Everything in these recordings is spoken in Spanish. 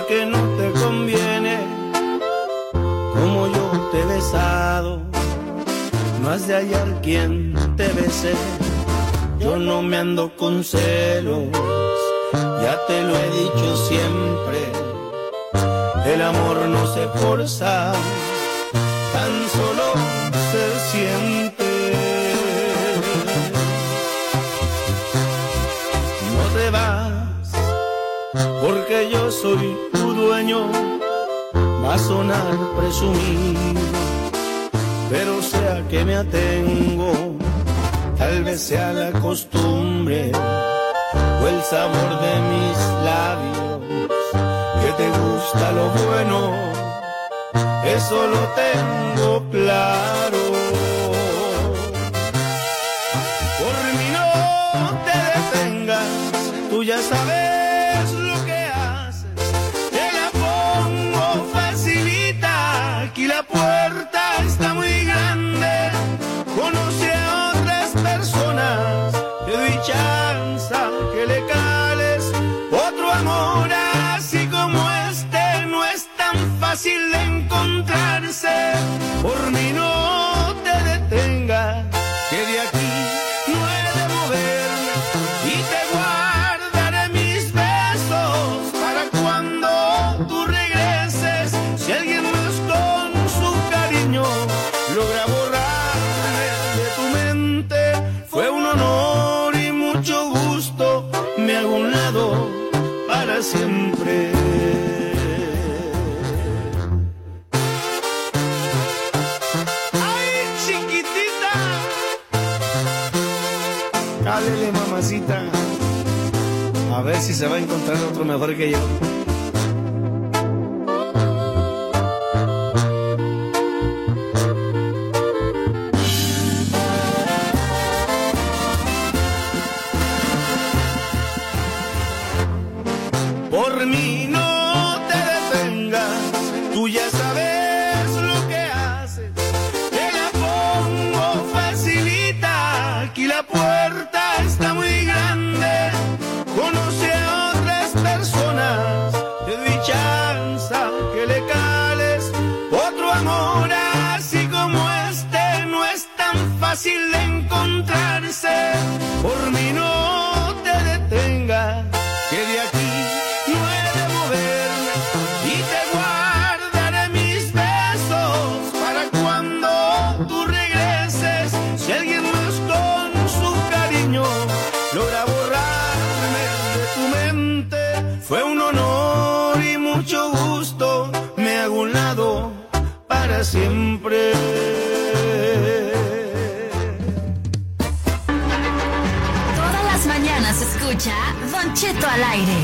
porque no te conviene como yo te he besado. No has de hallar quien te bese, yo no me ando con celos. Ya te lo he dicho siempre, el amor no se forza, tan solo se siente. No te vas, porque yo soy tu dueño. Va a sonar presumido, pero sea que me atengo, tal vez sea la costumbre o el sabor de mis labios, que te gusta lo bueno, eso lo tengo claro. Por mí no te detengas, tú ya sabes lo que haces, te la pongo facilita, aquí la puerta está muy grande, conoce a otras personas, te doy chance que le cales otro amor así como este, no es tan fácil de encontrarse. Por mí no te detengas, que de aquí no he de moverme y te guardaré mis besos para cuando tú regreses. Si alguien más con su cariño logra borrarme de tu mente, fue un honor y mucho gusto, me hago un lado para siempre. ¡Ay, chiquitita! Cálele, mamacita, a ver si se va a encontrar otro mejor que yo. Por mí no te detengas, tú ya sabes lo que haces, te la pongo facilita, aquí la puerta está muy grande, conoce a otras personas, te doy chance que le cales otro amor así como este, no es tan fácil de encontrarse. Por mí no te detengas, que de aquí no he de moverme y te guardaré mis besos para cuando tú regreses. Si alguien más con su cariño logra borrarme de tu mente, fue un honor y mucho gusto, me hago un lado para siempre. Todas las mañanas escucha Don Cheto al aire.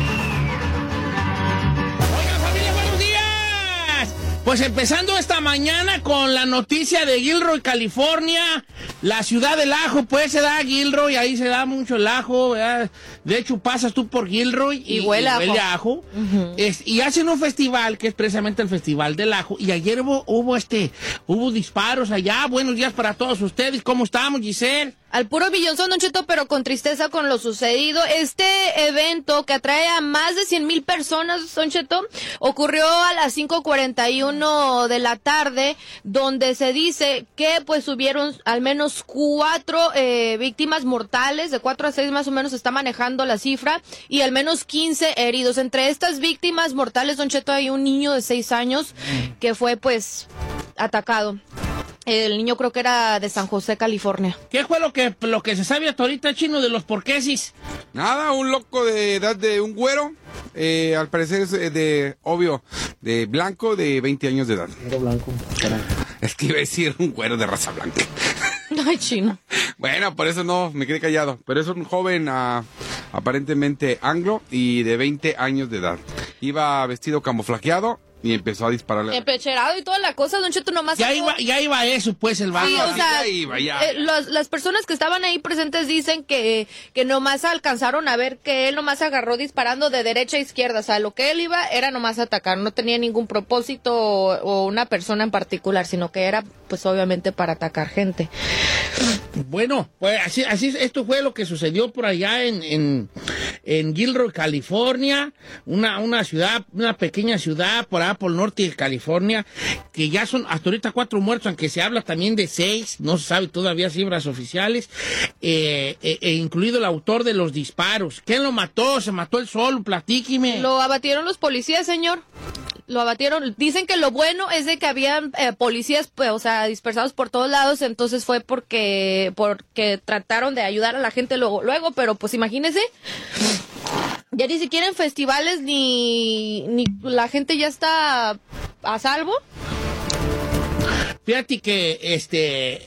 Oigan, familia, buenos días. Pues empezando esta mañana con la noticia de Gilroy, California, la ciudad del ajo. Pues se da Gilroy, ahí se da mucho el ajo, ¿verdad? De hecho, pasas tú por Gilroy y huele a ajo. Uh-huh. Y hacen un festival que es precisamente el Festival del Ajo. Y ayer hubo disparos allá. Buenos días para todos ustedes. ¿Cómo estamos, Giselle? Al puro billonzón, Don Cheto, pero con tristeza con lo sucedido. Este evento que atrae a más de 100,000 personas, Don Cheto, ocurrió a las 5:41 de la tarde, donde se dice que pues hubieron al menos 4 víctimas mortales, de 4 a 6 más o menos se está manejando la cifra, y al menos 15 heridos. Entre estas víctimas mortales, Don Cheto, hay un niño de 6 años que fue pues atacado. El niño creo que era de San José, California. ¿Qué fue lo que se sabe hasta ahorita, Chino, de los porquesis? Nada, un loco de edad de un güero, al parecer es de blanco, de 20 años de edad. Güero blanco. Es que iba a decir un güero de raza blanca. Ay, Chino. Bueno, por eso no, me quedé callado. Pero es un joven aparentemente anglo y de 20 años de edad. Iba vestido camuflajeado Y empezó a dispararle. Empecherado y toda la cosa, Don Cheto, nomás... Ya iba eso, pues, el vato. Sí, o sea, ya. Las personas que estaban ahí presentes dicen que nomás alcanzaron a ver que él nomás agarró disparando de derecha a izquierda. O sea, lo que él iba era nomás atacar. No tenía ningún propósito o una persona en particular, sino que era, pues, obviamente para atacar gente. Bueno, pues así esto fue lo que sucedió por allá en Gilroy, California, una ciudad, una pequeña ciudad por allá por el norte de California, que ya son hasta ahorita 4 muertos, aunque se habla también de 6, no se sabe todavía cifras oficiales, incluido el autor de los disparos. ¿Quién lo mató? ¿Se mató él solo? Platíqueme. Lo abatieron los policías, señor. Lo abatieron. Dicen que lo bueno es de que habían policías, pues, o sea, dispersados por todos lados, entonces fue porque trataron de ayudar a la gente luego, pero pues imagínese, ya ni siquiera en festivales ni la gente ya está a salvo. Fíjate que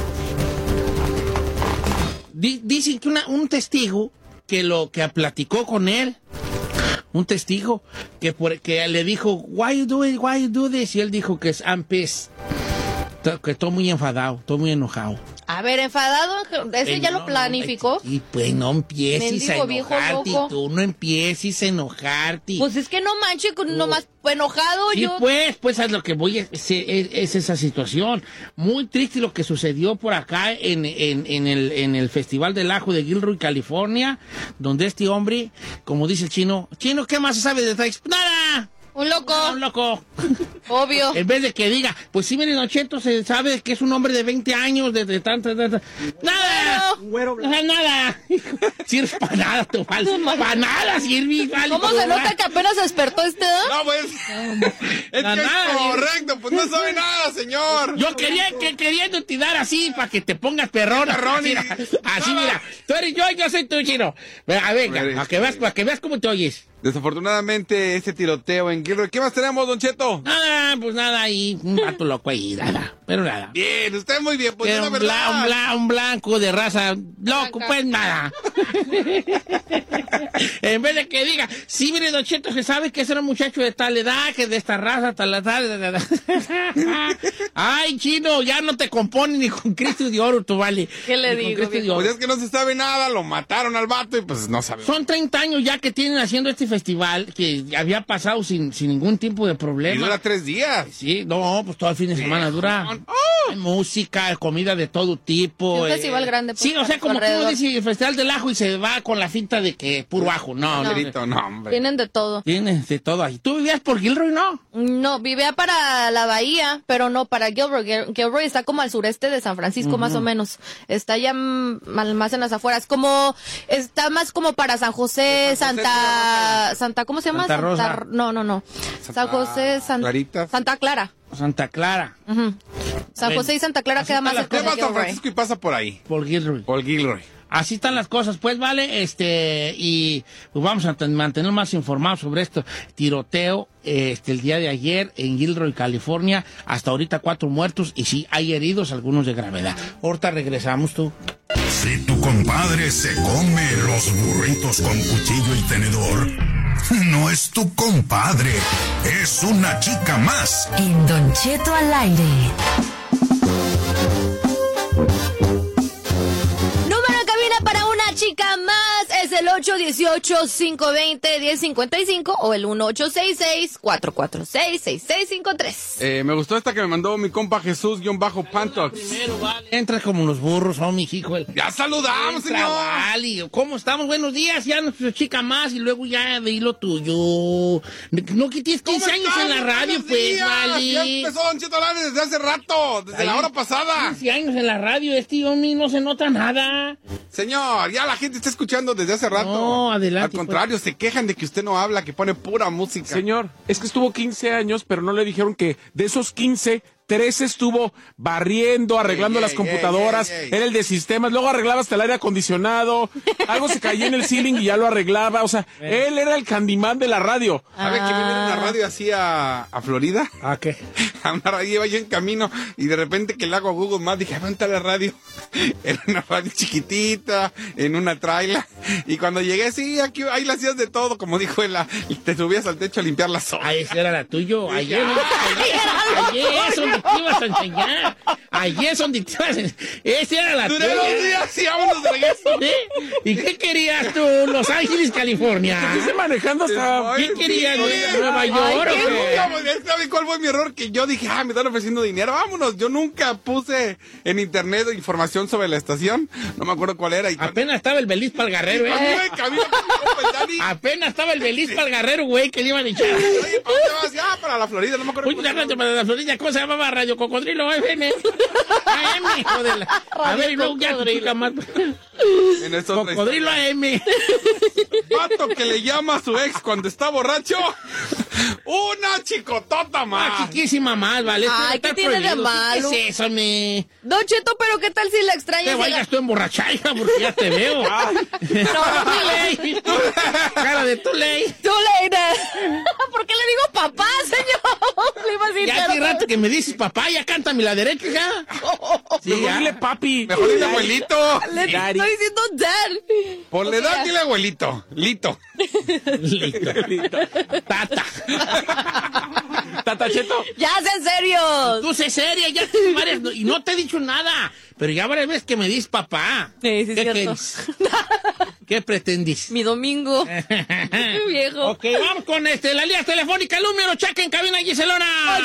dicen que un testigo que platicó con él, un testigo que le dijo, why you do this? Y él dijo que es I'm pissed, que estoy muy enfadado, estoy muy enojado. A ver, enfadado, ese ya lo planificó. Y pues no empieces a enojarte, tú no empieces a enojarte. Pues es que no manches, nomás enojado sí, yo. Pues es lo que voy es esa situación. Muy triste lo que sucedió por acá en el Festival del Ajo de Gilroy, California, donde este hombre, como dice el chino, ¿qué más se sabe de Trax? ¡Nada! Un loco. Un loco. Obvio. En vez de que diga, pues sí, miren, Don Cheto, se sabe que es un hombre de 20 años, de tanto. ¡Nada! Güero ¡Nada! Sirve para nada, tu vale. Para nada sirve, vale. ¿Cómo se nota que apenas despertó No, pues. Es Nada, correcto, pues no sabe nada, señor. Yo queriendo tirar así para que te pongas perrón. Así, mira. Tú eres yo soy tu chino. Venga, para que veas cómo te oyes. Desafortunadamente, este tiroteo en Gilroy. ¿Qué más tenemos, Don Cheto? Nada, pues nada ahí. Un vato loco ahí, nada. Pero nada. Bien, usted muy bien. Pues Era un blanco de raza loco, pues nada. En vez de que diga, sí, mire, Don Cheto, se sabe que es un muchacho de tal edad, que de esta raza, tal edad. Ay, chino, ya no te compone ni con Cristo de oro, tú vale. ¿Qué le digo? Pues es que no se sabe nada, lo mataron al vato y pues no sabemos. Son 30 años ya que tienen haciendo este festival, que había pasado sin ningún tipo de problema. Y dura 3 días. Sí, no, pues todo el fin de semana dura. Hay música, comida de todo tipo. Un festival grande. Sí, o sea, como que uno dice el Festival del Ajo y se va con la finta de que puro ajo. No, hombre. Tienen de todo. Tienes de todo ahí. ¿Tú vivías por Gilroy, no? No, vivía para la bahía, pero no para Gilroy. Gilroy está como al sureste de San Francisco, más o menos. Está ya más en las afueras. Está más como para San José, Santa, ¿cómo se llama? Santa Rosa. No. San José, Santa Clara. Santa Clara. San José y Santa Clara queda más cerca de San Gilroy. Francisco y pasa por ahí. Por Gilroy. Así están las cosas, pues, vale, y pues vamos a mantener más informados sobre esto. Tiroteo, el día de ayer en Gilroy, California, hasta ahorita 4 muertos, y sí, hay heridos, algunos de gravedad. Ahorita regresamos, tú. Si tu compadre se come los burritos con cuchillo y tenedor, no es tu compadre, es una chica más. En Don Cheto al aire. Para una chica más es el 818-520-1055 o el 1866-446-6653. Me gustó esta que me mandó mi compa Jesús-Pantox. Primero, vale. Entras como los burros, mi hijo. Ya saludamos, Entra, señor. Vale. ¿Cómo estamos? Buenos días. Ya nuestra chica más y luego ya de lo tuyo. No que tienes 15 años en la radio, pues, vale. Ya empezó Don Cheto Lane desde hace rato, desde la hora pasada. 15 años en la radio, hombre no se nota nada. Señor, ya la gente está escuchando desde hace rato. No, adelante. Al contrario, se quejan de que usted no habla, que pone pura música. Señor, es que estuvo 15 años, pero no le dijeron que de esos 15, 13 estuvo barriendo, arreglando las computadoras, era el de sistemas, luego arreglaba hasta el aire acondicionado, algo se cayó en el ceiling y ya lo arreglaba, o sea, él era el Candyman de la radio. ¿Sabe que vinieron a la radio así a Florida? ¿A qué? a una radio, iba yo en camino y de repente que le hago a Google Maps, dije, aguanta la radio. Era una radio chiquitita, en una traila. Y cuando llegué, sí, aquí ahí la hacías de todo, como dijo él, te subías al techo a limpiar la sopa. Ahí era la tuyo. Ayer es donde te ibas a enseñar. Ayer es donde te ibas a enseñar. Esa era la tuya. Duré 2 días y vámonos de regreso. ¿Sí? ¿Y qué querías tú? Los Ángeles, California. Estoy manejando hasta... ¿Qué querías? Sí, ¿Nueva York o qué? ¿Sabe cuál fue mi error? Que yo dije, me están ofreciendo dinero, vámonos. Yo nunca puse en internet información sobre la estación. No me acuerdo cuál era. Y Apenas estaba el Beliz para el Guerrero, Apenas estaba el Beliz para el Guerrero, güey, que le iban a echar. Oye, ¿para dónde vas? Ya, para la Florida, no me acuerdo. Oye, para la Florida, ¿cómo se llamaba? Radio Cocodrilo, FM. AM, hijo de la... A ver, y luego ya tu chica más... En esta otra Cocodrilo AM. Vato que le llama a su ex cuando está borracho. Una chicotota más. Chiquísima más, ¿vale? Ay, ¿qué tiene de malo? ¿Qué es eso, me? Don Cheto, pero ¿qué tal si la extrañas? Te vayas tú emborrachada, hija, porque ya te veo. No, cara de tu ley. Tú, Leida. ¿Por qué le digo papá, señor? Le iba a decir Ya hace rato que me dices papá, ya cántame la derecha, ya. Sí, dile papi. Mejor dile abuelito. Le estoy diciendo dad. Por la edad dile abuelito. Lito. Listo. Tata. Tata Cheto. Ya, sé serio. Tú sé seria, ya te varias, y no te he dicho nada, pero ya varias veces que me dices papá. Sí, sí, ¿Qué cierto. quieres? ¿Qué pretendís? Mi domingo. Viejo. Ok, vamos con la línea telefónica, el número, cheque en cabina, Giselona.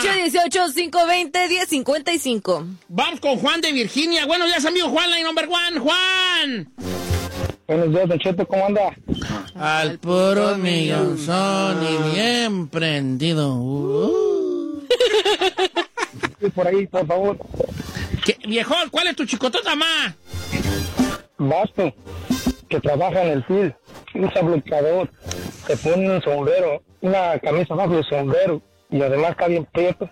818-520-1055. Vamos con Juan de Virginia. Buenos días, amigo Juan, line number one. Juan. Buenos días, Don Cheto, ¿cómo anda? Al puro millonzón y bien prendido. Sí, por ahí, por favor. Viejón, ¿cuál es tu chicotota más? Basto, que trabaja en el FIL, usa bloqueador, se pone un sombrero, una camisa bajo el sombrero y además está bien prieto.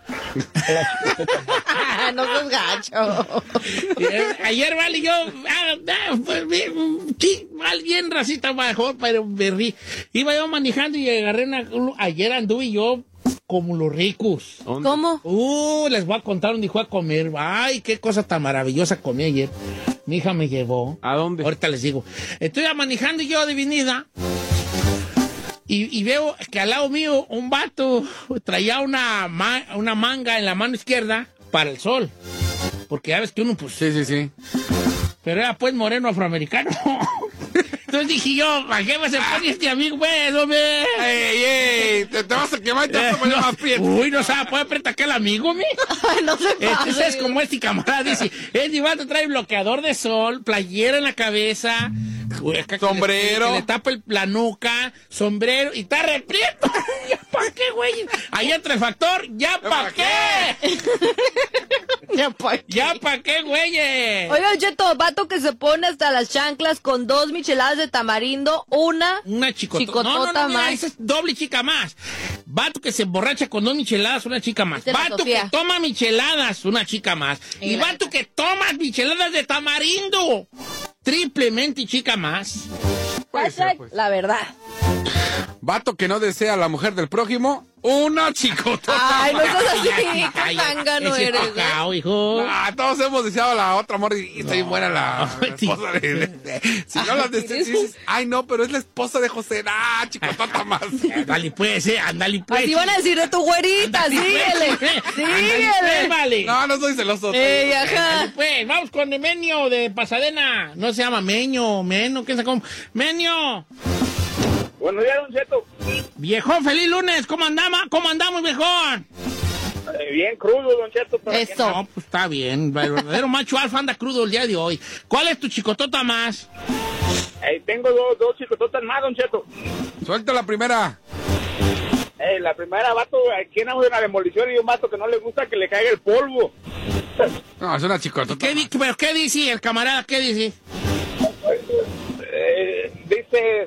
No seas gacho. Ayer, vale, yo, pues, sí, bien racista mejor, pero me rí. Iba yo manejando y agarré ayer anduve yo como los ricos. ¿Cómo? Les voy a contar dónde fue a comer. Ay, qué cosa tan maravillosa comí ayer. Mi hija me llevó. ¿A dónde? Ahorita les digo. Estoy manejando yo de venida y veo que al lado mío un vato traía una manga en la mano izquierda para el sol. Porque ya ves que uno, pues... Sí. Pero era pues moreno afroamericano. Entonces dije yo, ¿para qué me se pone este amigo, pues, hombre? ¡Ey! Te vas a quemar y te vas a poner más prieto. Uy, no sabe, ¿puede apretar aquel amigo, mi? No se pase. Entonces es como este camarada dice, este vato trae bloqueador de sol, playera en la cabeza, sombrero, que le tapa la nuca, sombrero, y está reprieto. ¿Ya para qué, güey? Ahí entra el factor, ¿ya para qué? ¿Ya para qué, güey? Oiga, Cheto, vato que se pone hasta las chanclas con 2 micheladas de tamarindo, una chicotota mira, más. esa es doble chica más. Vato que se emborracha con 2 micheladas, una chica más. Esta es la Vato Sofía. que toma micheladas, una chica más. Y vato que toma micheladas de tamarindo, triplemente chica más. Hashtag, la verdad. Vato que no desea a la mujer del prójimo, una chicotota. Ay, no seas así, Ay, qué zángano ese eres. cacao, hijo. Todos hemos deseado a la otra amor y está bien buena la esposa de... Si no las deseas, dices, ay no, pero es la esposa de José. Chicotota más. Ándale pues, ándale pues. Así van a decir de tu güerita, síguele. Síguele. Vale. No soy celoso. Ajá. Ándale, pues, vamos con el Menio de Pasadena. No se llama Meno, ¿qué se cómo? Menio. Buenos días, Don Cheto. Viejón, feliz lunes. ¿Cómo andamos, viejón? Bien crudo, Don Cheto. Pero Eso. No, pues está bien. El verdadero macho alfa anda crudo el día de hoy. ¿Cuál es tu chicotota más? tengo dos chicototas más, Don Cheto. Suelta la primera. La primera, vato, aquí en una demolición y un vato que no le gusta que le caiga el polvo. No, es una chicotota. ¿Pero qué dice el camarada? ¿Qué dice? Dice...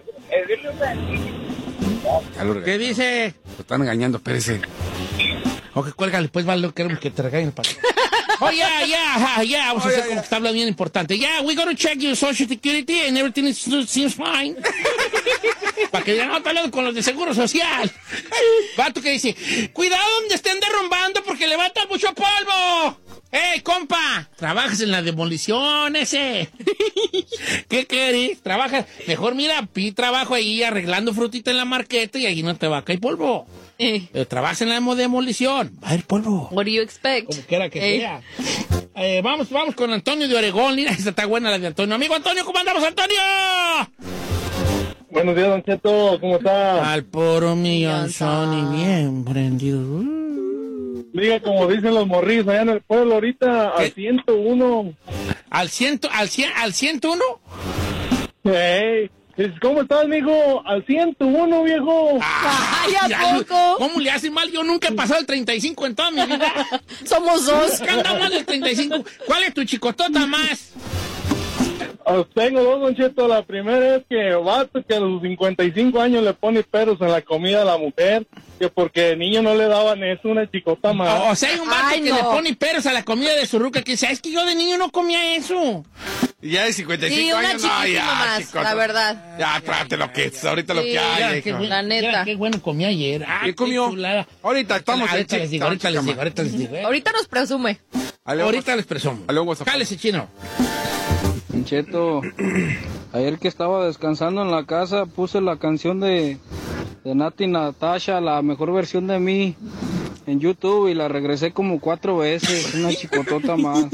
¿Qué dice? Lo están engañando, espérese. Ok, cuélgale, pues vale, queremos que te regalen el paquete. Oh, yeah, vamos a hacer como que está hablando bien importante. Yeah, we're gonna check your social security and everything seems fine. Para que ya no te hablando con los de Seguro Social. Vato que dice, cuidado donde estén derrumbando porque porque levanta mucho polvo. ¡Ey, compa! Trabajas en la demolición, ese. ¿Qué querés? Trabajas. Mejor mira, trabajo ahí arreglando frutita en la marqueta y ahí no te va a caer polvo. Pero trabajas en la demolición. Va a haber polvo. What do you expect? Como quiera que sea. Vamos con Antonio de Oregón. Mira, esta está buena la de Antonio. Amigo Antonio, ¿cómo andamos, Antonio? Buenos días, Don Cheto, ¿cómo está? Al puro millón, Sony, bien prendido. Diga, como dicen los morrillos allá en el pueblo ahorita, ¿Qué? al 101. ¿Al 101? Hey, ¿cómo estás, mijo? Al 101, viejo. Ay, ¿a Ya, poco? ¿Cómo le hace mal? Yo nunca he pasado el 35 en toda mi vida. Somos dos. Nunca andamos del 35. ¿Cuál es tu chicotota más? Tengo dos, Don Cheto. La primera es que vato que a los 55 años le pone peros en la comida a la mujer, que porque de niño no le daban eso, una chicota más. O sea, hay un vato que le pone peros a la comida de su ruca que dice, es que yo de niño no comía eso. Y ya de 55 Sí, una años, no, chiquitísima ya, más, chicota. la verdad. Ya, trate lo que es, ahorita lo Sí. que hay. Mira, hijo. qué La neta. Qué bueno comí ayer. ¿Qué comió? chulada. Ahorita estamos Ahorita les digo. Ahorita les digo. Ahorita nos presume. Ahorita les presumo. Cálese, chino. Cheto, ayer que estaba descansando en la casa puse la canción de Nati Natasha, la mejor versión de mí, en YouTube y la regresé como 4 veces, una chicotota más.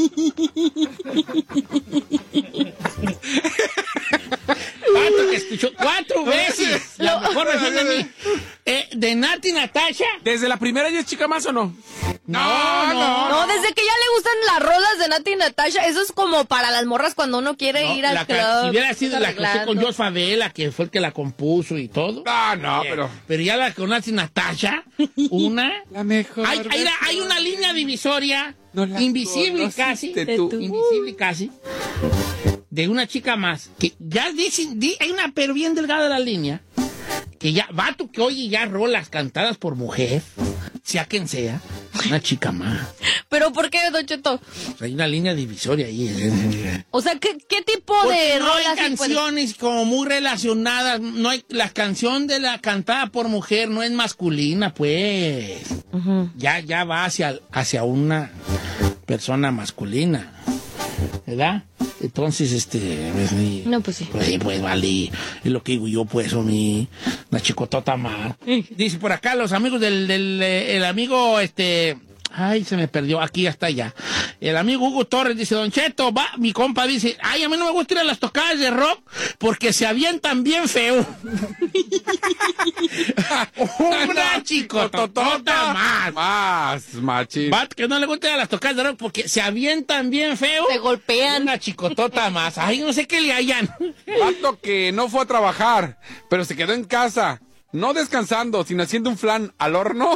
Vato que escuchó 4 veces la mejor versión de mí. ¿De Nati Natasha? ¿Desde la primera ya es chica más o no? No, desde que ya le gustan las rolas de Nati y Natasha, eso es como para las morras cuando uno quiere ir al club. Si hubiera sido la que usted con arreglando. Jos Favela, que fue el que la compuso y todo. No, Pero ya la con Nati Natasha, una. La mejor. Hay una línea divisoria, No la invisible conociste casi. tú. Invisible casi. De una chica más. Que ya hay una, pero bien delgada la línea. Que ya, vato que oye ya rolas cantadas por mujer, sea quien sea, una chica más. ¿Pero por qué, Don Cheto? Hay una línea divisoria ahí. O sea, ¿qué tipo Porque de no rolas? hay canciones como muy relacionadas. No hay, la canción de la cantada por mujer no es masculina, pues. Ya va hacia una persona masculina, ¿verdad? Entonces, No, pues sí. Pues vale, es lo que digo yo, pues, una chicotota más. Dice por acá los amigos el amigo, ay, se me perdió, aquí hasta allá. El amigo Hugo Torres dice, Don Cheto, mi compa dice, ay, a mí no me gusta ir a las tocadas de rock porque se avientan bien feo. Una chicotota más. Más, machín. Vato que no le gusta ir a las tocadas de rock porque se avientan bien feo. Se golpean. Una chicotota más. Ay, no sé qué le hayan. Vato que no fue a trabajar, pero se quedó en casa, no descansando, sino haciendo un flan al horno.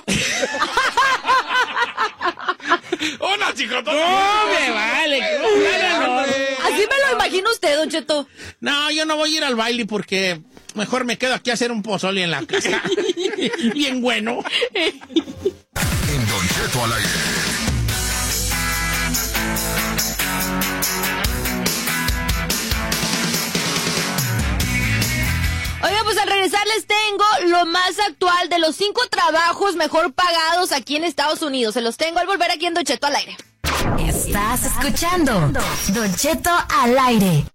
¡Una chicotota! No me vale. No. Así me lo imagino usted, Don Cheto. No, yo no voy a ir al baile porque mejor me quedo aquí a hacer un pozole en la casa. Bien bueno. En Don Cheto al aire. Oiga, pues al regresar les tengo lo más actual de los 5 trabajos mejor pagados aquí en Estados Unidos. Se los tengo al volver aquí en Don Cheto al aire. Estás escuchando Don Cheto al aire.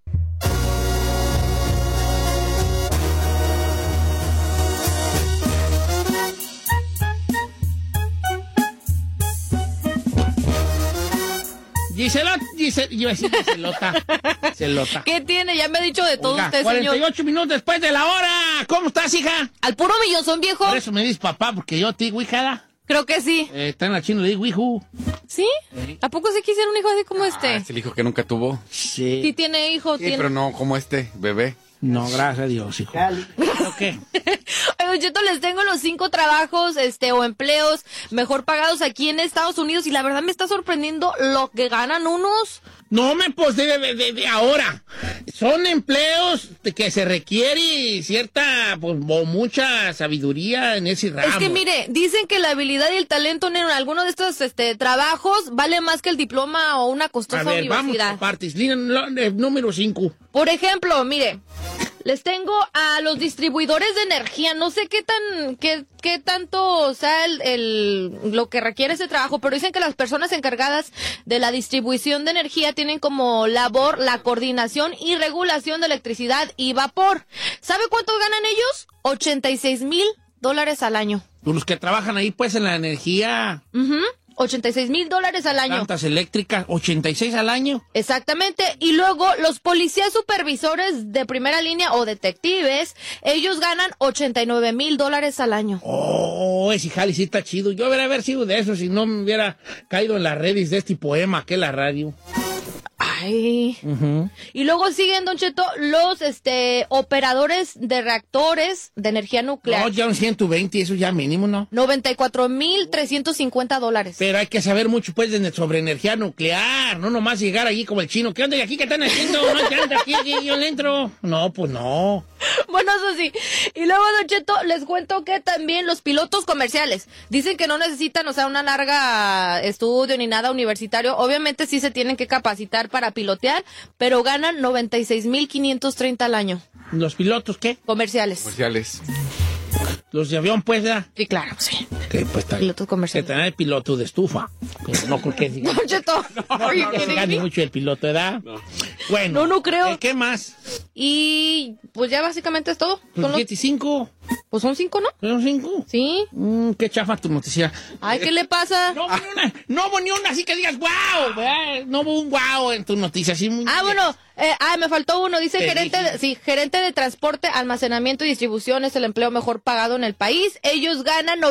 Giselota. ¿Qué tiene? Ya me ha dicho de todo Oiga, usted, 48 señor. minutos después de la hora. ¿Cómo estás, hija? Al puro millonzón, viejo. Por eso me dices papá, porque yo te digo hijada. Creo que sí. Está en la china, le digo hijo. ¿Sí? ¿A poco se quisiera un hijo así como este? Es el hijo que nunca tuvo. Sí. Sí tiene hijo, Sí, tiene... pero no como este bebé. No, gracias a Dios, hijo. ¿Pero qué? Oye, Don Cheto, les tengo los 5 trabajos, o empleos mejor pagados aquí en Estados Unidos y la verdad me está sorprendiendo lo que ganan unos. No me pues de ahora. Son empleos de que se requiere cierta, pues, o mucha sabiduría en ese ramo. Es que mire, dicen que la habilidad y el talento en alguno de estos trabajos vale más que el diploma o una costosa A ver, vamos universidad. por partes. Número 5. Por ejemplo, mire, Les tengo a los distribuidores de energía. No sé qué tanto sea lo que requiere ese trabajo, pero dicen que las personas encargadas de la distribución de energía tienen como labor la coordinación y regulación de electricidad y vapor. ¿Sabe cuánto ganan ellos? $86,000 al año. Los que trabajan ahí, pues, en la energía. $86,000 al año. Plantas eléctricas, 86 al año. Exactamente. Y luego los policías supervisores de primera línea o detectives, ellos ganan $89,000 al año. Oh, ese jale sí está chido. Yo debería haber sido de eso si no me hubiera caído en las redes de este poema que es la radio. Ay. Y luego siguen, Don Cheto, los operadores de reactores de energía nuclear. No, ya un 120, eso ya mínimo, ¿no? $94,350. Pero hay que saber mucho, pues, sobre energía nuclear, no nomás llegar allí como el chino. ¿Qué onda? ¿Y aquí qué están haciendo? No entiendo, aquí yo le entro. No, pues no. Bueno, eso sí. Y luego, Don Cheto, les cuento que también los pilotos comerciales dicen que no necesitan, una larga estudio ni nada universitario. Obviamente sí se tienen que capacitar para pilotear, pero ganan $96,530 al año. ¿Los pilotos qué? Comerciales. Los de avión, pues, ¿ya? Sí, claro, sí. Que pues pilotos comerciales. Que tener piloto de estufa. Pero no creo que diga. Don Cheto, no se gane mucho el piloto, ¿verdad? No. Bueno. No creo. ¿Qué más? Y pues ya básicamente es todo. Pues 7 y 5. Pues son 5, ¿no? ¿Son 5? Sí. Qué chafa tu noticia. Ay, ¿qué le pasa? No hubo ni una así que digas wow, ¿verdad? No hubo un wow en tu noticia. Así muy bueno. Me faltó uno. Dice gerente de transporte, almacenamiento y distribución es el empleo mejor pagado en el país. Ellos ganan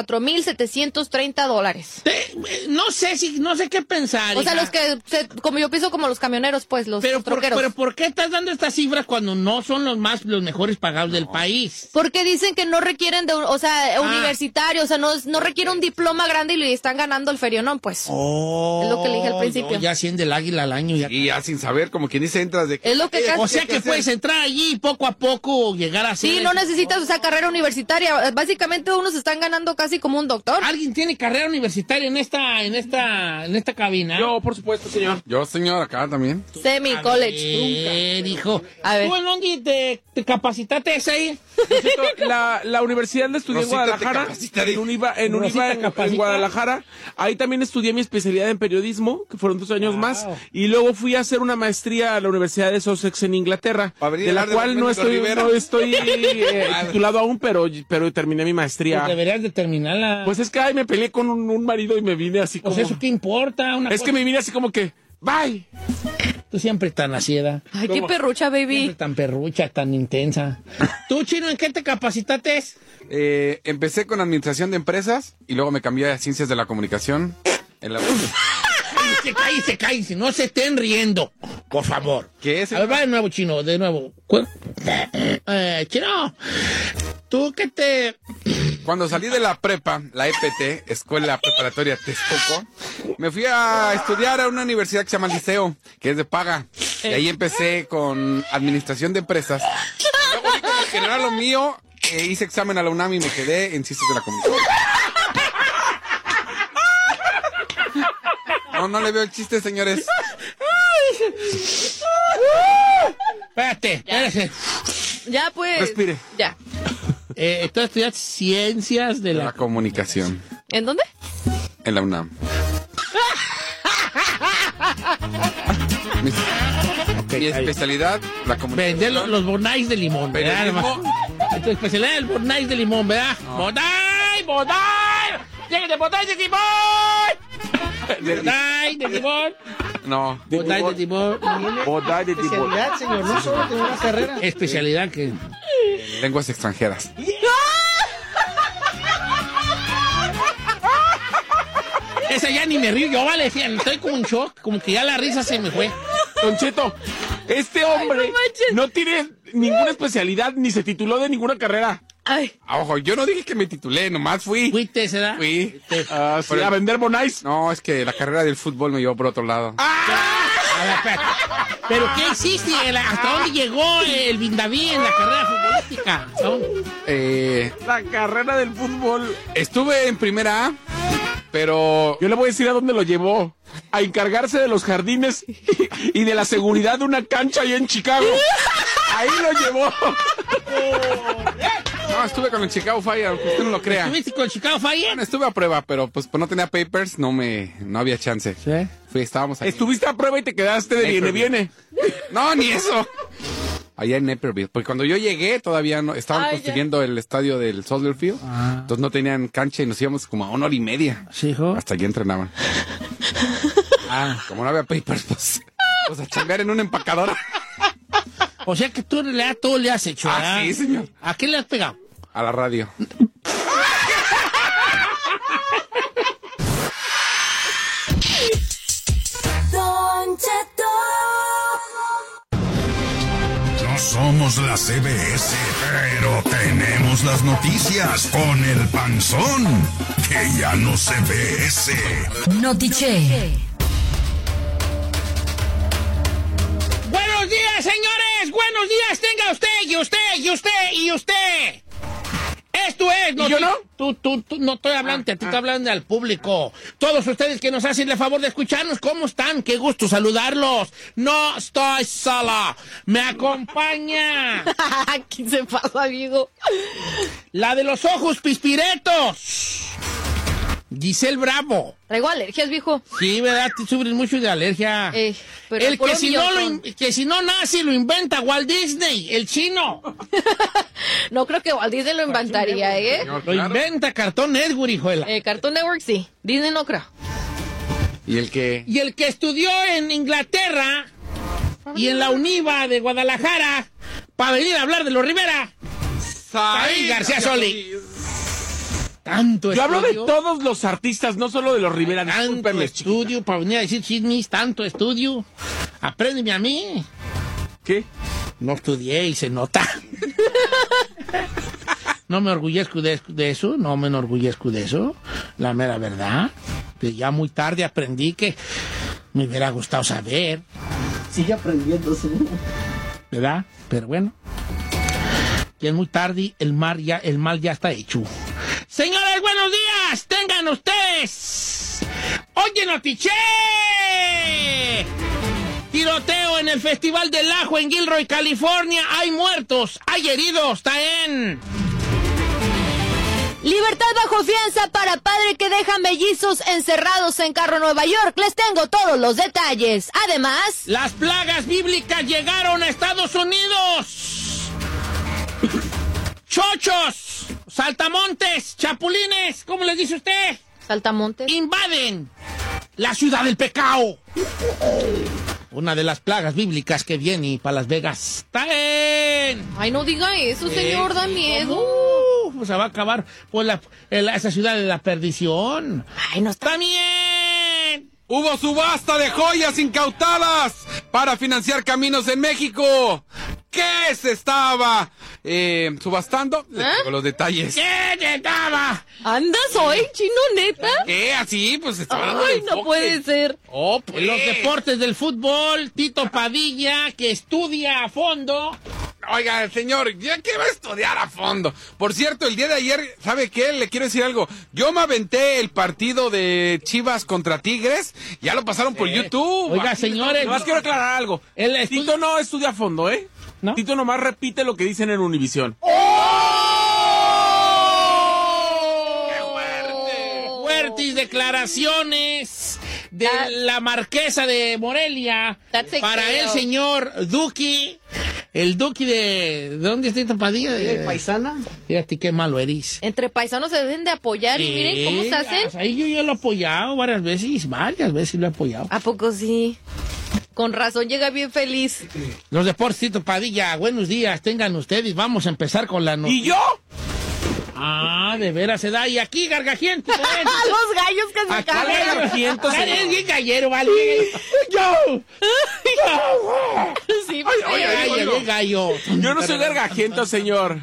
$94,730. No sé qué pensar. O sea, los que, como yo pienso, como los camioneros, pues, los troqueros. Pero ¿por qué estás dando estas cifras cuando no son los mejores pagados del país? Porque dicen que no requieren universitario, no requiere un diploma grande y le están ganando el ferionón, pues. Es lo que le dije al principio. No, ya asciende el águila al año. Y ya sin saber, como quien dice, entras de... Es lo que o sea que puedes entrar allí y poco a poco llegar a ser... Sí, no necesitas, carrera universitaria. Básicamente unos están ganando casi como un doctor. ¿Alguien tiene carrera universitaria en esta cabina? Yo, por supuesto, señor. Yo, señor, acá también. Semi-college. Dijo. A ver. ¿Tú en dónde te capacitaste ahí? La universidad la estudié en Guadalajara. En Guadalajara. Ahí también estudié mi especialidad en periodismo, que fueron 2 años más. Y luego fui a hacer una maestría a la Universidad de Sussex en Inglaterra, de la cual no estoy titulado aún, pero terminé mi maestría. Pues deberías de terminarla. Pues es que me peleé con un marido y me vine así como... Pues eso qué importa. Que me vine así como que, bye. Tú siempre tan asieda. Ay, qué perrucha, baby. Siempre tan perrucha, tan intensa. ¿Tú, Chino, en qué te capacitaste? Empecé con administración de empresas y luego me cambié a ciencias de la comunicación. Cállese, no se estén riendo, por favor. ¿Qué es? A ver, va de nuevo, Chino, de nuevo. Chino, tú que te... Cuando salí de la prepa, la EPT, Escuela Preparatoria Texcoco, me fui a estudiar a una universidad que se llama Liceo, que es de paga. Y ahí empecé con administración de empresas. Luego vi que en general lo mío, hice examen a la UNAM y me quedé en ciencias de la comunicación. No le veo el chiste, señores. Espérate. Ya, pues. Respire. Ya. Tú estudias ciencias de la comunicación. ¿En dónde? En la UNAM. Mi especialidad, la comunicación. Vender los bonais de limón, ¿verdad? Tu especialidad es el bonais de limón, ¿verdad? No. ¡Bonais! ¡Lléguete, bonais de limón! ¿Bonais de limón? No. ¿Bonais de limón? Bonais de limón. Especialidad, señor, no solo tengo una carrera. Especialidad que... Lenguas extranjeras. Esa ya ni me río yo, vale, estoy como en shock, como que ya la risa se me fue. Don Cheto, este hombre no tiene ninguna especialidad ni se tituló de ninguna carrera. Ay. Ojo, yo no dije que me titulé, nomás fui. ¿Fuiste, será? Fui. Sí, a vender bonais. No, es que la carrera del fútbol me llevó por otro lado. A ver, espérate. ¿Pero qué hiciste? ¿Hasta dónde llegó el Vindaví en la carrera futbolística? La carrera del fútbol. Estuve en primera A, pero... Yo le voy a decir a dónde lo llevó. A encargarse de los jardines y de la seguridad de una cancha allá en Chicago. Ahí lo llevó. No, estuve con el Chicago Fire, aunque usted no lo crea. ¿Estuviste con Chicago Fire? Bueno, estuve a prueba, pero pues no tenía papers, no había chance. ¿Sí? Estábamos ahí. Estuviste a prueba y te quedaste de viene. No, ni eso. Allá en Naperville, porque cuando yo llegué todavía no estaban construyendo el estadio del Soldier Field, entonces no tenían cancha y nos íbamos como a 1 hora y media. Sí, hijo. Hasta allí entrenaban. Como no había papers, pues a chambear en una empacadora. O sea que tú en realidad todo le has hecho, ¿verdad? Sí, señor. ¿A qué le has pegado? A la radio. Don Cheto. No somos la CBS, pero tenemos las noticias con el panzón, que ya no se ve ese. Notiche. Buenos días, señores. Buenos días. Tenga usted y usted y usted y usted. Esto es... ¿Y yo no? Tú no estoy hablando, tú estás hablando al público. Todos ustedes que nos hacen el favor de escucharnos, ¿cómo están? Qué gusto saludarlos. No estoy sola. Me acompaña ¿Qué se pasa, amigo? la de los ojos pispiretos, Giselle Bravo. Traigo alergias, viejo. Sí, ¿verdad? Te sufres mucho de alergia. Pero El que si no nace lo inventa Walt Disney, el chino. No creo que Walt Disney lo inventaría, ¿eh? Lo inventa Cartoon Network, hijuela. Cartoon Network sí. Disney no creo. Y el que estudió en Inglaterra y en la UNIVA de Guadalajara para venir a hablar de los Rivera. Saí García Soli. Tanto Yo estudio. hablo de todos los artistas, no solo de los Rivera. Tanto Discúlpenme, estudio para venir a decir chismes, tanto estudio. Apréndeme a mí. ¿Qué? No estudié y se nota. No me orgullezco de eso, no me enorgullezco de eso, la mera verdad. Que ya muy tarde aprendí que me hubiera gustado saber. Sigue aprendiéndose. ¿Verdad? Pero bueno. Que es muy tarde, el mal ya está hecho. Señores, buenos días. Tengan ustedes. Oye, Notiche. Tiroteo en el Festival del Ajo en Gilroy, California. Hay muertos, hay heridos. Está en... Libertad bajo fianza para padre que deja mellizos encerrados en carro, Nueva York. Les tengo todos los detalles. Además... Las plagas bíblicas llegaron a Estados Unidos. Chochos, saltamontes, chapulines, ¿cómo les dice usted? Saltamontes. Invaden la ciudad del pecado. Una de las plagas bíblicas que viene para Las Vegas. ¡Está bien! Ay, no diga eso, señor, da miedo. Pues se va a acabar pues esa ciudad de la perdición. Ay, no está bien. Hubo subasta de joyas incautadas para financiar caminos en México. ¿Qué se estaba subastando? Le tengo los detalles. ¿Qué se estaba? ¿Andas hoy, chino, neta? ¿Qué? Así, pues estaba dando Ay, el no enfoque. puede ser. Oh, pues. En los deportes del fútbol, Tito Padilla, que estudia a fondo. Oiga, señor, ¿ya qué va a estudiar a fondo? Por cierto, el día de ayer, ¿sabe qué? Le quiero decir algo. Yo me aventé el partido de Chivas contra Tigres. Ya lo pasaron por YouTube. Oiga, señores. Nomás quiero aclarar algo. Tito no estudia a fondo, ¿eh? ¿No? Tito nomás repite lo que dicen en Univisión. Fuertes declaraciones de la marquesa de Morelia para el señor Duque. El Duque ¿de dónde está esta Padilla? ¿De paisana? Fíjate qué malo eres. Entre paisanos se deben de apoyar y miren cómo se hacen. Ahí yo ya lo he apoyado varias veces lo he apoyado. ¿A poco sí? Con razón llega bien feliz. Los deportes, Tito Padilla, buenos días, tengan ustedes. Vamos a empezar con la noticia. ¿Y yo? Ah, de veras se da. Y aquí, gargajiento. Los gallos que se caen. Gargajiento, señor. Es bien gallero, vale. ¡Yo! Sí, Bien gallo. Yo no soy gargajiento, señor.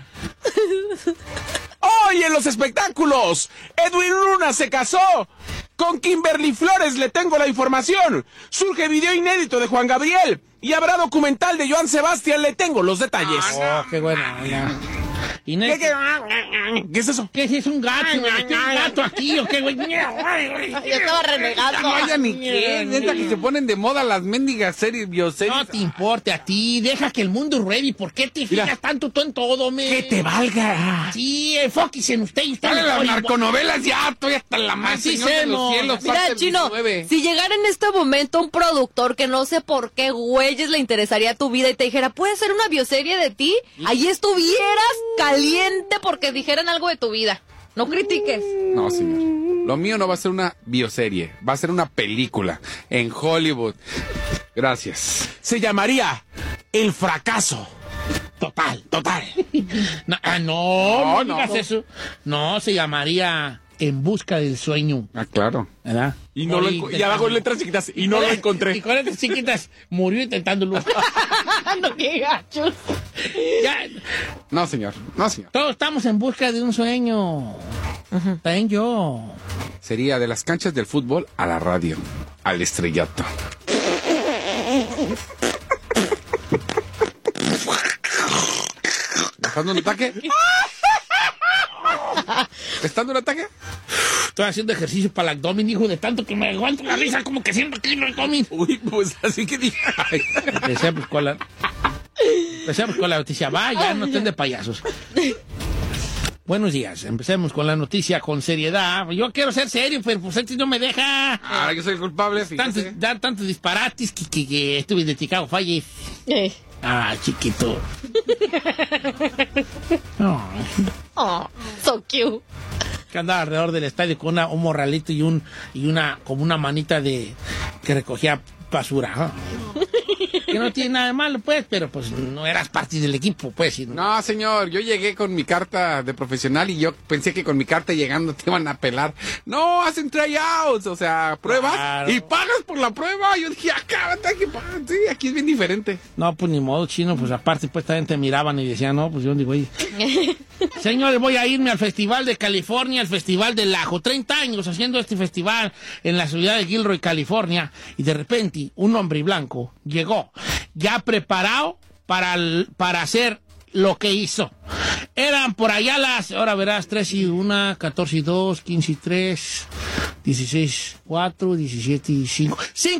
Hoy en los espectáculos, Edwin Luna se casó con Kimberly Flores. Le tengo la información. Surge video inédito de Juan Gabriel y habrá documental de Joan Sebastián. Le tengo los detalles. Oh, qué bueno. ¿Qué es eso? ¿Qué es un gato? ¿Qué es un gato aquí o qué, güey? Yo estaba renegando. No haya ni qué, neta que se ponen de moda las mendigas series, bioseries. No te importe a ti, deja que el mundo ruede. ¿Por qué te fijas tanto tú en todo, me? Que te valga. Sí, enfóquese en usted y usted. Dale las narconovelas ya, estoy hasta la madre. Así Señor de los somos. cielos. Mira, parte Chino, 19. si llegara en este momento un productor que no sé por qué güeyes le interesaría tu vida y te dijera, ¿puedes hacer una bioserie de ti? Ahí estuvieras caliente porque dijeran algo de tu vida. No critiques. No, señor. Lo mío no va a ser una bioserie, va a ser una película en Hollywood. Gracias. Se llamaría El Fracaso. Total. No digas eso. No, se llamaría En Busca del Sueño. Ah, claro. ¿Verdad? Y abajo letras chiquitas, y no lo encontré. Y con letras chiquitas, murió intentándolo. No, qué gachos. Ya, No, señor. todos estamos en busca de un sueño. También yo. Sería de las canchas del fútbol a la radio, al estrellato. ¿Estando un ataque? ¿Estando un ataque? Estoy haciendo ejercicio para el abdomen, hijo, de tanto que me aguanto la risa, como que siento que no el abdomen. Uy, pues así que dije. Empecemos con la noticia. Ya no estén de payasos. Buenos días. Empecemos con la noticia con seriedad. Yo quiero ser serio, pero pues este no me deja. Ahora yo soy el culpable, fíjate. Dar tantos disparates que estuve de Chicago Fire. Ah, chiquito. No. Oh, so cute. Que andaba alrededor del estadio con un morralito y una como una manita que recogía basura. Que no tiene nada de malo, pues, pero pues no eras parte del equipo, pues. No, señor, yo llegué con mi carta de profesional y yo pensé que con mi carta llegando te iban a pelar. No, hacen tryouts, o sea, pruebas y pagas por la prueba. Yo dije, sí, aquí es bien diferente. No, pues ni modo, Chino, pues aparte, pues también te miraban y decían, no, pues yo digo, oye. Señores, voy a irme al Festival de California, al Festival del Ajo. 30 años haciendo este festival en la ciudad de Gilroy, California, y de repente un hombre blanco llegó ya preparado para hacer lo que hizo. Eran por allá ahora verás, 3 y 1, 14 y 2, 15 y 3, 16, 4, 17 y 5.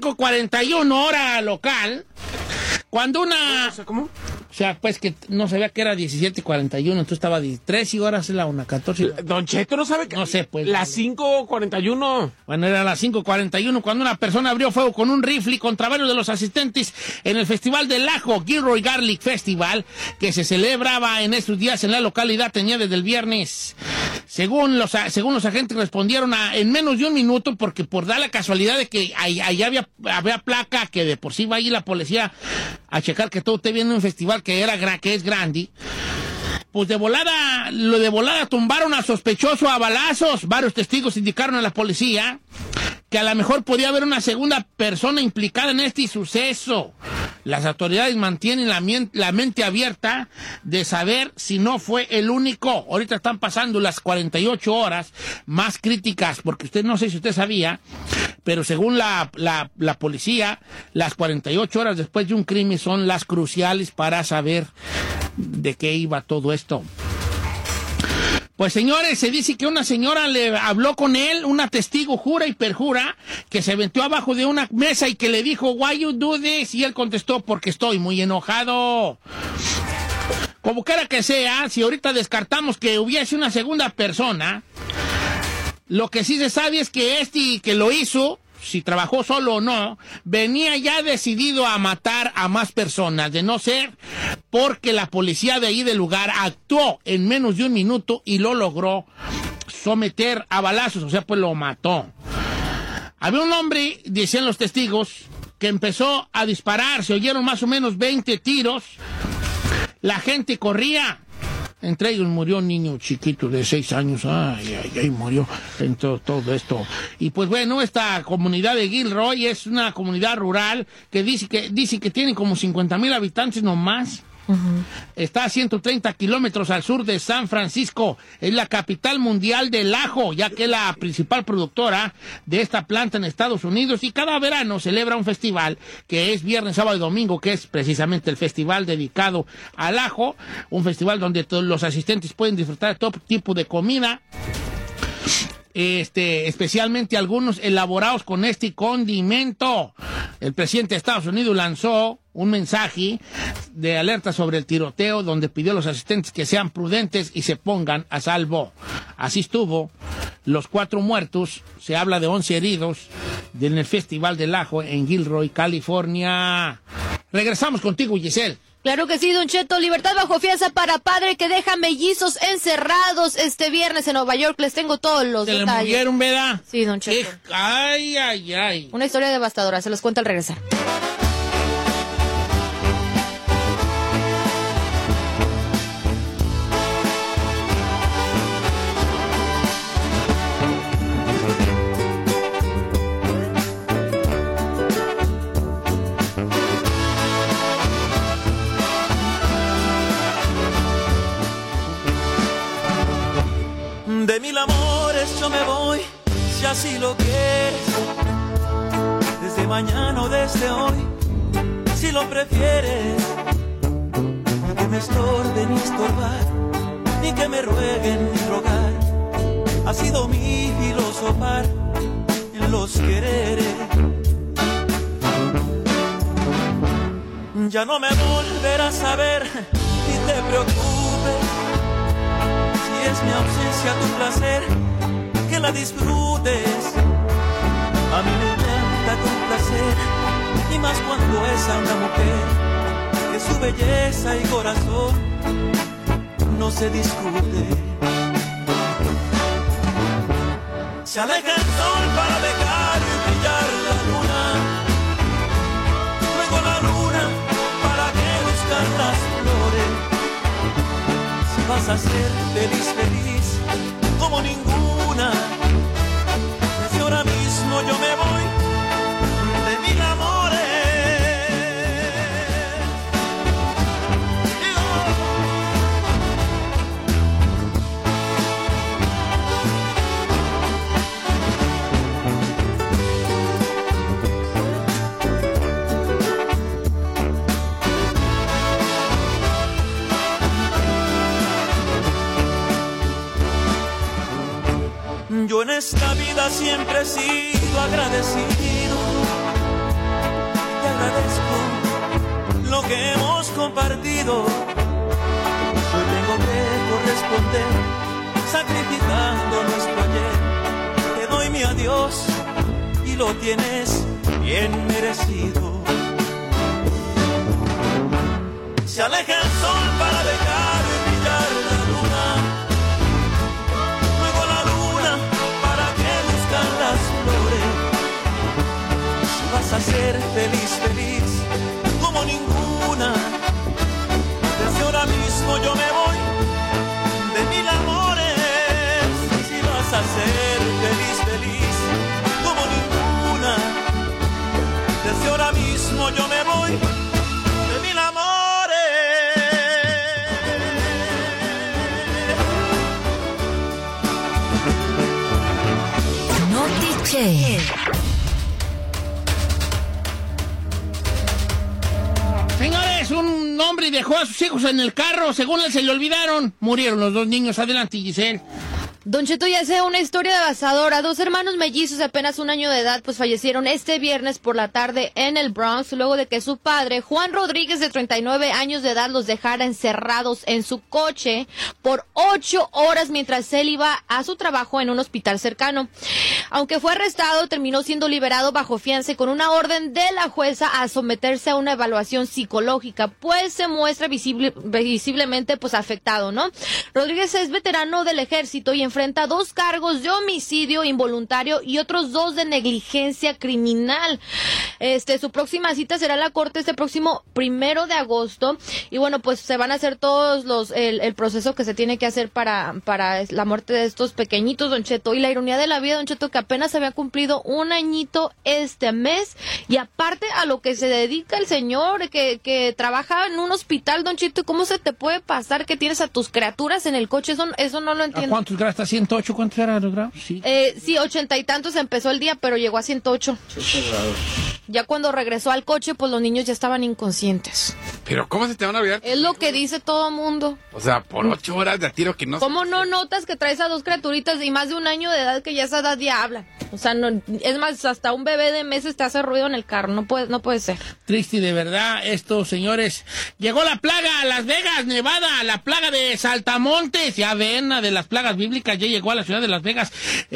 5:41 hora local. Cuando ¿Cómo? O sea, pues que no sabía que era 17:41, entonces estaba 13 horas la 1:14. Don Cheto no sabe que... No sé, pues. Las 5:41. Bueno, era las 5:41 cuando una persona abrió fuego con un rifle contra varios de los asistentes en el Festival del Ajo, Gilroy Garlic Festival, que se celebraba en estos días en la localidad, tenía desde el viernes. Según los agentes respondieron en menos de un minuto, porque por dar la casualidad de que ahí había placa, que de por sí va ahí la policía a checar que todo esté bien en un festival que es grande. Pues de volada tumbaron al sospechoso a balazos. Varios testigos indicaron a la policía que a lo mejor podía haber una segunda persona implicada en este suceso. Las autoridades mantienen la mente abierta de saber si no fue el único. Ahorita están pasando las 48 horas más críticas, porque no sé si usted sabía, pero según la policía, las 48 horas después de un crimen son las cruciales para saber de qué iba todo esto. Pues señores, se dice que una señora le habló con él, una testigo jura y perjura, que se aventó abajo de una mesa y que le dijo, "Why you do this?" Y él contestó, "Porque estoy muy enojado." Como quiera que sea, si ahorita descartamos que hubiese una segunda persona, lo que sí se sabe es que que lo hizo, si trabajó solo o no, venía ya decidido a matar a más personas, de no ser porque la policía de ahí del lugar actuó en menos de un minuto y lo logró someter a balazos, o sea, pues lo mató. Había un hombre, decían los testigos, que empezó a disparar, se oyeron más o menos 20 tiros, la gente corría. Entre ellos murió un niño chiquito de 6 años. Ay, murió en todo esto. Y pues bueno, esta comunidad de Gilroy es una comunidad rural que dice que tiene como 50,000 habitantes nomás. Está a 130 kilómetros al sur de San Francisco. Es la capital mundial del ajo, ya que es la principal productora de esta planta en Estados Unidos. Y cada verano celebra un festival que es viernes, sábado y domingo, que es precisamente el festival dedicado al ajo. Un festival donde todos los asistentes pueden disfrutar de todo tipo de comida. Especialmente algunos elaborados con este condimento. El presidente de Estados Unidos lanzó un mensaje de alerta sobre el tiroteo donde pidió a los asistentes que sean prudentes y se pongan a salvo. Así estuvo. Los 4 muertos, se habla de 11 heridos en el Festival del Ajo en Gilroy, California. Regresamos contigo, Giselle. Claro que sí, Don Cheto. Libertad bajo fianza para padre que deja mellizos encerrados este viernes en Nueva York. Les tengo todos los detalles. ¿Se le murieron, verdad? Sí, Don Cheto. Ay, ay, ay. Una historia devastadora. Se los cuento al regresar. De 1000 amores yo me voy, si así lo quieres. Desde mañana o desde hoy, si lo prefieres. Ni que me estorben ni estorbar, ni que me rueguen ni rogar. Ha sido mi filosofar en los quereres. Ya no me volverás a ver, ni te preocupes. Es mi ausencia tu placer, que la disfrutes. A mí me encanta complacer, y más cuando es a una mujer, que su belleza y corazón no se discute. Se aleja el sol para dejar brillar la luna, luego la luna para que luzcan las flores. Vas a ser feliz, feliz, como ninguna. Desde ahora mismo yo me voy de 1000 amores. Yo en esta vida siempre he sido agradecido. Te agradezco lo que hemos compartido. Hoy tengo que corresponder, sacrificando nuestro ayer. Te doy mi adiós y lo tienes bien merecido. Se aleja el sol para dejar brillar la luna, luego la luna para que luzcan las flores. Vas a ser feliz, feliz, como ninguna. Desde ahora mismo yo me voy de 1000 amores. Si vas a ser feliz, feliz, como ninguna. Desde ahora mismo yo me voy de 1000 amores. Notiche. Señores, un hombre dejó a sus hijos en el carro. Según él se le olvidaron. Murieron los 2 niños. Adelante, Giselle. Don Cheto, ya sea una historia devastadora. 2 hermanos mellizos de apenas 1 año de edad, pues fallecieron este viernes por la tarde en el Bronx, luego de que su padre, Juan Rodríguez, de 39 años de edad, los dejara encerrados en su coche por 8 horas mientras él iba a su trabajo en un hospital cercano. Aunque fue arrestado, terminó siendo liberado bajo fianza con una orden de la jueza a someterse a una evaluación psicológica, pues se muestra visiblemente pues afectado, ¿no? Rodríguez es veterano del ejército y enfrenta 2 cargos de homicidio involuntario y otros 2 de negligencia criminal. Su próxima cita será la corte este próximo 1 de agosto. Y bueno, pues se van a hacer todos el proceso que se tiene que hacer para la muerte de estos pequeñitos, Don Cheto. Y la ironía de la vida, Don Cheto, que apenas había cumplido 1 añito este mes. Y aparte a lo que se dedica el señor, que trabaja en un hospital, Don Cheto, ¿cómo se te puede pasar que tienes a tus criaturas en el coche? Eso no lo entiendo. ¿A cuántos grados está? ¿108? ¿Cuántos eran los grados? Sí. Sí, 80 y tantos empezó el día, pero llegó a 108. Ya cuando regresó al coche, pues los niños ya estaban inconscientes. Pero ¿cómo se te van a olvidar? Es lo que dice todo mundo. O sea, por 8 horas de a tiro que no... ¿Cómo no notas que traes a 2 criaturitas y más de 1 año de edad que ya esa edad ya hablan? O sea, no, es más, hasta un bebé de meses te hace ruido en el carro. No puede ser. Triste, de verdad, esto, señores. Llegó la plaga a Las Vegas, Nevada, la plaga de Saltamontes. Ya ven, una de las plagas bíblicas ya llegó a la ciudad de Las Vegas.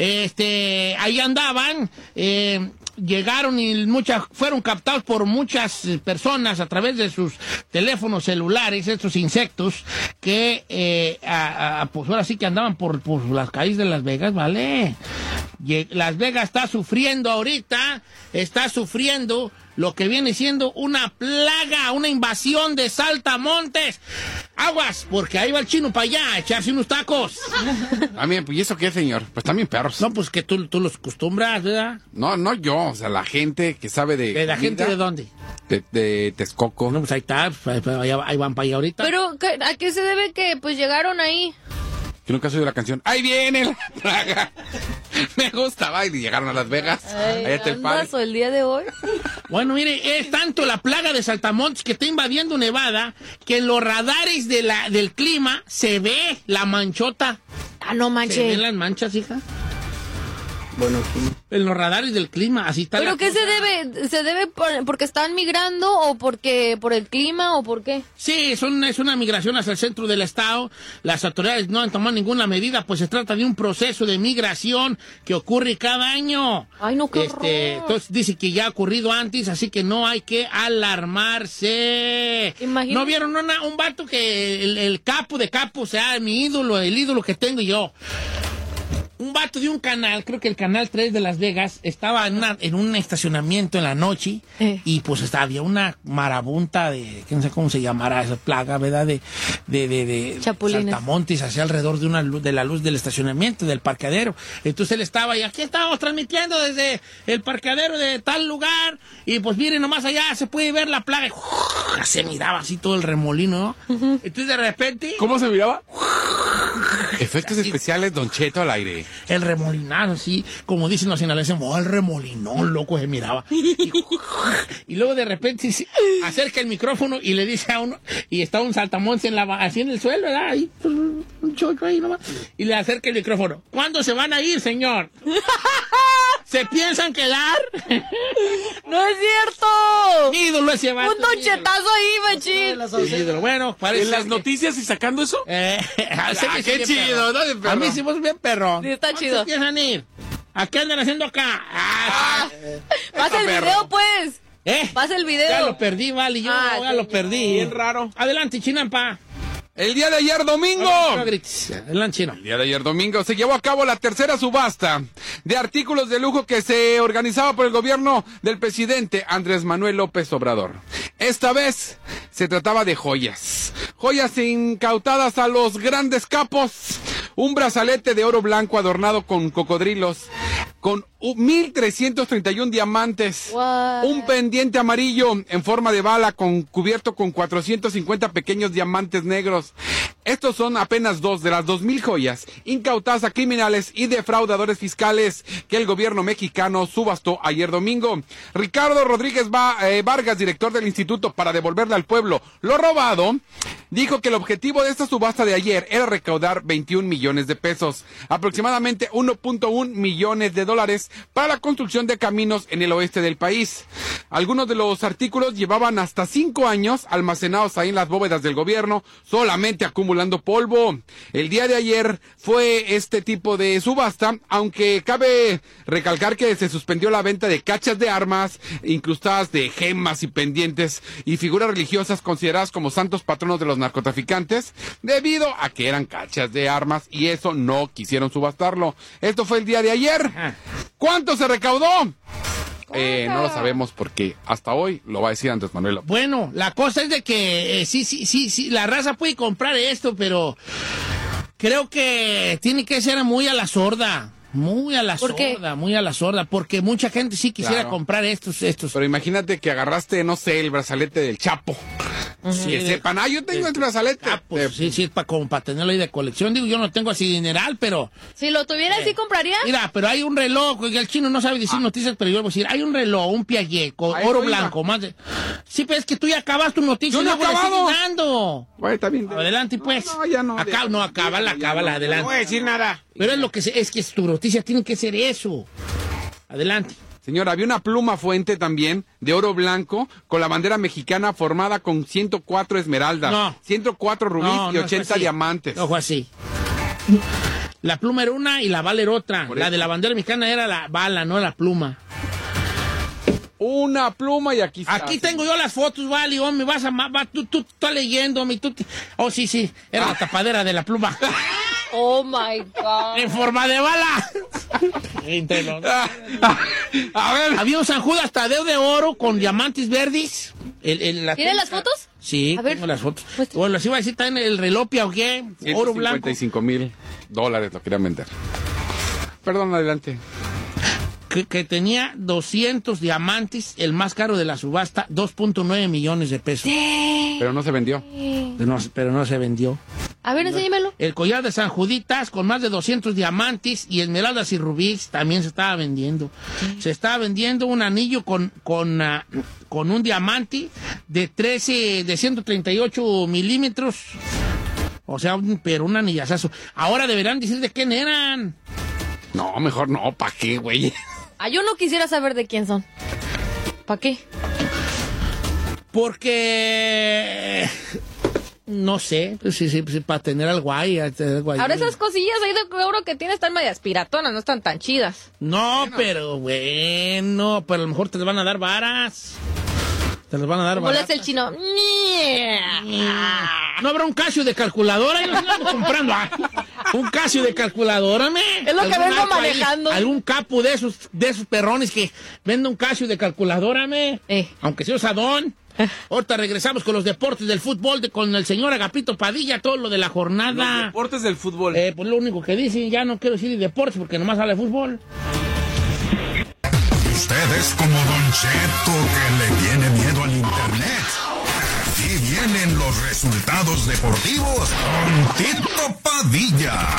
Ahí andaban, llegaron y fueron captados por muchas personas a través de sus teléfonos celulares, estos insectos que pues ahora sí que andaban por las calles de Las Vegas, ¿vale? Las Vegas está sufriendo ahorita, lo que viene siendo una plaga, una invasión de saltamontes. Aguas, porque ahí va el chino para allá a echarse unos tacos. También, pues, ¿y eso qué, señor? Pues también perros. No, pues que tú los acostumbras, ¿verdad? No yo, o sea, la gente que sabe de... ¿De la gente de dónde? De Texcoco. No, pues ahí está, ahí van para allá ahorita. Pero, ¿a qué se debe que, pues, llegaron ahí? Yo nunca soy de la canción. ¡Ahí viene la plaga! Me gustaba y llegaron a Las Vegas. Ay, ahí está el padre. el día de hoy. Bueno, mire, es tanto la plaga de saltamontes que está invadiendo Nevada que en los radares del clima se ve la manchota. Ah, no manches. ¿Se ven las manchas, hija? Bueno, sí. En los radares del clima, así está. ¿Pero qué se debe? ¿Se debe porque están migrando o por el clima o por qué? Sí, es una migración hacia el centro del estado. Las autoridades no han tomado ninguna medida, pues se trata de un proceso de migración que ocurre cada año. Ay, no, qué horror. Entonces dice que ya ha ocurrido antes, así que no hay que alarmarse. Imagínate. ¿No vieron un vato que el capo de capo, o sea, mi ídolo, el ídolo que tengo yo? Un vato de un canal, creo que el canal 3 de Las Vegas, estaba en un estacionamiento en la noche y pues había una marabunta de, no sé cómo se llamará esa plaga, ¿verdad? De chapulines, saltamontes hacia alrededor de la luz del estacionamiento, del parqueadero. Entonces él estaba y aquí estábamos transmitiendo desde el parqueadero de tal lugar y pues miren nomás allá se puede ver la plaga. Se miraba así todo el remolino, ¿no? Entonces de repente... ¿Cómo se miraba? Efectos especiales, Don Cheto al aire. El remolinazo, así, como dicen los sinaloenses, el remolinón, loco, se miraba. Y luego de repente se acerca el micrófono y le dice a uno, y está un saltamontes así en el suelo, ¿verdad? Ahí, pues, un chocho ahí nomás. Y le acerca el micrófono. ¿Cuándo se van a ir, señor? ¿Se piensan quedar? ¡No es cierto! Ídolo ese vato. Un donchetazo ahí, machín. Ídolo. Bueno, parece ¿En las noticias y sacando eso? ¡Qué chido! ¿No? A mí sí vos bien perro. Sí, está chido. ¿Qué piensan ir? ¿A qué andan haciendo acá? Pasa el video, pues. Pasa el video. Ya lo perdí, vale, yo ya lo perdí. Bien raro. Adelante, Chinampa. El día de ayer domingo. Adelante, Chino. El día de ayer domingo se llevó a cabo la tercera subasta de artículos de lujo que se organizaba por el gobierno del presidente Andrés Manuel López Obrador. Esta vez se trataba de joyas. Joyas incautadas a los grandes capos. Un brazalete de oro blanco adornado con cocodrilos, con 1,331 diamantes. What? Un pendiente amarillo en forma de bala cubierto con 450 pequeños diamantes negros. Estos son apenas 2 de las 2,000 joyas incautadas a criminales y defraudadores fiscales que el gobierno mexicano subastó ayer domingo. Ricardo Rodríguez Vargas, director del Instituto para Devolverle al Pueblo lo Robado, dijo que el objetivo de esta subasta de ayer era recaudar 21 millones de pesos, aproximadamente 1.1 millones de dólares para la construcción de caminos en el oeste del país. Algunos de los artículos llevaban hasta 5 años almacenados ahí en las bóvedas del gobierno, solamente acumulando acumulando polvo. El día de ayer fue este tipo de subasta, aunque cabe recalcar que se suspendió la venta de cachas de armas, incrustadas de gemas y pendientes, y figuras religiosas consideradas como santos patronos de los narcotraficantes, debido a que eran cachas de armas, y eso no quisieron subastarlo. Esto fue el día de ayer. ¿Cuánto se recaudó? No lo sabemos porque hasta hoy lo va a decir Andrés Manuel López. Bueno, la cosa es de que sí, la raza puede comprar esto, pero creo que tiene que ser muy a la sorda. Muy a la sorda, porque mucha gente sí quisiera comprar estos. Pero imagínate que agarraste, no sé, el brazalete del Chapo. Sí, que sepan, yo tengo el brazalete. Pues, sí, como para tenerlo ahí de colección. Digo, yo no tengo así dineral, pero... Si lo tuviera, ¿sí compraría? Mira, pero hay un reloj, el chino no sabe decir noticias, pero yo voy a decir, hay un reloj, un Piaget, con oro blanco, más de... Sí, pero es que tú ya acabas tu noticia. Yo no he acabado. Bueno, está bien. Adelante, pues. No, ya no. Acábala, adelante. No voy a decir nada. Pero es lo que es que tu noticia tiene que ser eso. Adelante. Señora, había una pluma fuente también de oro blanco con la bandera mexicana formada con 104 esmeraldas, 104 rubíes y 80 diamantes. Ojo así. La pluma era una y la bala era otra. La de la bandera mexicana era la bala, no la pluma. Una pluma y aquí está. Aquí tengo yo las fotos, vale, me vas a... tú estás leyendo, Oh, sí, era la tapadera de la pluma. Oh, my God. En forma de bala. A ver. Había un San Judas Tadeo de oro con diamantes verdes. ¿Tienen las fotos? Sí, tengo las fotos. Bueno, les iba a decir también el reloj Piaget, oro blanco. $155,000 lo querían vender. Perdón, adelante. Que tenía 200 diamantes, el más caro de la subasta, 2.9 millones de pesos. Pero no se vendió. Pero no se vendió. A ver, enséñamelo. El collar de San Juditas con más de 200 diamantes y esmeraldas y rubíes también se estaba vendiendo. Se estaba vendiendo un anillo con un diamante de 138 milímetros. O sea, pero un anillazazo. Ahora deberán decir de quién eran. No, mejor no. ¿Para qué, güey? Yo no quisiera saber de quién son. ¿Para qué? Porque... No sé, pues sí, para tener algo ahí. Ahora esas cosillas ahí de oro que tienes están medias piratonas, no están tan chidas. No, pero bueno, pero a lo mejor te les van a dar varas. Te les van a dar varas. ¿Cómo le hace el chino? ¿No habrá un Casio de calculadora? Yo lo ando comprando. Un Casio de calculadora, Es lo que vengo manejando. Algún capo de esos perrones que vende un Casio de calculadora, Aunque sea usadón. Ahorita regresamos con los deportes del fútbol con el señor Agapito Padilla, todo lo de la jornada. Los deportes del fútbol. Pues lo único que dicen, ya no quiero decir de deportes porque nomás habla de fútbol. Usted es como Don Cheto que le tiene miedo al internet. Aquí vienen los resultados deportivos con Tito Padilla.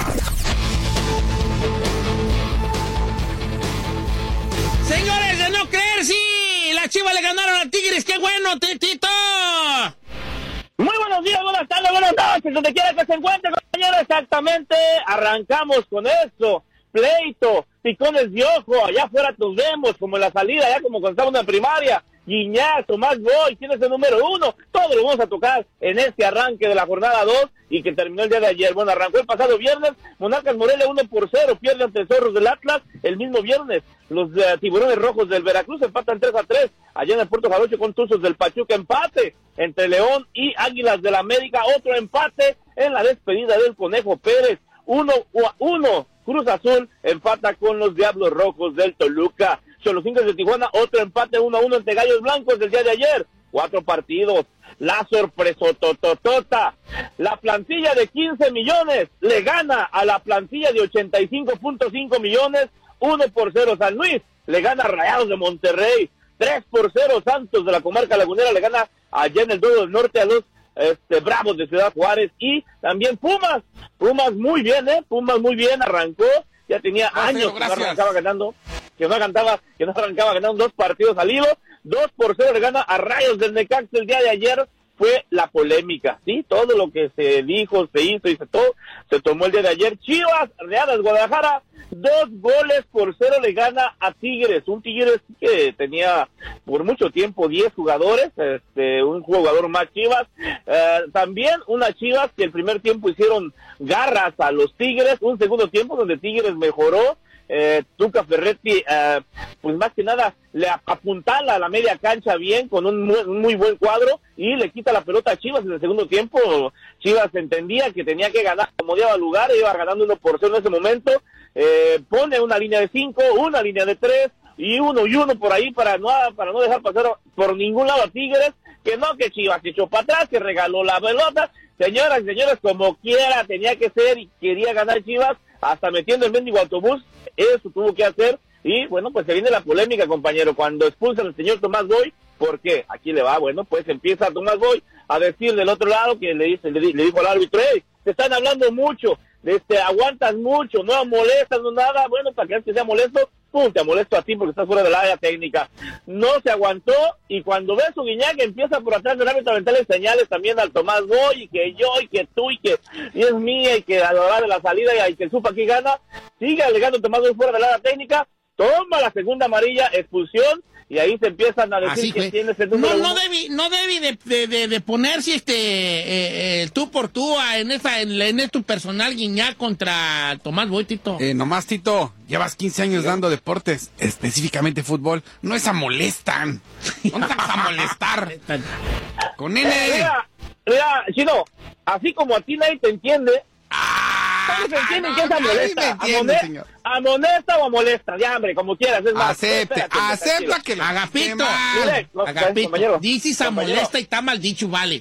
Señores, de no creer, sí, las Chivas le ganaron a Tigres, qué bueno, Tito. Muy buenos días, buenas tardes, buenas noches, donde quiera que se encuentre, compañero. Exactamente, arrancamos con esto. Pleito, picones de ojo, allá afuera nos vemos, como en la salida, ya como cuando estábamos en primaria. Guiñac, Tomás Boy, ¿quién es el número 1? Todo lo vamos a tocar en este arranque de la jornada 2 y que terminó el día de ayer. Bueno, arrancó el pasado viernes, Monarcas Morelia 1-0, pierde ante Zorros del Atlas. El mismo viernes, los Tiburones Rojos del Veracruz empatan 3-3, allá en el Puerto Jarocho con Tuzos del Pachuca, empate entre León y Águilas del América, otro empate en la despedida del Conejo Pérez, 1-1. Cruz Azul empata con los Diablos Rojos del Toluca. Cholocincos de Tijuana, otro empate 1-1 entre Gallos Blancos del día de ayer. 4 partidos. La sorpresototota. La plantilla de 15 millones le gana a la plantilla de 85.5 millones. 1-0 San Luis le gana a Rayados de Monterrey. 3-0 Santos de la comarca lagunera le gana allá en el Duelo del Norte a los Bravos de Ciudad Juárez. Y también Pumas muy bien, Pumas muy bien, arrancó, ya tenía años que no arrancaba ganando, que no arrancaba ganando 2 partidos al hilo. 2-0 le gana a Rayos del Necaxa el día de ayer, fue la polémica, ¿sí? Todo lo que se dijo, se hizo y se tomó el día de ayer. Chivas, Rayadas Guadalajara, 2-0 le gana a Tigres, un Tigres que tenía por mucho tiempo 10 jugadores, un jugador más Chivas, también unas Chivas que el primer tiempo hicieron garras a los Tigres, un segundo tiempo donde Tigres mejoró, Tuca Ferretti, pues más que nada le apuntala a la media cancha bien con un muy buen cuadro y le quita la pelota a Chivas en el segundo tiempo. Chivas entendía que tenía que ganar, como daba lugar, iba ganando 1-0 en ese momento, pone una línea de 5, una línea de 3 y uno por ahí para no dejar pasar por ningún lado a Tigres, que Chivas se echó para atrás, que regaló la pelota. Señoras y señores, como quiera tenía que ser y quería ganar Chivas, hasta metiendo el mendigo autobús, eso tuvo que hacer. Y bueno, pues se viene la polémica, compañero, cuando expulsan al señor Tomás Boy. ¿Por qué? Aquí le va, bueno, pues empieza Tomás Boy a decir del otro lado que le dijo al árbitro, hey, te están hablando mucho, aguantas mucho, no molestas, no nada, bueno, para que antes sea molesto, pum, te molesto a ti porque estás fuera del área técnica. No se aguantó, y cuando ve su Guiñac empieza por atrás del árbitro a aventarle señales también al Tomás Boy, y que yo, y que tú, y es mía, y que a la hora de la salida, y que el Supa aquí gana, sigue alegando Tomás Boy fuera del área técnica, toma la segunda amarilla, expulsión, y ahí se empiezan a decir que tiene ese número. No debí de ponerse tú por tú en tu personal Guiñac contra Tomás Boy, Tito. Nomás, Tito, llevas 15 años dando deportes, específicamente fútbol. No es a molestan. ¿Dónde vas a molestar? Con N. Mira, Chino, así como a ti nadie te entiende, todos entienden que es amonesta o amolesta, ya, hombre, como quieras, es más. Acepta que la Agapito, dices amolesta y está mal dicho, vale.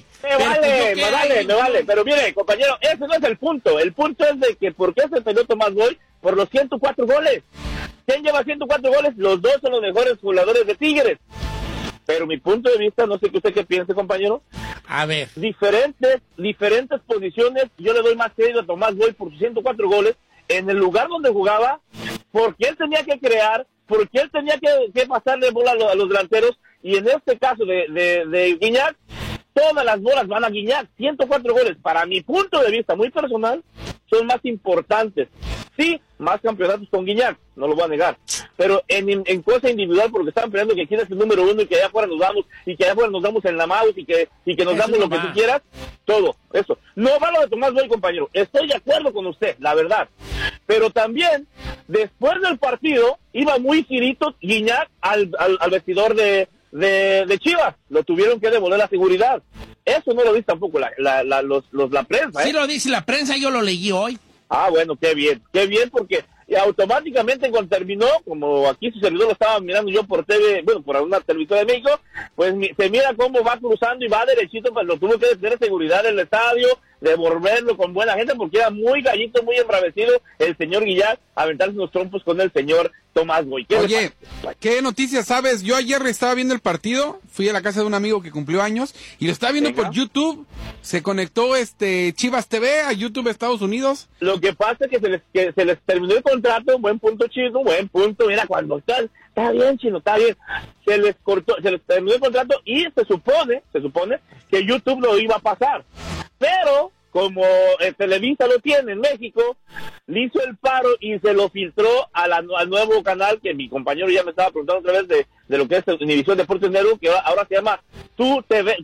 Me vale, pero mire, compañero, ese no es el punto es de que ¿por qué se peleó Tomás Boy? Por los 104 goles. ¿Quién lleva 104 goles? Los dos son los mejores jugadores de Tigres. Pero mi punto de vista, no sé qué usted qué piense, compañero. A ver. Diferentes posiciones, yo le doy más crédito a Tomás Boy por sus 104 goles, en el lugar donde jugaba, porque él tenía que crear, porque él tenía que pasarle bola a los delanteros, y en este caso de Guiñac, todas las bolas van a Guiñac. 104 goles, para mi punto de vista muy personal, son más importantes. Sí, más campeonatos con Guiñac, no lo voy a negar, pero en cosa individual, porque estaban peleando que quién es el número 1 y que allá afuera nos damos, y que allá afuera nos damos en la mouse y que nos damos lo que tú quieras, todo eso. No va lo de Tomás Boy, compañero, estoy de acuerdo con usted, la verdad, pero también, después del partido, iba muy girito Guiñac al vestidor de Chivas, lo tuvieron que devolver la seguridad. Eso no lo dice tampoco la prensa, Sí lo dice la prensa, yo lo leí hoy. Ah, bueno, qué bien, porque automáticamente cuando terminó, como aquí su servidor lo estaba mirando yo por TV, bueno, por una televisora de México, pues se mira cómo va cruzando y va derechito, pues lo tuvo que tener seguridad en el estadio, devolverlo con buena gente, porque era muy gallito, muy embravecido el señor Guiñac, aventarse unos trompos con el señor Tomás Boy. Oye, ¿qué noticias sabes? Yo ayer estaba viendo el partido, fui a la casa de un amigo que cumplió años, y lo estaba viendo por YouTube, se conectó Chivas TV a YouTube Estados Unidos. Lo que pasa es que se les terminó el contrato, buen punto, Chino, buen punto, mira, cuando está bien, Chino, está bien, se les terminó el contrato, y se supone que YouTube lo iba a pasar, pero como Televisa lo tiene en México, le hizo el paro y se lo filtró al nuevo canal que mi compañero ya me estaba preguntando otra vez de lo que es Univisión Deportes Network, que ahora se llama Tu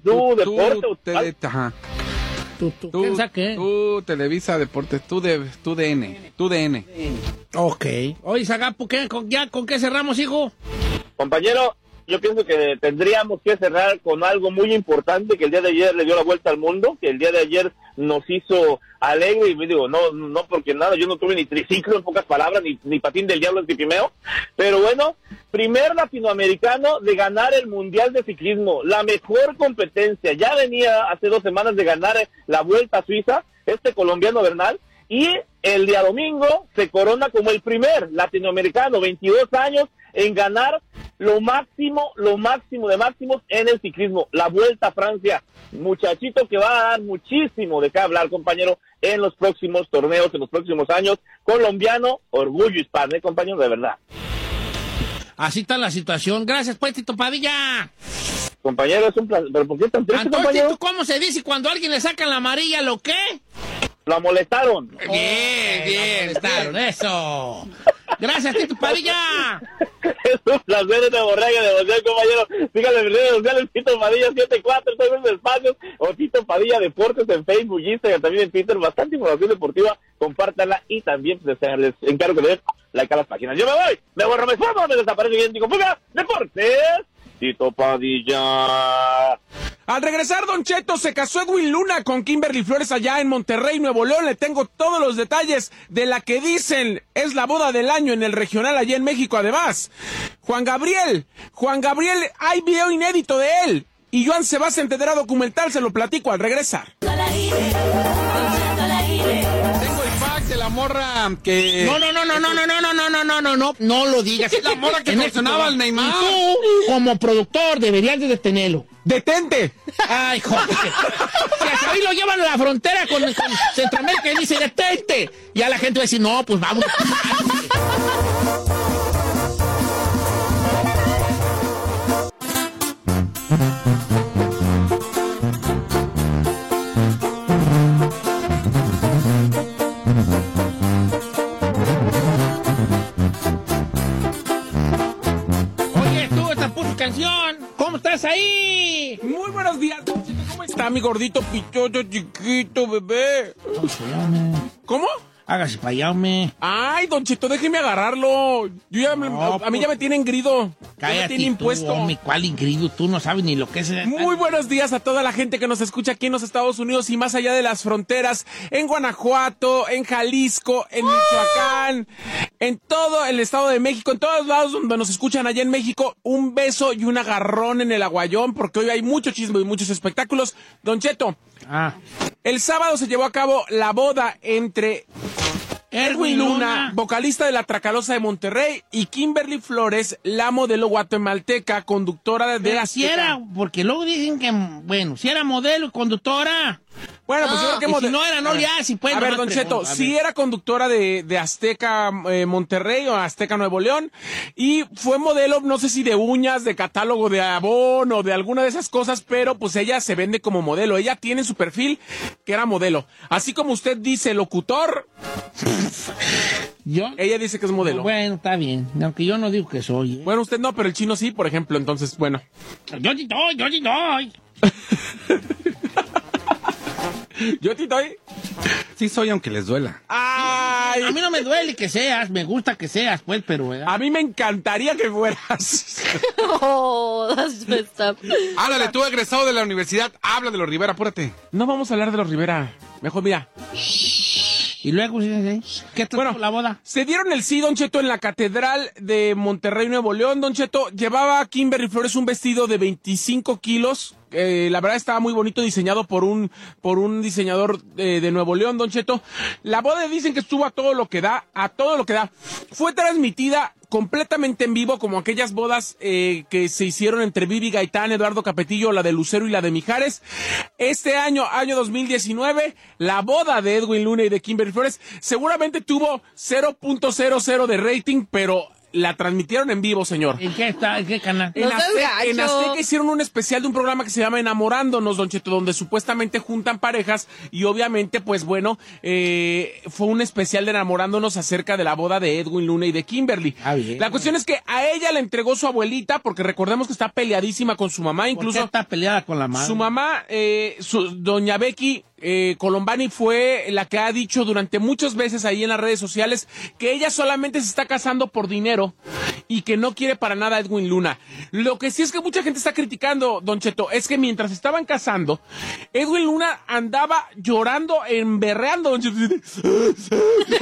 Televisa Deportes, tu DN. Ok. Oye, Zagapo, ¿con qué cerramos, hijo? Compañero, yo pienso que tendríamos que cerrar con algo muy importante que el día de ayer le dio la vuelta al mundo, que el día de ayer nos hizo alegre, y digo, no porque nada, yo no tuve ni triciclo, en pocas palabras, ni patín del diablo en Pipimeo, pero bueno, primer latinoamericano de ganar el Mundial de Ciclismo, la mejor competencia, ya venía hace 2 semanas de ganar la Vuelta a Suiza, colombiano Bernal, y el día domingo se corona como el primer latinoamericano, 22 años, en ganar lo máximo de máximos en el ciclismo, la Vuelta a Francia. Muchachito que va a dar muchísimo de qué hablar, compañero, en los próximos torneos, en los próximos años. Colombiano, orgullo hispano, compañero, de verdad. Así está la situación. Gracias, pues, Tito Padilla. Compañero, es un placer. ¿Pero por qué tan triste, Entonces, compañero? ¿tú cómo se dice cuando a alguien le sacan la amarilla, lo qué? La molestaron. Bien, molestaron, eso. Gracias, Tito Padilla. Es un placer de borrega de voceo, compañero. Síganme en redes sociales, Tito Padilla 74, estoy en espacios, o Tito Padilla Deportes en Facebook, Instagram, también en Twitter. Bastante información deportiva, compártanla y también les encargo que le den like a las páginas. Yo me borro, me esfuerzo, me desaparece y digo, fuga, Deportes, Tito Padilla. Al regresar, Don Cheto, se casó Edwin Luna con Kimberly Flores allá en Monterrey, Nuevo León. Le tengo todos los detalles de la que dicen es la boda del año en el regional allá en México. Además, Juan Gabriel, hay video inédito de él. Y Joan Sebastián tendrá documental, se lo platico al regresar. Tengo el fax de la morra que... No lo digas. La morra que mencionaba al Neymar. Y tú, como productor, deberías de detenerlo. ¡Detente! Ay, joder. Si hasta ahí lo llevan a la frontera con Centroamérica y dice, detente. Y a la gente va a decir, no, pues vamos. Oye, tú, esta puta canción, ¿cómo estás ahí? Muy buenos días, Don Cheto. ¿Cómo está mi gordito pichocho chiquito, bebé? ¿Cómo? Hágase para allá, hombre. Ay, Don Cheto, déjeme agarrarlo. A mí ya me tienen grido. Cállate, ya me tienen impuesto. Tú, hombre, ¿cuál ingrido? Tú no sabes ni lo que es. Muy buenos días a toda la gente que nos escucha aquí en los Estados Unidos y más allá de las fronteras, en Guanajuato, en Jalisco, en Michoacán, en todo el Estado de México, en todos lados donde nos escuchan allá en México. Un beso y un agarrón en el aguayón, porque hoy hay mucho chisme y muchos espectáculos. Don Cheto, el sábado se llevó a cabo la boda entre Edwin Luna, vocalista de La Tracalosa de Monterrey, y Kimberly Flores, la modelo guatemalteca, conductora de Azteca. Si era, porque luego dicen que, bueno, si era modelo y conductora. Bueno, pues yo creo que si no era, no, ya, si puede. A ver, Don Cheto, sí era conductora de Azteca Monterrey o Azteca Nuevo León, y fue modelo, no sé si de uñas, de catálogo de Avon o de alguna de esas cosas, pero pues ella se vende como modelo. Ella tiene su perfil que era modelo. Así como usted dice locutor, ella dice que es modelo. Bueno, está bien, aunque yo no digo que soy. Bueno, usted no, pero el chino sí, por ejemplo, entonces, bueno. Yo sí doy. Yo te doy. Sí soy, aunque les duela. Ay. A mí no me duele que seas, me gusta que seas, pues, pero... ¿verdad? A mí me encantaría que fueras. Oh, that's messed up. Háblale, tú egresado de la universidad, habla de los Rivera, apúrate. No vamos a hablar de los Rivera. Mejor, mira. Y luego, ¿qué tal la boda? Se dieron el sí, Don Cheto, en la Catedral de Monterrey, Nuevo León. Don Cheto, llevaba a Kimberly Flores un vestido de 25 kilos. La verdad estaba muy bonito, diseñado por un diseñador de Nuevo León, Don Cheto. La boda dicen que estuvo a todo lo que da. Fue transmitida completamente en vivo, como aquellas bodas que se hicieron entre Vivi Gaitán, Eduardo Capetillo, la de Lucero y la de Mijares. Este año 2019, la boda de Edwin Luna y de Kimberly Flores seguramente tuvo 0.00 de rating, pero la transmitieron en vivo, señor. ¿En qué está? ¿En qué canal? En Azteca hicieron un especial de un programa que se llama Enamorándonos, Don Cheto, donde supuestamente juntan parejas y obviamente, pues bueno, fue un especial de Enamorándonos acerca de la boda de Edwin Luna y de Kimberly. Bien. La cuestión es que a ella le entregó su abuelita, porque recordemos que está peleadísima con su mamá, incluso... ¿Por qué está peleada con la madre? Su mamá, doña Becky Colombani, fue la que ha dicho durante muchas veces ahí en las redes sociales que ella solamente se está casando por dinero y que no quiere para nada a Edwin Luna. Lo que sí es que mucha gente está criticando, Don Cheto, es que mientras estaban casando, Edwin Luna andaba llorando, emberreando, Don Cheto.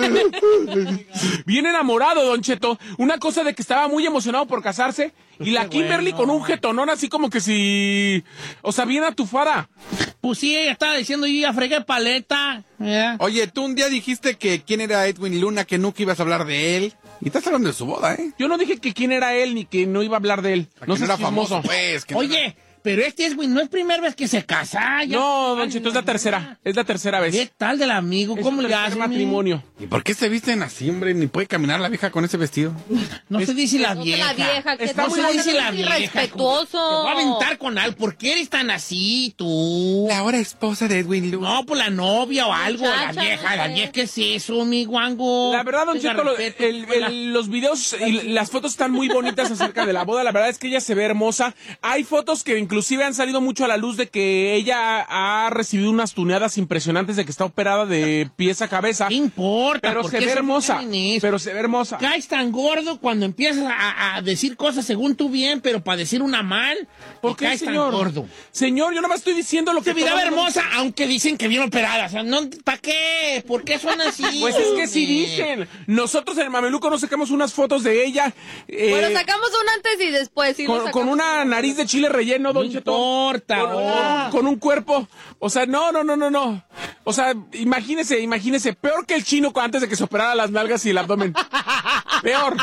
Bien enamorado, Don Cheto. Una cosa de que estaba muy emocionado por casarse y la Kimberly con un jetonón así como que si... O sea, bien atufada. Pues sí, ella estaba diciendo, yo ya fregué paleta. Oye, tú un día dijiste que quién era Edwin Luna, que nunca ibas a hablar de él. Y estás hablando de su boda, ¿eh? Yo no dije que quién era él ni que no iba a hablar de él. No seas chismoso. Famoso, pues. Oye, Pero güey, no es primera vez que se casa. Ya No, Don Cheto, es la tercera. Es la tercera vez. ¿Qué tal del amigo? Es ¿Cómo su le tercer hace? matrimonio. ¿Y por qué se visten así, hombre? Ni puede caminar la vieja con ese vestido. No se dice la No, vieja. la vieja, que No no se dice la es vieja. irrespetuoso. Te voy a aventar con algo. ¿Por qué eres tan así, tú? La ahora esposa de Edwin Lewis. No, pues la novia o algo. Muchacha, La vieja, no la sé. vieja, ¿qué es eso, mi guango? La verdad, Don Tenga Cheto, respeto, los videos y las fotos están muy bonitas acerca de la boda. La verdad es que ella se ve hermosa. Hay fotos que inclusive han salido mucho a la luz de que ella ha recibido unas tuneadas impresionantes de que está operada de pies a cabeza. ¿Qué importa? Pero ¿Por se qué ve hermosa. ponen eso? Pero se ve hermosa. Caes tan gordo cuando empiezas a decir cosas según tú bien, pero para decir una mal. ¿Por y qué, caes señor? tan gordo. Señor, yo nada más estoy diciendo lo que... Se miraba todo el mundo- hermosa, aunque dicen que bien operada. O sea, no, ¿para qué? ¿Por qué son así? Pues es que sí hombre? dicen. Nosotros en el Mameluco nos sacamos unas fotos de ella. Bueno, sacamos un antes y después. Sí, lo con sacamos. una nariz de chile relleno, Don No Cheto. importa, oh. Con un cuerpo. O sea, no. O sea, imagínese, peor que el chino antes de que se operara las nalgas y el abdomen. Peor.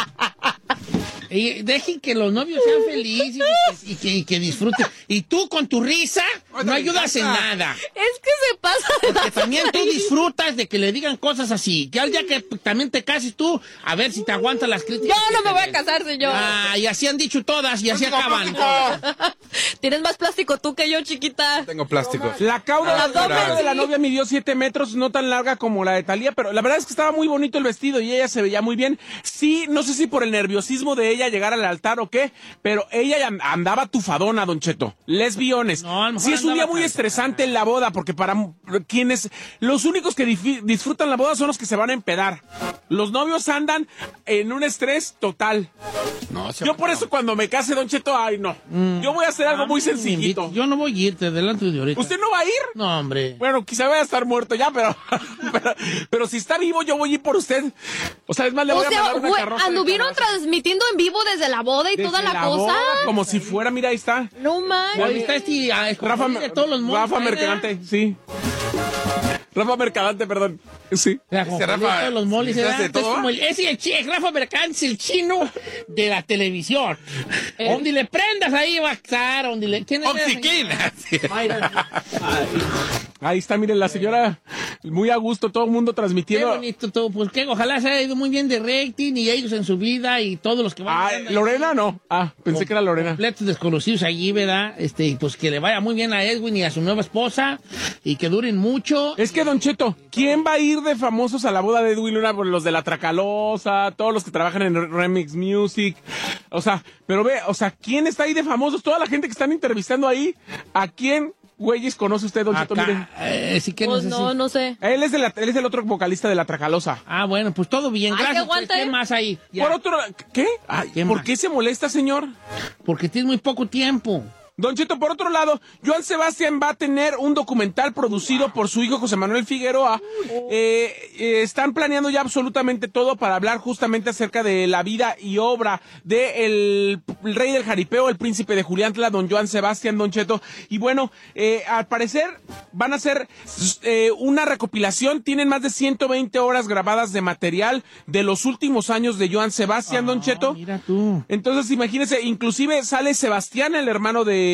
Y dejen que los novios sean felices y que disfruten. Y tú con tu risa no ayudas en nada. Es que se pasa de Porque también tú disfrutas de que le digan cosas así. Ya el día que también te cases tú, a ver si te aguantas las críticas. Yo no me voy a casar, señor. Ah, y así han dicho todas y así Tengo acaban. plástico. Tienes más plástico tú que yo, chiquita. Tengo plástico. La cauda abdomen, de la sí. novia midió 7 metros, no tan larga como la de Thalía, pero la verdad es que estaba muy bonito el vestido y ella se veía muy bien. Sí, no sé si por el nerviosismo de ella llegar al altar o qué, pero ella andaba tufadona, Don Cheto. Lesbiones. No, a lo mejor Sí, es un día andaba muy cansada. estresante en la boda, porque para quienes, los únicos que disfrutan la boda son los que se van a empedar. Los novios andan en un estrés total. No, se Yo por eso cuando me case, Don Cheto, ay no. Yo voy a hacer algo muy sencillito. Yo no voy a irte delante de ahorita. ¿Usted no va a ir? No, hombre. Bueno, quizá vaya a estar muerto ya, pero si está vivo, yo voy a ir por usted. O sea, es más, le voy O a sea, mandar una güey, carroza de anduvieron carroza. transmitiendo en vivo desde la boda y Desde toda la cosa. boda, como si fuera, mira, ahí está. No manches. Ahí está Rafa, de todos los modos. Rafa Mercadante, sí. Rafa Mercadante, perdón. Sí. Ese Rafa, todos los moles, ¿se hace ¿verdad? de todo? Es como el Rafa Mercante es el chino de la televisión. Donde le prendas ahí va a estar. Donde le... ¿Quién es esa Oxiquina. señora? Ahí está, miren, la señora muy a gusto, todo el mundo Qué transmitiendo. bonito todo. Pues que ojalá se haya ido muy bien de rating y ellos en su vida y todos los que van. Ah, llegando ahí. Lorena no. Ah, pensé que era Lorena. Completos desconocidos allí, ¿verdad? Y pues que le vaya muy bien a Edwin y a su nueva esposa y que duren mucho. Es que, Don Cheto, ¿quién va a ir de famosos a la boda de Edwin Luna? Por los de La Tracalosa, todos los que trabajan en Remix Music. O sea, pero ve, o sea, ¿quién está ahí de famosos? Toda la gente que están entrevistando ahí, ¿a quién, güeyes, conoce usted, Don Cheto? Mire. Acá, sí que Pues sé no, si- no sé. Él es el otro vocalista de La Tracalosa. Ah, bueno, pues todo bien. Ay, que Gracias. aguanta, ¿Qué ¿eh? más ahí? Ya. Por otro, ¿qué? Ay, ¿Qué ¿por más? qué se molesta, señor? Porque tienes muy poco tiempo. Don Cheto, por otro lado, Joan Sebastián va a tener un documental producido por su hijo José Manuel Figueroa. Están planeando ya absolutamente todo para hablar justamente acerca de la vida y obra de el rey del jaripeo, el príncipe de Juliantla, don Joan Sebastián, Don Cheto. Y bueno, al parecer van a hacer una recopilación. Tienen más de 120 horas grabadas de material de los últimos años de Joan Sebastián, Don Cheto. Mira tú. Entonces, imagínese, inclusive sale Sebastián, el hermano de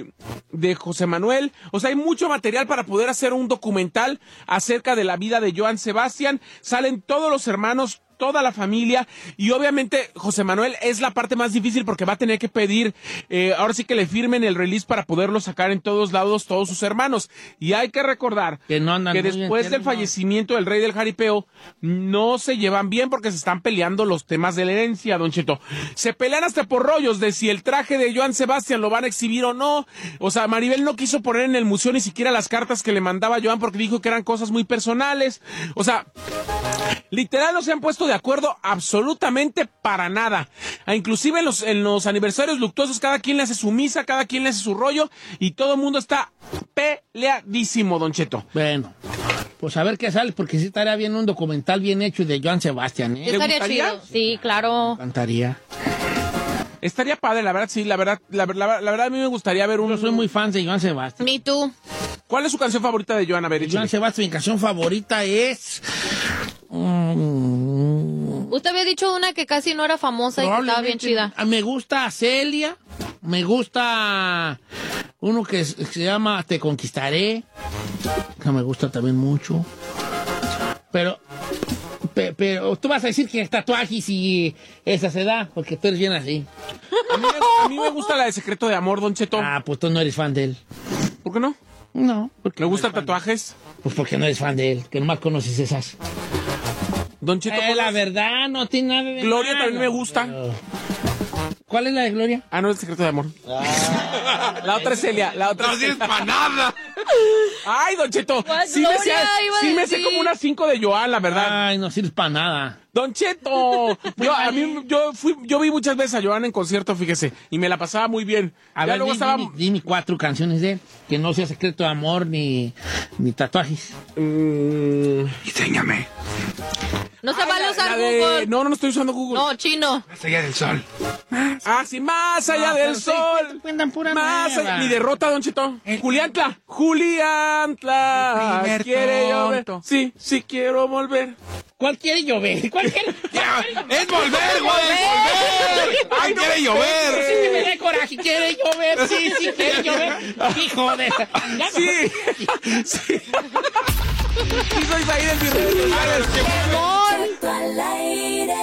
José Manuel. O sea, hay mucho material para poder hacer un documental acerca de la vida de Joan Sebastián. Salen todos los hermanos, toda la familia, y obviamente José Manuel es la parte más difícil porque va a tener que pedir, ahora sí que le firmen el release para poderlo sacar en todos lados, todos sus hermanos. Y hay que recordar Que no andan que muy después del enfermos. fallecimiento del rey del jaripeo, no se llevan bien porque se están peleando los temas de la herencia, Don Cheto. Se pelean hasta por rollos de si el traje de Joan Sebastián lo van a exhibir o no. O sea, Maribel no quiso poner en el museo ni siquiera las cartas que le mandaba Joan porque dijo que eran cosas muy personales. O sea, literal no se han puesto de acuerdo absolutamente para nada. Inclusive en los aniversarios luctuosos cada quien le hace su misa, cada quien le hace su rollo y todo el mundo está peleadísimo, Don Cheto. Bueno, pues a ver qué sale, porque sí estaría bien un documental bien hecho de Joan Sebastián, ¿eh? Estaría gustaría? chido. Sí, claro. Cantaría. Estaría padre, la verdad, sí, la verdad a mí me gustaría ver Yo soy muy fan de Joan Sebastián. Ni tú. ¿Cuál es su canción favorita de Joan? A ver, De Joan échale. Sebastián, mi canción favorita es... Usted había dicho una que casi no era famosa y que estaba bien chida. Me gusta Celia, me gusta Uno que se llama Te Conquistaré, que me gusta también mucho. Pero tú vas a decir que tatuajes y esa se da, porque tú eres bien así. A mí me gusta la de Secreto de Amor, Don Cheto. Ah, pues tú no eres fan de él. ¿Por qué no? No. ¿Le gustan tatuajes? Pues porque no eres fan de él, que nomás conoces esas. Don Cheto, la verdad, no tiene nada de Gloria malo, también me gusta. ¿Cuál es la de Gloria? Ah, no, El Secreto de Amor. La otra es Celia. La otra no sirves para nada. Ay, Don Cheto. Sí me sé como unas 5 de Joan, la verdad. Ay, no sirves para nada. Don Cheto. Yo vi muchas veces a Joan en concierto, fíjese. Y me la pasaba muy bien. A ver, dime 4 canciones de él. Que no sea Secreto de Amor ni tatuajes. Enséñame. No se vale usar Google. No estoy usando Google. No, chino. Más allá del sol. Sí, más allá del sol. Cuentan pura Más allá. Mi derrota, Don Cheto. Juliantla. Quiere llover. Sí, quiero volver. ¿Cuál quiere llover? ¿Cuál quiere? ¡Es volver, güey! ¡Volver! ¡Ay, quiere llover! Sí, me da coraje. ¿Quiere llover? Sí, quiere llover. Hijo de... Sí. Sí soy ahí del video. Al aire.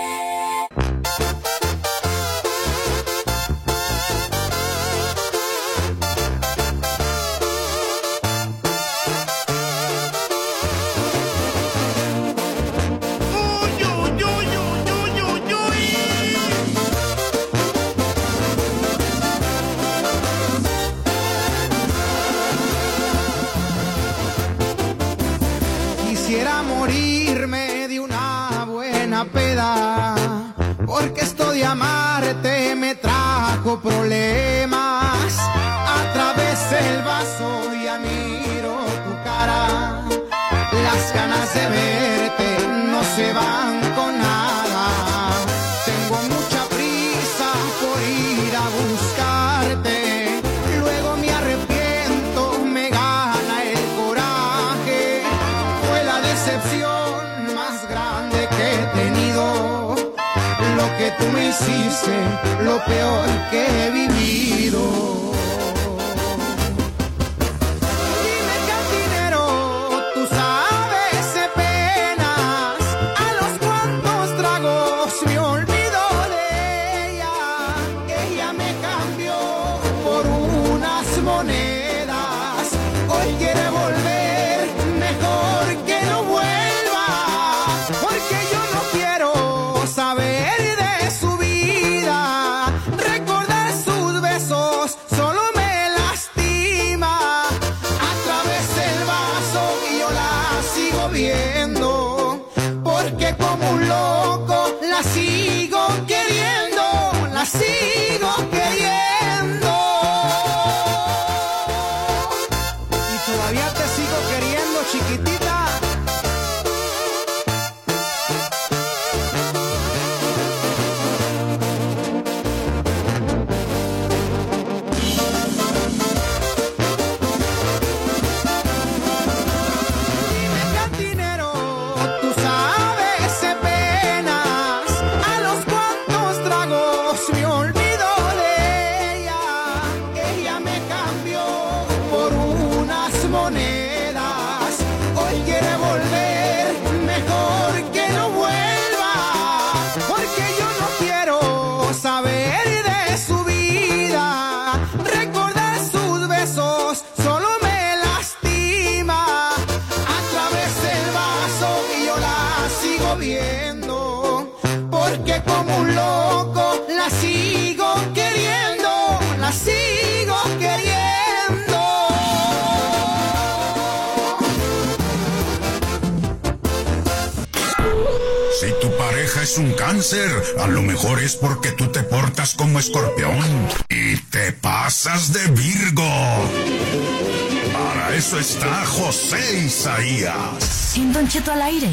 Quisiera morirme de una buena peda, porque esto de amarte me trajo problemas. A través del vaso ya miro tu cara, las ganas de verte no se van con nada. Tengo mucha prisa por ir a buscarte, luego me arrepiento, me gana el coraje. Fue la decepción más grande que he tenido, lo que tú me hiciste, lo peor que he vivido. Dime, cantinero, tú sabes de penas, a los cuantos tragos me olvido de ella. Ella me cambió por unas monedas, hoy quiere volver, mejor que no vuelva, porque yo no quiero saber de su vida. Recordar sus besos solo me lastima. A través del vaso yo la sigo viendo, porque como un loco la sigo queriendo, la sigo queriendo. Y todavía te sigo queriendo, chiquitita. Dime, cantinero, tú sabes de penas, a los cuantos tragos me olvido de ella. Ella me cambió por unas monedas, hoy quiere volver, mejor que no vuelva, porque yo no quiero saber de su vida. Recordar sus besos solo me lastima. A través del vaso yo la sigo viendo, porque como un loco la sigo queriendo, la sigo queriendo. Si tu pareja es un cáncer, a lo mejor es porque tú te portas como escorpión y te pasas de Virgo. Para eso está José Isaías. En Don Cheto al aire.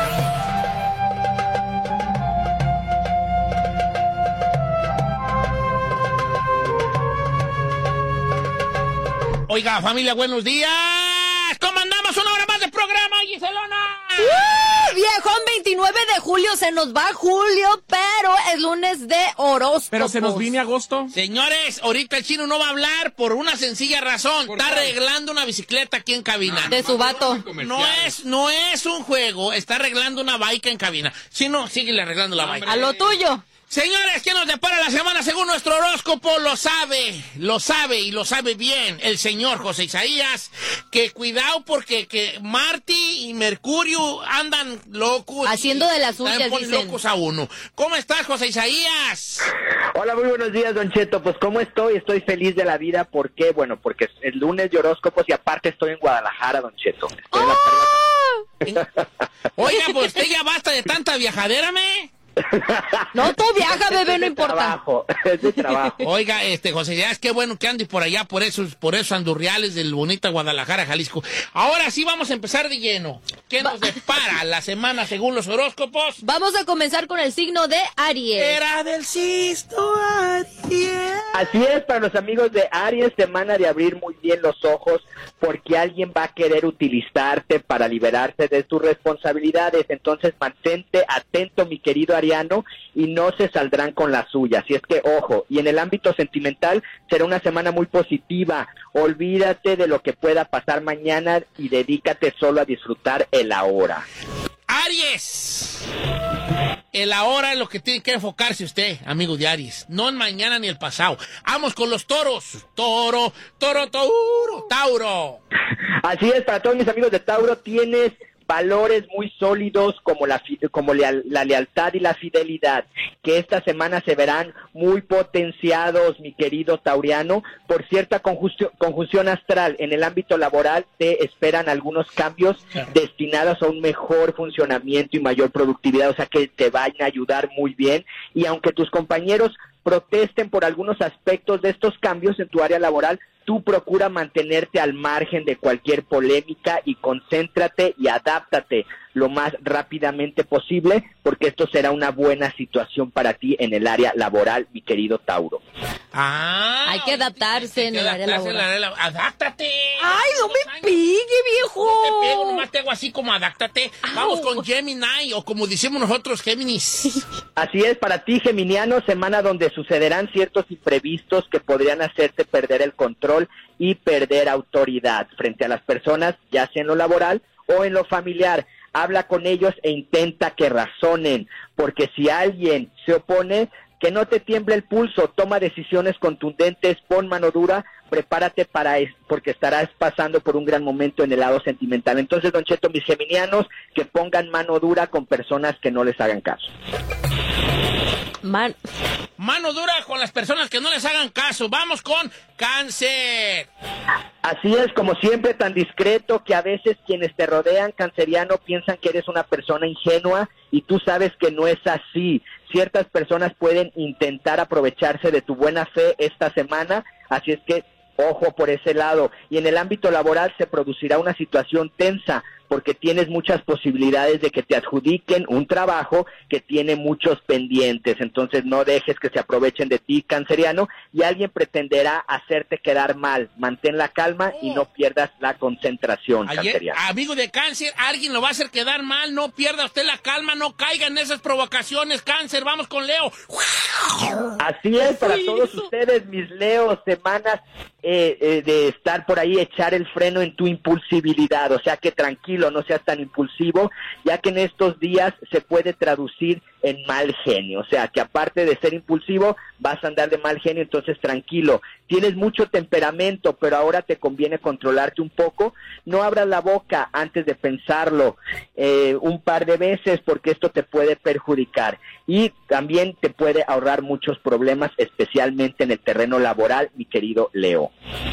Oiga, familia, buenos días. ¿Cómo andamos? Una hora más de programa, Giselona. Viejón, 29 de julio, se nos va julio, pero pero es lunes de horóscopos. Pero se nos viene agosto. Señores, ahorita el chino no va a hablar por una sencilla razón. Está arreglando una bicicleta aquí en cabina. De su vato. No es un juego, está arreglando una bike en cabina. Chino, síguele arreglando la bike. A lo tuyo. Señores, ¿qué nos depara la semana según nuestro horóscopo? Lo sabe y lo sabe bien el señor José Isaías, que cuidado porque que Marte y Mercurio andan locos. Haciendo de las suyas, ponen dicen. locos a uno. ¿Cómo estás, José Isaías? Hola, muy buenos días, Don Cheto. Pues, ¿cómo estoy? Estoy feliz de la vida. ¿Por qué? Bueno, porque es el lunes de horóscopos y aparte estoy en Guadalajara, Don Cheto. Estoy en la Oiga, pues usted ya basta de tanta viajadera, ¿me? No, tú viaja, bebé, no importa. Trabajo, es de trabajo. Oiga, José, ya es que bueno que ande por allá, por esos andurriales del bonita Guadalajara, Jalisco. Ahora sí vamos a empezar de lleno. ¿Qué nos depara la semana según los horóscopos? Vamos a comenzar con el signo de Aries. Era del cisto Aries. Así es, para los amigos de Aries, semana de abrir muy bien los ojos, porque alguien va a querer utilizarte para liberarse de tus responsabilidades. Entonces, mantente atento, mi querido Ariano, y no se saldrán con la suya. Así es que, ojo, y en el ámbito sentimental será una semana muy positiva. Olvídate de lo que pueda pasar mañana y dedícate solo a disfrutar el ahora. Aries. El ahora es lo que tiene que enfocarse usted, amigo de Aries. No en mañana ni el pasado. Vamos con los toros. Tauro. Así es, para todos mis amigos de Tauro, tienes valores muy sólidos como la lealtad y la fidelidad, que esta semana se verán muy potenciados, mi querido tauriano, por cierta conjunción astral. En el ámbito laboral te esperan algunos cambios destinados a un mejor funcionamiento y mayor productividad, o sea que te van a ayudar muy bien, y aunque tus compañeros protesten por algunos aspectos de estos cambios en tu área laboral, tú procura mantenerte al margen de cualquier polémica y concéntrate y adáptate lo más rápidamente posible, porque esto será una buena situación para ti en el área laboral, mi querido Tauro. Hay que adaptarse en el área laboral. ¡Adáptate! ¡Ay, no me pegue, viejo! No te pego, nomás te hago así como adáptate. Vamos con Gemini, o como decimos nosotros, Géminis. Así es, para ti, geminiano, semana donde sucederán ciertos imprevistos que podrían hacerte perder el control y perder autoridad frente a las personas, ya sea en lo laboral o en lo familiar. Habla con ellos e intenta que razonen, porque si alguien se opone, que no te tiemble el pulso, toma decisiones contundentes, pon mano dura, prepárate porque estarás pasando por un gran momento en el lado sentimental. Entonces, Don Cheto, mis geminianos, que pongan mano dura con personas que no les hagan caso. Mano dura con las personas que no les hagan caso. Vamos con Cáncer. Así es, como siempre, tan discreto que a veces quienes te rodean, canceriano, piensan que eres una persona ingenua y tú sabes que no es así. Ciertas personas pueden intentar aprovecharse de tu buena fe esta semana, así es que ojo por ese lado. Y en el ámbito laboral se producirá una situación tensa, porque tienes muchas posibilidades de que te adjudiquen un trabajo que tiene muchos pendientes. Entonces no dejes que se aprovechen de ti, canceriano, y alguien pretenderá hacerte quedar mal. Mantén la calma y no pierdas la concentración, canceriano. Amigo de Cáncer, alguien lo va a hacer quedar mal, no pierda usted la calma, no caiga en esas provocaciones, Cáncer. Vamos con Leo. Así es, para todos ustedes, mis Leos, semanas de estar por ahí, echar el freno en tu impulsividad, o sea que tranquilo, no seas tan impulsivo, ya que en estos días se puede traducir en mal genio, o sea que aparte de ser impulsivo, vas a andar de mal genio, entonces tranquilo. Tienes mucho temperamento, pero ahora te conviene controlarte un poco, no abras la boca antes de pensarlo un par de veces, porque esto te puede perjudicar y también te puede ahorrar muchos problemas, especialmente en el terreno laboral, mi querido Leo.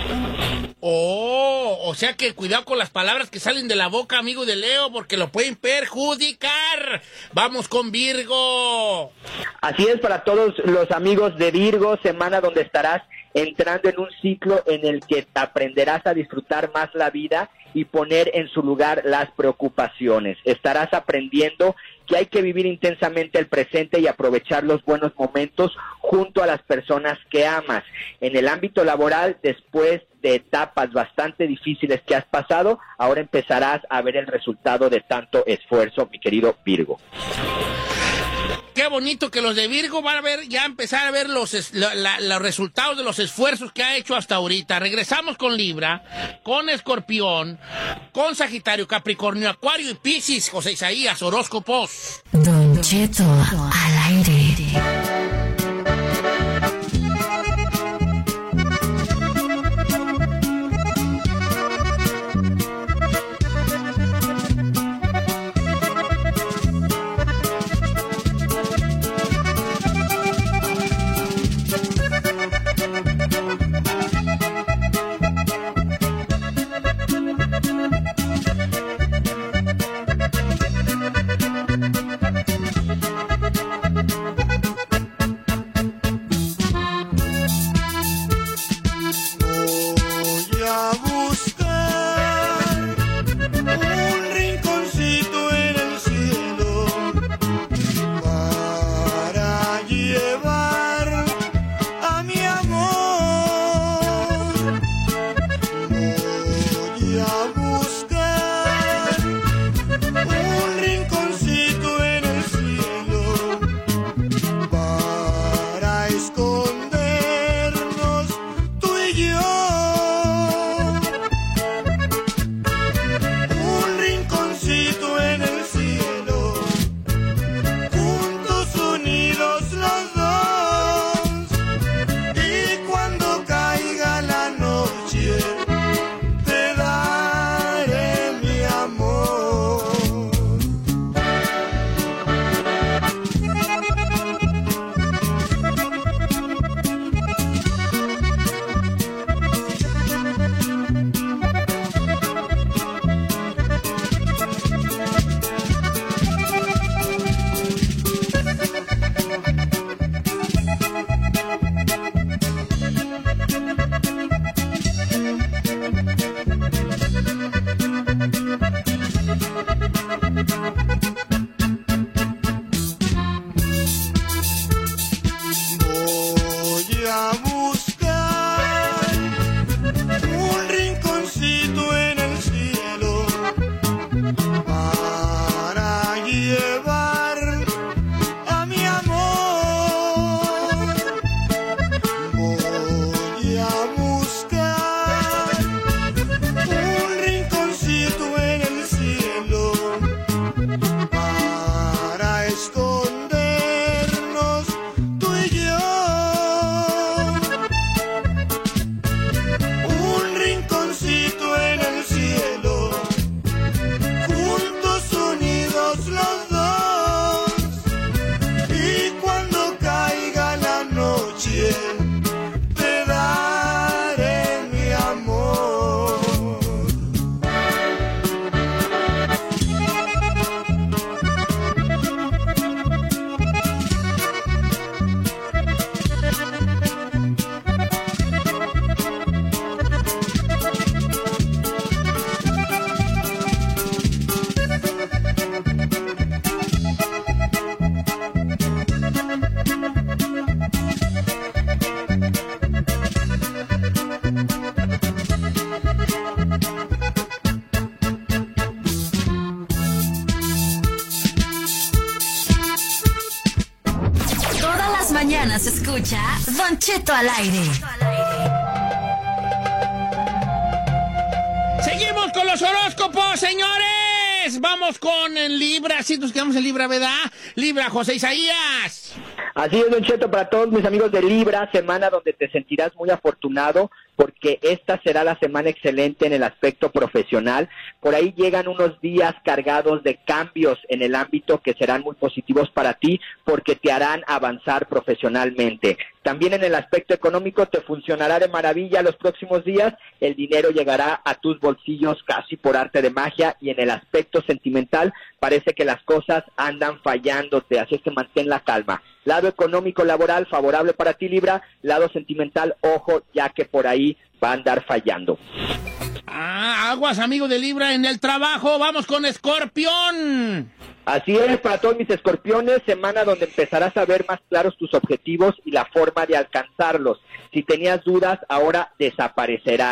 O sea que cuidado con las palabras que salen de la boca, amigo de Leo, porque lo pueden perjudicar. Vamos con Virgo. Así es, para todos los amigos de Virgo, semana donde estarás entrando en un ciclo en el que aprenderás a disfrutar más la vida y poner en su lugar las preocupaciones. Estarás aprendiendo que hay que vivir intensamente el presente y aprovechar los buenos momentos junto a las personas que amas. En el ámbito laboral, después de etapas bastante difíciles que has pasado, ahora empezarás a ver el resultado de tanto esfuerzo, mi querido Virgo. Qué bonito que los de Virgo van a ver, ya empezar a ver los resultados de los esfuerzos que ha hecho hasta ahorita. Regresamos con Libra, con Escorpión, con Sagitario, Capricornio, Acuario y Piscis. José Isaías, horóscopos. Don Cheto al aire. Se escucha Don Cheto al aire. Seguimos con los horóscopos, señores. Vamos con el Libra. Sí, nos quedamos en Libra, ¿verdad? Libra, José Isaías. Así es, Don Cheto, para todos mis amigos de Libra, semana donde te sentirás muy afortunado porque esta será la semana excelente en el aspecto profesional. Por ahí llegan unos días cargados de cambios en el ámbito que serán muy positivos para ti porque te harán avanzar profesionalmente. También en el aspecto económico te funcionará de maravilla los próximos días, el dinero llegará a tus bolsillos casi por arte de magia y en el aspecto sentimental parece que las cosas andan fallándote, así es que mantén la calma. Lado económico laboral favorable para ti, Libra, lado sentimental, ojo, ya que por ahí va a andar fallando. Aguas, amigo de Libra, en el trabajo, vamos con Escorpión. Así es, para todos mis escorpiones, semana donde empezarás a ver más claros tus objetivos y la forma de alcanzarlos. Si tenías dudas, ahora desaparecerán.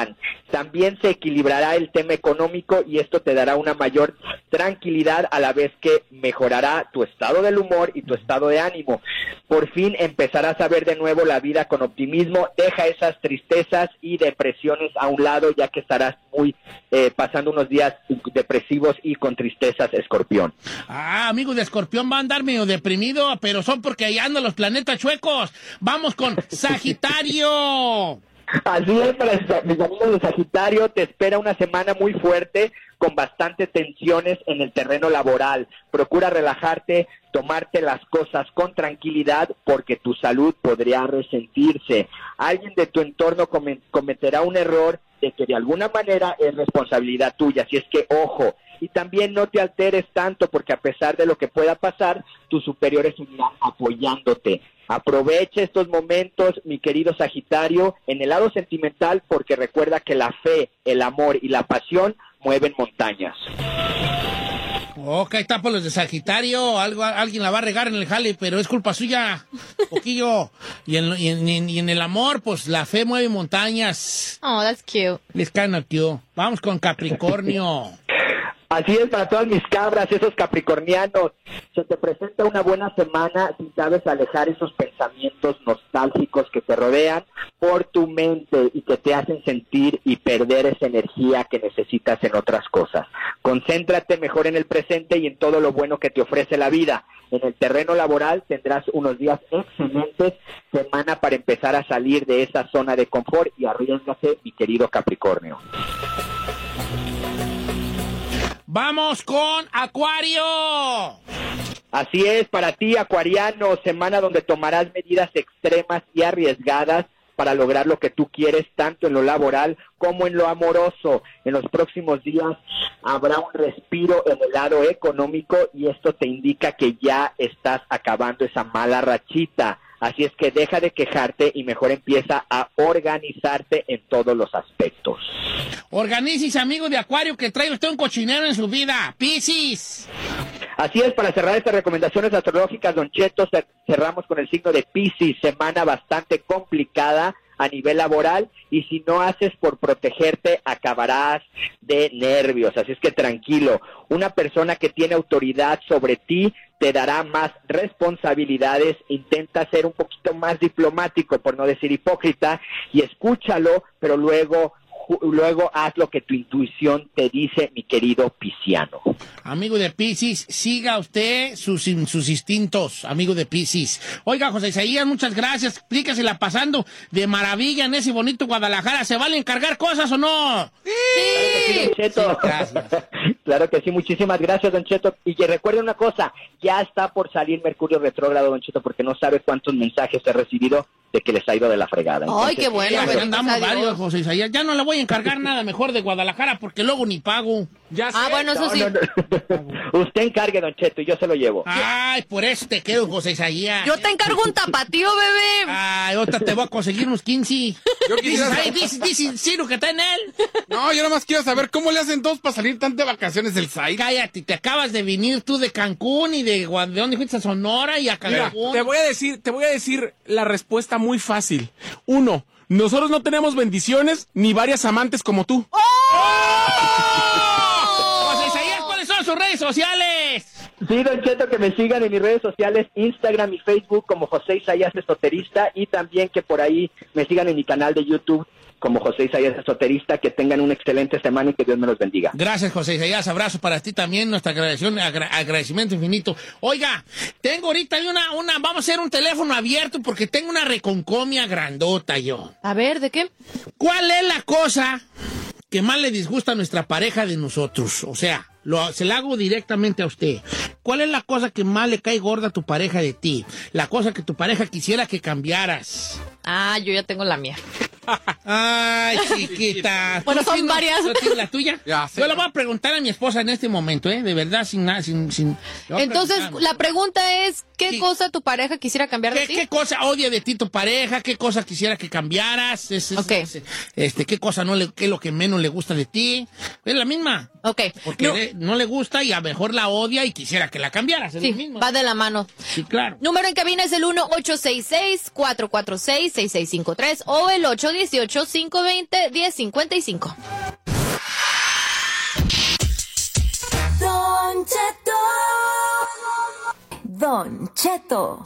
También se equilibrará el tema económico y esto te dará una mayor tranquilidad a la vez que mejorará tu estado del humor y tu estado de ánimo. Por fin empezarás a ver de nuevo la vida con optimismo. Deja esas tristezas y depresiones a un lado, ya que estarás pasando unos días depresivos y con tristezas, Escorpión. Amigos de Escorpión, va a andar medio deprimido, pero son porque ahí andan los planetas chuecos. Vamos con Sagitario. Así es, para mis amigos de Sagitario, te espera una semana muy fuerte con bastantes tensiones en el terreno laboral. Procura relajarte, tomarte las cosas con tranquilidad porque tu salud podría resentirse. Alguien de tu entorno cometerá un error de que de alguna manera es responsabilidad tuya, así es que ojo. Y también no te alteres tanto porque a pesar de lo que pueda pasar, tus superiores seguirán apoyándote. Aprovecha estos momentos, mi querido Sagitario, en el lado sentimental, porque recuerda que la fe, el amor y la pasión mueven montañas. Ok, está por los de Sagitario, alguien la va a regar en el jale, pero es culpa suya, poquillo. Y en el amor, pues la fe mueve montañas. Oh, that's cute. It's kind of cute. Vamos con Capricornio. Así es, para todas mis cabras, esos capricornianos, se te presenta una buena semana si sabes alejar esos pensamientos nostálgicos que te rodean por tu mente y que te hacen sentir y perder esa energía que necesitas en otras cosas. Concéntrate mejor en el presente y en todo lo bueno que te ofrece la vida. En el terreno laboral tendrás unos días excelentes, semana para empezar a salir de esa zona de confort y arriésgase, mi querido Capricornio. ¡Vamos con Acuario! Así es, para ti, acuariano, semana donde tomarás medidas extremas y arriesgadas para lograr lo que tú quieres, tanto en lo laboral como en lo amoroso. En los próximos días habrá un respiro en el lado económico y esto te indica que ya estás acabando esa mala rachita. Así es que deja de quejarte y mejor empieza a organizarte en todos los aspectos. Organícese, amigo de Acuario, que trae usted un cochinero en su vida. Piscis. Así es, para cerrar estas recomendaciones astrológicas, Don Cheto, cerramos con el signo de Piscis, semana bastante complicada a nivel laboral, y si no haces por protegerte, acabarás de nervios, así es que tranquilo. Una persona que tiene autoridad sobre ti te dará más responsabilidades, intenta ser un poquito más diplomático, por no decir hipócrita, y escúchalo, pero luego haz lo que tu intuición te dice, mi querido pisciano. Amigo de Piscis, siga usted sus instintos, amigo de Piscis. Oiga, José Isaías, muchas gracias. Explíquesela pasando de maravilla en ese bonito Guadalajara. ¿Se vale encargar cosas o no? ¡Sí! Claro que sí, Don Cheto. Sí, gracias. Claro que sí, muchísimas gracias, Don Cheto. Y que recuerde una cosa, ya está por salir Mercurio retrógrado, Don Cheto, porque no sabe cuántos mensajes he recibido de que les ha ido de la fregada. Entonces, ¡ay, qué bueno! Ya andamos varios, José Isaías. Ya no le voy a encargar nada mejor de Guadalajara porque luego ni pago. Ya sé. Bueno, eso sí. No. Usted encargue, Don Cheto, y yo se lo llevo. Ay, por eso te quedo, José Isaías. Yo te encargo un tapatío, bebé. Ay, otra te voy a conseguir unos 15. Yo quisiera... Dice Ciro que está en él. No, yo nada más quiero saber cómo le hacen todos para salir tan de vacaciones del SAI. Cállate, te acabas de venir tú de Cancún y de dónde fuiste a Sonora y a Cancún. Te voy a decir la respuesta muy fácil. 1, nosotros no tenemos bendiciones ni varias amantes como tú. ¡Oh! José Isaías, ¿cuáles son sus redes sociales? Sí, Don Cheto, que me sigan en mis redes sociales, Instagram y Facebook como José Isaías Esoterista, y también que por ahí me sigan en mi canal de YouTube como José Isaías Esoterista. Que tengan una excelente semana y que Dios me los bendiga. Gracias, José Isaías. Abrazo para ti también, nuestra agradecimiento infinito. Oiga, tengo ahorita vamos a hacer un teléfono abierto porque tengo una reconcomia grandota yo. A ver, ¿de qué? ¿Cuál es la cosa que más le disgusta a nuestra pareja de nosotros? O sea, se la hago directamente a usted. ¿Cuál es la cosa que más le cae gorda a tu pareja de ti? La cosa que tu pareja quisiera que cambiaras. Yo ya tengo la mía. Ay, chiquita. Bueno, son varias. ¿No tienes la tuya? Ya, sí, yo la voy a preguntar a mi esposa en este momento, de verdad, sin nada, sin. Entonces, la pregunta es, ¿qué cosa tu pareja quisiera cambiar de ti? ¿Qué cosa odia de ti tu pareja? ¿Qué cosa quisiera que cambiaras? ¿Qué cosa qué es lo que menos le gusta de ti? Es la misma. Ok. Porque no le gusta y a lo mejor la odia y quisiera que la cambiaras. Es sí, lo mismo. Va de la mano. Sí, claro. Número en cabina es el 1-866-446-6653 o el 818 1-855-520-1055. Don Cheto. Don Cheto.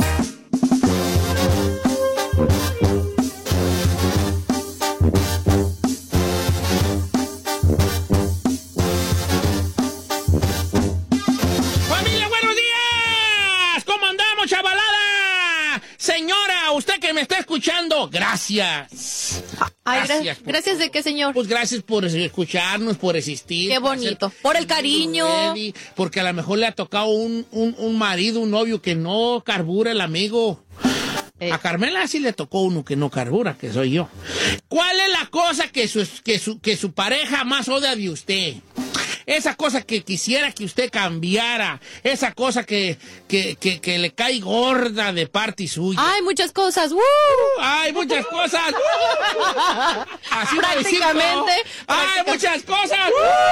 ¡Familia, buenos días! ¿Cómo andamos, chavalada? Señora, usted que me está escuchando, gracias. Ay, gracias de qué, señor. Pues gracias por escucharnos, por existir. Qué bonito. Por el cariño. Porque a lo mejor le ha tocado un marido, un novio que no carbura el amigo. A Carmela sí le tocó uno que no carbura, que soy yo. ¿Cuál es la cosa que su pareja más odia de usted? Esa cosa que quisiera que usted cambiara. Esa cosa que le cae gorda de parte suya. ¡Ay, muchas cosas! ¡Ay, muchas cosas! Así prácticamente. ¡Ay, muchas cosas!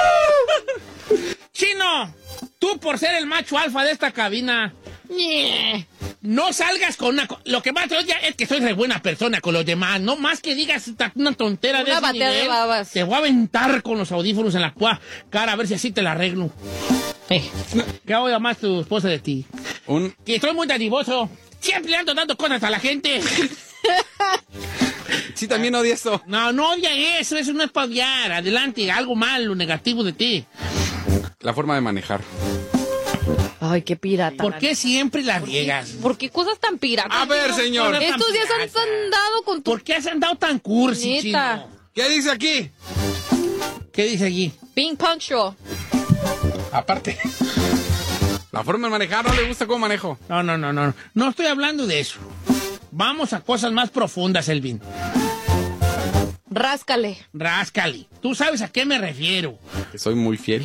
Chino, tú por ser el macho alfa de esta cabina, no salgas con una... Lo que más te odia es que soy re buena persona con los demás. No más que digas una tontera de ese nivel. De babas. Te voy a aventar con los audífonos en la cara a ver si así te la arreglo. ¿Qué odia más tu esposa de ti? Que estoy muy dadivoso. Siempre le ando dando cosas a la gente. Sí, también odia eso. No odia eso. Eso no es para odiar. Adelante, algo malo, negativo de ti. La forma de manejar. Ay, qué pirata. ¿Por qué siempre la riegas? ¿Por qué cosas tan piratas? A ver, señor. Estos días has andado con tu... ¿Por qué has andado tan cursi, Chino? ¿Qué dice aquí? ¿Qué dice aquí? Being punctual. Aparte. La forma de manejar, no le gusta cómo manejo. No. No estoy hablando de eso. Vamos a cosas más profundas, Elvin. Ráscale. ¿Tú sabes a qué me refiero? Que soy muy fiel.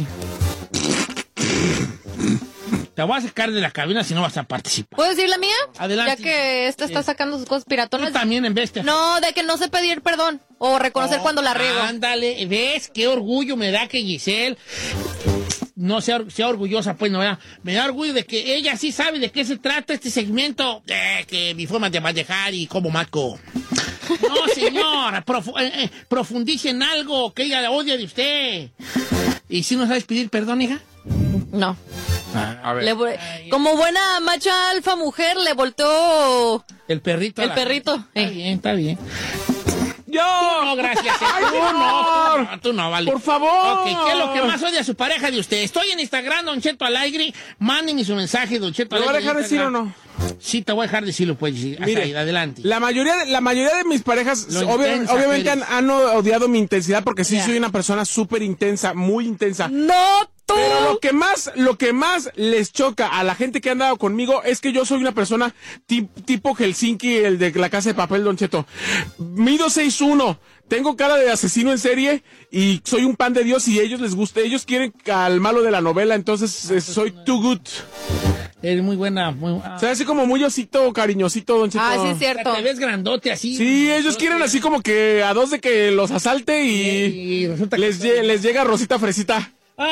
Te voy a sacar de la cabina si no vas a participar. ¿Puedo decir la mía? Adelante. Ya que esta está sacando sus cosas piratonas. Tú también en vez de... No, de que no sé pedir perdón o reconocer cuando la riego. Ándale, ¿ves? Qué orgullo me da que Giselle no sea orgullosa, pues, no, ¿verdad? Me da orgullo de que ella sí sabe de qué se trata este segmento, que mi forma de manejar y cómo marco. No, señor, profundice en algo que ella odia de usted. ¿Y si no sabes pedir perdón, hija? No. A ver. Como buena macha alfa mujer, le volteó... El perrito. Está bien. ¡Yo! No, gracias. Tú no, vale. Por favor. Ok, ¿qué es lo que más odia a su pareja de usted? Estoy en Instagram, Don Cheto al aire. Mándenme su mensaje, Don Cheto al aire. ¿Me va a dejar decir o no? Sí, te voy a dejar decirlo, pues. Mire, ahí, adelante. La mayoría de mis parejas obviamente han odiado mi intensidad porque sí soy una persona súper intensa, muy intensa. ¡No! Pero lo que más les choca a la gente que ha andado conmigo es que yo soy una persona tipo Helsinki, el de La Casa de Papel, Don Cheto. Mido 6'1", tengo cara de asesino en serie y soy un pan de Dios y ellos les gusta, ellos quieren al malo de la novela, entonces soy too good. Eres muy buena. O sea, así como muy osito, cariñosito, Don Cheto. Ah, sí, es cierto. Te ves grandote así. Sí, ellos quieren así como que a dos de que los asalte y resulta que les llega Rosita Fresita.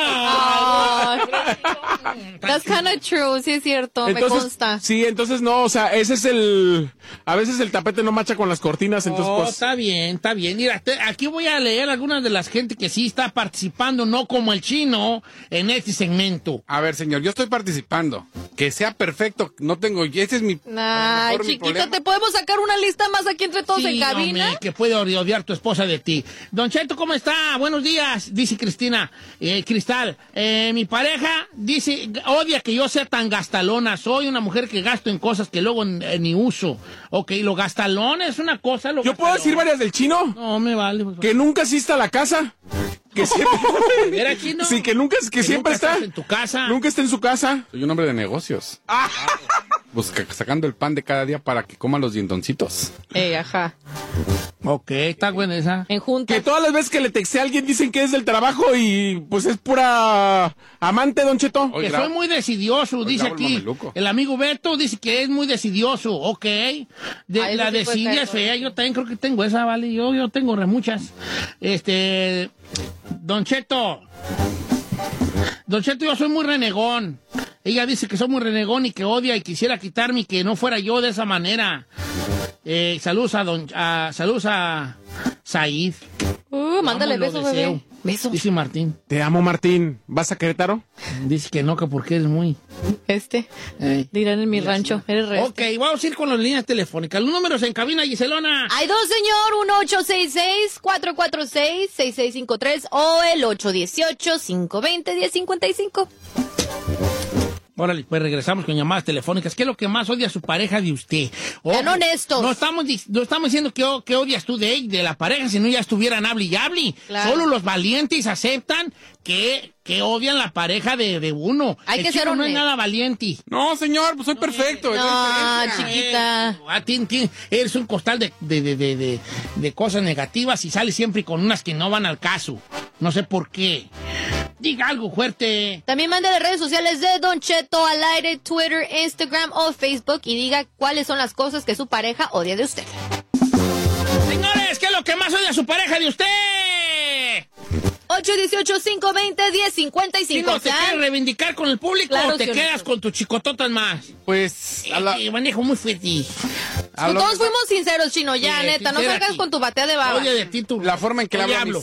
That's kind of true, sí es cierto, entonces, me consta. Sí, entonces no, o sea, ese es a veces el tapete no macha con las cortinas, entonces pues... Está bien. Mira, aquí voy a leer algunas de las gente que sí está participando, no como el Chino, en este segmento. A ver, señor, yo estoy participando. Que sea perfecto, no tengo... Ese es mi... Ay, chiquito, ¿te podemos sacar una lista más aquí entre todos en cabina? Hombre, que puede odiar tu esposa de ti. Don Cheto, ¿cómo está? Buenos días, dice Cristina. Cristal, mi pareja dice, odia que yo sea tan gastalona. Soy una mujer que gasto en cosas que luego ni uso. Ok, lo gastalón es una cosa. ¿Yo puedo decir varias del Chino? No, me vale. Que nunca asista a la casa. Que siempre... ¿Era Chino? Sí, que siempre está en tu casa. Nunca está en su casa. Soy un hombre de negocios. Pues sacando el pan de cada día para que coman los dientoncitos. Ajá. Ok, está buena esa. En junta. Que todas las veces que le texté a alguien dicen que es del trabajo y pues es pura amante, Don Cheto. Que soy muy decidioso, dice aquí. El amigo Beto dice que es muy decidioso, ok. La desidia es fea, yo también creo que tengo esa, vale. Yo tengo muchas. Don Cheto, yo soy muy renegón. Ella dice que soy muy renegón y que odia y quisiera quitarme y que no fuera yo de esa manera. Saludos a Said. Mándale Vamos, lo beso, deseo. bebé. Beso. Dice Martín. Te amo, Martín. ¿Vas a Querétaro? Dice que no, que porque eres muy... Dirán en mi rancho. Eres re. Ok, vamos a ir con las líneas telefónicas. Los números en cabina, Giselona. Hay dos, señor. 1-866-446-6653 o el 818-520-1055. Órale, pues regresamos con llamadas telefónicas. ¿Qué es lo que más odia a su pareja de usted? Sean honestos. No estamos diciendo que odias tú de la pareja, si no ya estuvieran hable y hable. Claro. Solo los valientes aceptan que odian la pareja de uno. Hay que El ser chico no es honesto. nada valiente. No, señor, pues soy perfecto. No, chiquita. Eres un costal de cosas negativas y sales siempre con unas que no van al caso. No sé por qué. Diga algo fuerte. También mande las redes sociales de Don Cheto al aire, Twitter, Instagram o Facebook y diga cuáles son las cosas que su pareja odia de usted. Señores, ¿qué es lo que más odia a su pareja de usted? 818-520-1055. Si no te quieres reivindicar con el público, Claro, o te sí, quedas honesto. con tus chicototas más. Pues, manejo muy fuerte. Todos fuimos sinceros, Chino, ya, Sí, neta, no sincera salgas aquí. con tu batea de baba. Oye, de ti tú. la forma en que le hablo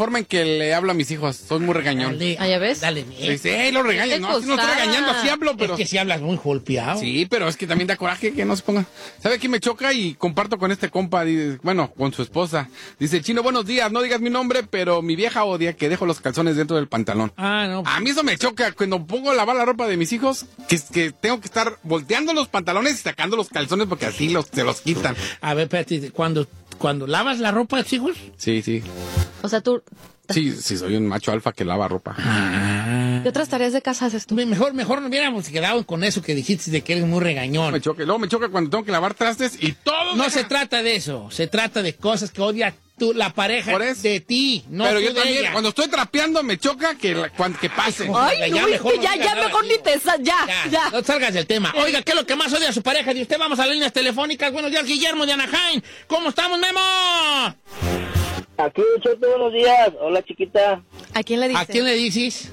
a mis hijos, soy muy regañón. Dale, ¿Ah, ya ves? Dale, bien. Sí, lo regaño, no, así no estoy regañando, así hablo, pero... Es que si hablas muy golpeado. Sí, pero es que también da coraje que no se ponga. ¿Sabe qué me choca? Y comparto con este compa, bueno, con su esposa. Dice, Chino, buenos días, no digas mi nombre, pero mi vieja odia que dejo los calzones dentro del pantalón. Ah, no. A mí eso me choca cuando pongo a lavar la ropa de mis hijos, que tengo que estar volteando los pantalones y sacando los calzones porque así se los quitan. A ver, espérate, cuando lavas la ropa de tus hijos. Sí. O sea, tú... Sí, soy un macho alfa que lava ropa. ¿Qué otras tareas de casa haces tú? Mejor no hubiéramos quedado con eso que dijiste de que eres muy regañón. Luego me choca cuando tengo que lavar trastes y todo. No se trata de eso, se trata de cosas que odia la pareja de ti, no pero tú yo de también, ella. cuando estoy trapeando me choca que pase. Ay, no, mejor ya mejor ni te... Ya. No salgas del tema. Oiga, ¿qué es lo que más odia a su pareja de usted? Vamos a las líneas telefónicas. Buenos días, Guillermo de Anaheim. ¿Cómo estamos, Memo? Aquí, Cheto, buenos días. Hola, chiquita. ¿A quién le dices? ¿A quién le dices?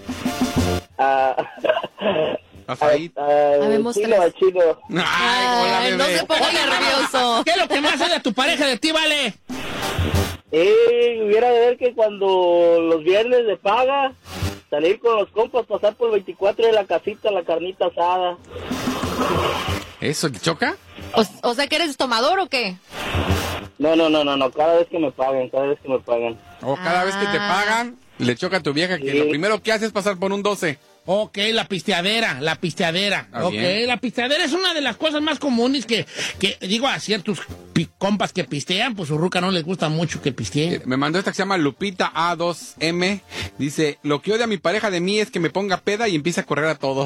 A Said. Habemos Chino, tres. a Chino. Ay, no se ponga nervioso. ¿Qué es lo que más odia a tu pareja de ti, vale? Hubiera de ver que cuando los viernes de paga, salir con los compas, pasar por el 24 de la casita, la carnita asada. ¿Eso te choca? O sea, ¿que eres tomador o qué? No, cada vez que me pagan. O cada vez que te pagan, le choca a tu vieja que lo primero que hace es pasar por un 12. Ok, la pisteadera. Ah, Ok, bien. la pisteadera es una de las cosas más comunes que digo, a ciertos compas que pistean, pues su ruca no les gusta mucho que pisteen. Me mandó esta que se llama Lupita A2M. Dice, lo que odia a mi pareja de mí es que me ponga peda y empiece a correr a todos.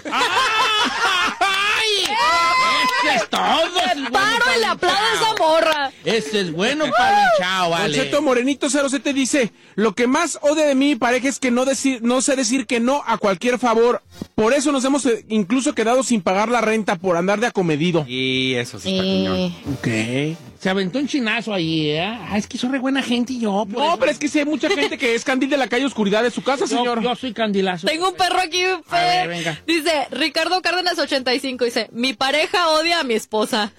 ¡Ay! ¡Eso es todo! Paro y le aplaudo a esa morra. Ese es bueno para el chao, vale. Don Cheto Morenito 07 dice, lo que más odia de mi pareja es que no sé decir que no a cualquier favor. Por eso nos hemos incluso quedado sin pagar la renta por andar de acomedido. Y eso sí está cañón. Ok. Se aventó un chinazo ahí, ¿eh? Ah, es que soy re buena gente y yo. por No, eso. pero es que sí hay mucha gente que es candil de la calle oscuridad de su casa, señor. Yo soy candilazo. Tengo un perro aquí, A ver, venga. Dice, Ricardo Cárdenas 85, dice, mi pareja odia a mi esposa.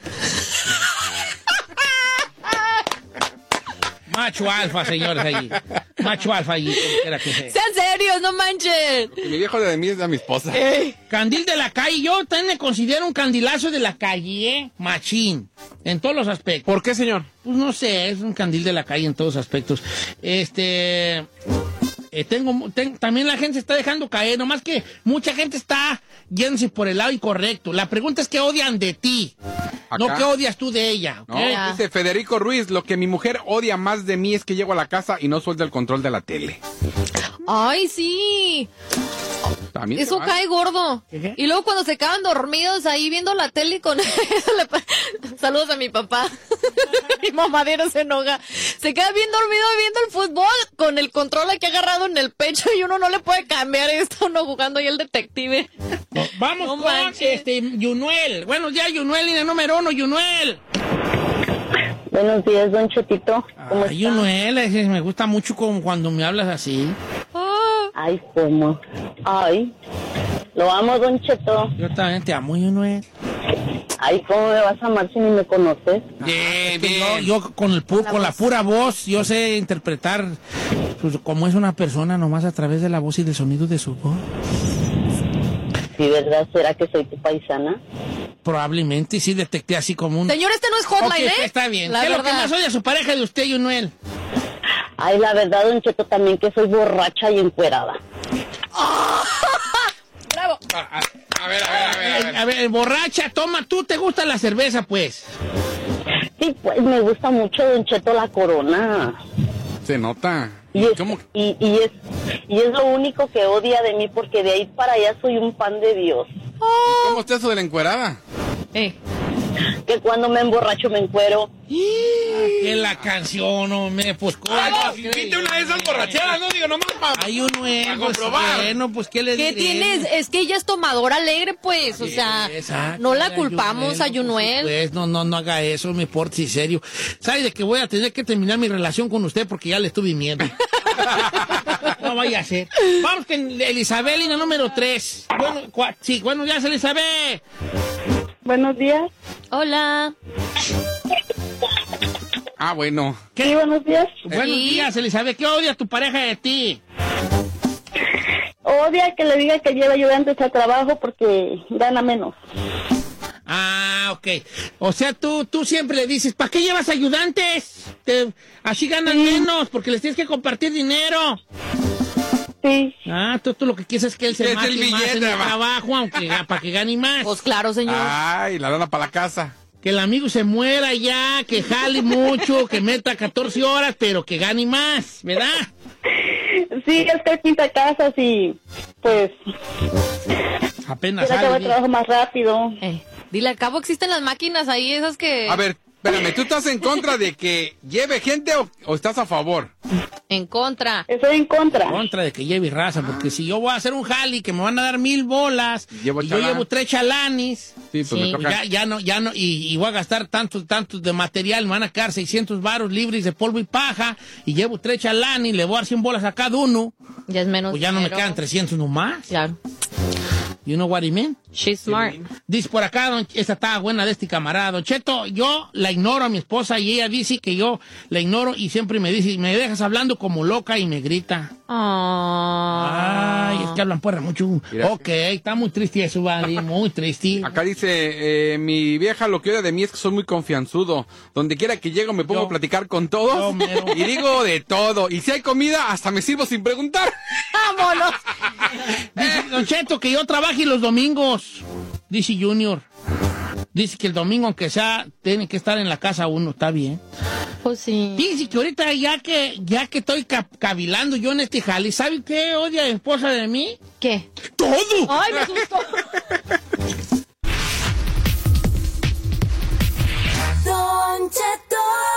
Macho alfa, señores, allí. Macho alfa allí, como quiera que sea. Sean serios, no manchen. Mi viejo de mí es de mi esposa. Candil de la calle, yo también me considero un candilazo de la calle, ¿eh? Machín, en todos los aspectos. ¿Por qué, señor? Pues no sé, es un candil de la calle en todos los aspectos. También la gente se está dejando caer, nomás que mucha gente está yéndose por el lado incorrecto. La pregunta es qué odian de ti, no Acá. qué odias tú de ella. No, ¿ok? dice Federico Ruiz, lo que mi mujer odia más de mí es que llego a la casa y no suelta el control de la tele. Ay, sí. También Eso se va. cae gordo. ¿Qué? Y luego cuando se quedan dormidos ahí viendo la tele con... Saludos a mi papá. Mi mamadero se enoja. Se queda bien dormido viendo el fútbol con el control aquí agarrado en el pecho y uno no le puede cambiar. Y está uno jugando ahí el detective. No, vamos No con manches. Yunuel. Buenos días, Yunuel, línea número 1, Yunuel. Buenos días, Don Chetito. ¿Cómo Ay, está? Yunuel, me gusta mucho cuando me hablas así. Ay, ¿cómo? Ay, lo amo, Don Cheto. Yo también te amo, Yunuel. Ay, ¿cómo me vas a amar si ni me conoces? Yo con la pura voz, yo sé interpretar pues, cómo es una persona nomás a través de la voz y del sonido de su voz. Sí, ¿verdad? ¿Será que soy tu paisana? Probablemente, sí detecté así como un... Señor, este no es hotline, Ok, está bien. La ¿Qué es lo que verdad. más odia a su pareja de usted, Yunuel? Ay, la verdad, Don Cheto, también que soy borracha y encuerada. ¡Bravo! A ver, borracha, toma, ¿tú te gusta la cerveza, pues? Sí, pues me gusta mucho, Don Cheto, la Corona. Se nota. Y es, ¿Cómo? y es lo único que odia de mí, porque de ahí para allá soy un pan de Dios. ¿Cómo está eso de la encuerada? Que cuando me emborracho me encuero. Que la canción, hombre, pues... Invite una de esas borracheras, no digo nomás para... Hay un nuevo, comprobar. Bueno, pues, ¿qué le ¿Qué diré? tienes? Es que ella es tomadora alegre, pues, o sea, Exacto, no la era culpamos a Yunuel. Pues no haga eso, me porte serio. ¿Sabe de que voy a tener que terminar mi relación con usted porque ya le estuve miedo? No vaya a ser. Vamos con Elisabelina número 3. Bueno, buenos días, Elizabeth. Buenos días. Hola. Ah, bueno. ¿Qué? Sí, buenos días. Buenos días, Elizabeth. ¿Qué odia tu pareja de ti? Odia que le diga que lleva ayudantes al trabajo porque gana menos. Ah, ok. O sea, tú siempre le dices, ¿para qué llevas ayudantes? Así ganan menos, porque les tienes que compartir dinero. Sí. Ah, tú lo que quieres es que él se Es mate el más en billete, el va. trabajo, aunque para que gane más. Pues claro, señor. Ay, la lana para la casa. Que el amigo se muera ya, que jale mucho, que meta 14 horas, pero que gane más, ¿verdad? Sí, es que pinta casas y pues Apenas quiere acabar el trabajo más rápido. Dile, al cabo existen las máquinas ahí, esas que... A ver, espérame, ¿tú estás en contra de que lleve gente o estás a favor? En contra. Estoy en contra. Contra de que lleve raza, porque si yo voy a hacer un jali que me van a dar 1000 bolas, y yo llevo 3 chalanis, sí, pues me toca. ya no, y voy a gastar tantos de material, me van a quedar 600 varos libres de polvo y paja, y llevo 3 chalanis, le voy a dar 100 bolas a cada uno. Ya es menos Pues ya no me dinero. quedan 300 nomás. Claro. You know what I mean? She's smart. Dice por acá, esta estaba buena de este camarada. Don Cheto, yo la ignoro a mi esposa y ella dice que yo la ignoro y siempre me dice, me dejas hablando como loca y me grita. Ay, es que hablan porra mucho. Mira. Ok, está muy triste eso, vale, muy triste. Acá dice, mi vieja lo que odia de mí es que soy muy confianzudo. Donde quiera que llego me pongo a platicar con todos y digo de todo. Y si hay comida, hasta me sirvo sin preguntar. ¡Vámonos! Dice Don Cheto que yo trabaje los domingos, dice Junior. Dice que el domingo, aunque sea, tiene que estar en la casa uno, está bien. Pues sí. Dice que ahorita ya que estoy cavilando yo en este jale, ¿sabe qué odia mi esposa de mí? ¿Qué? ¡Todo! ¡Ay, me asustó! Don Cheto.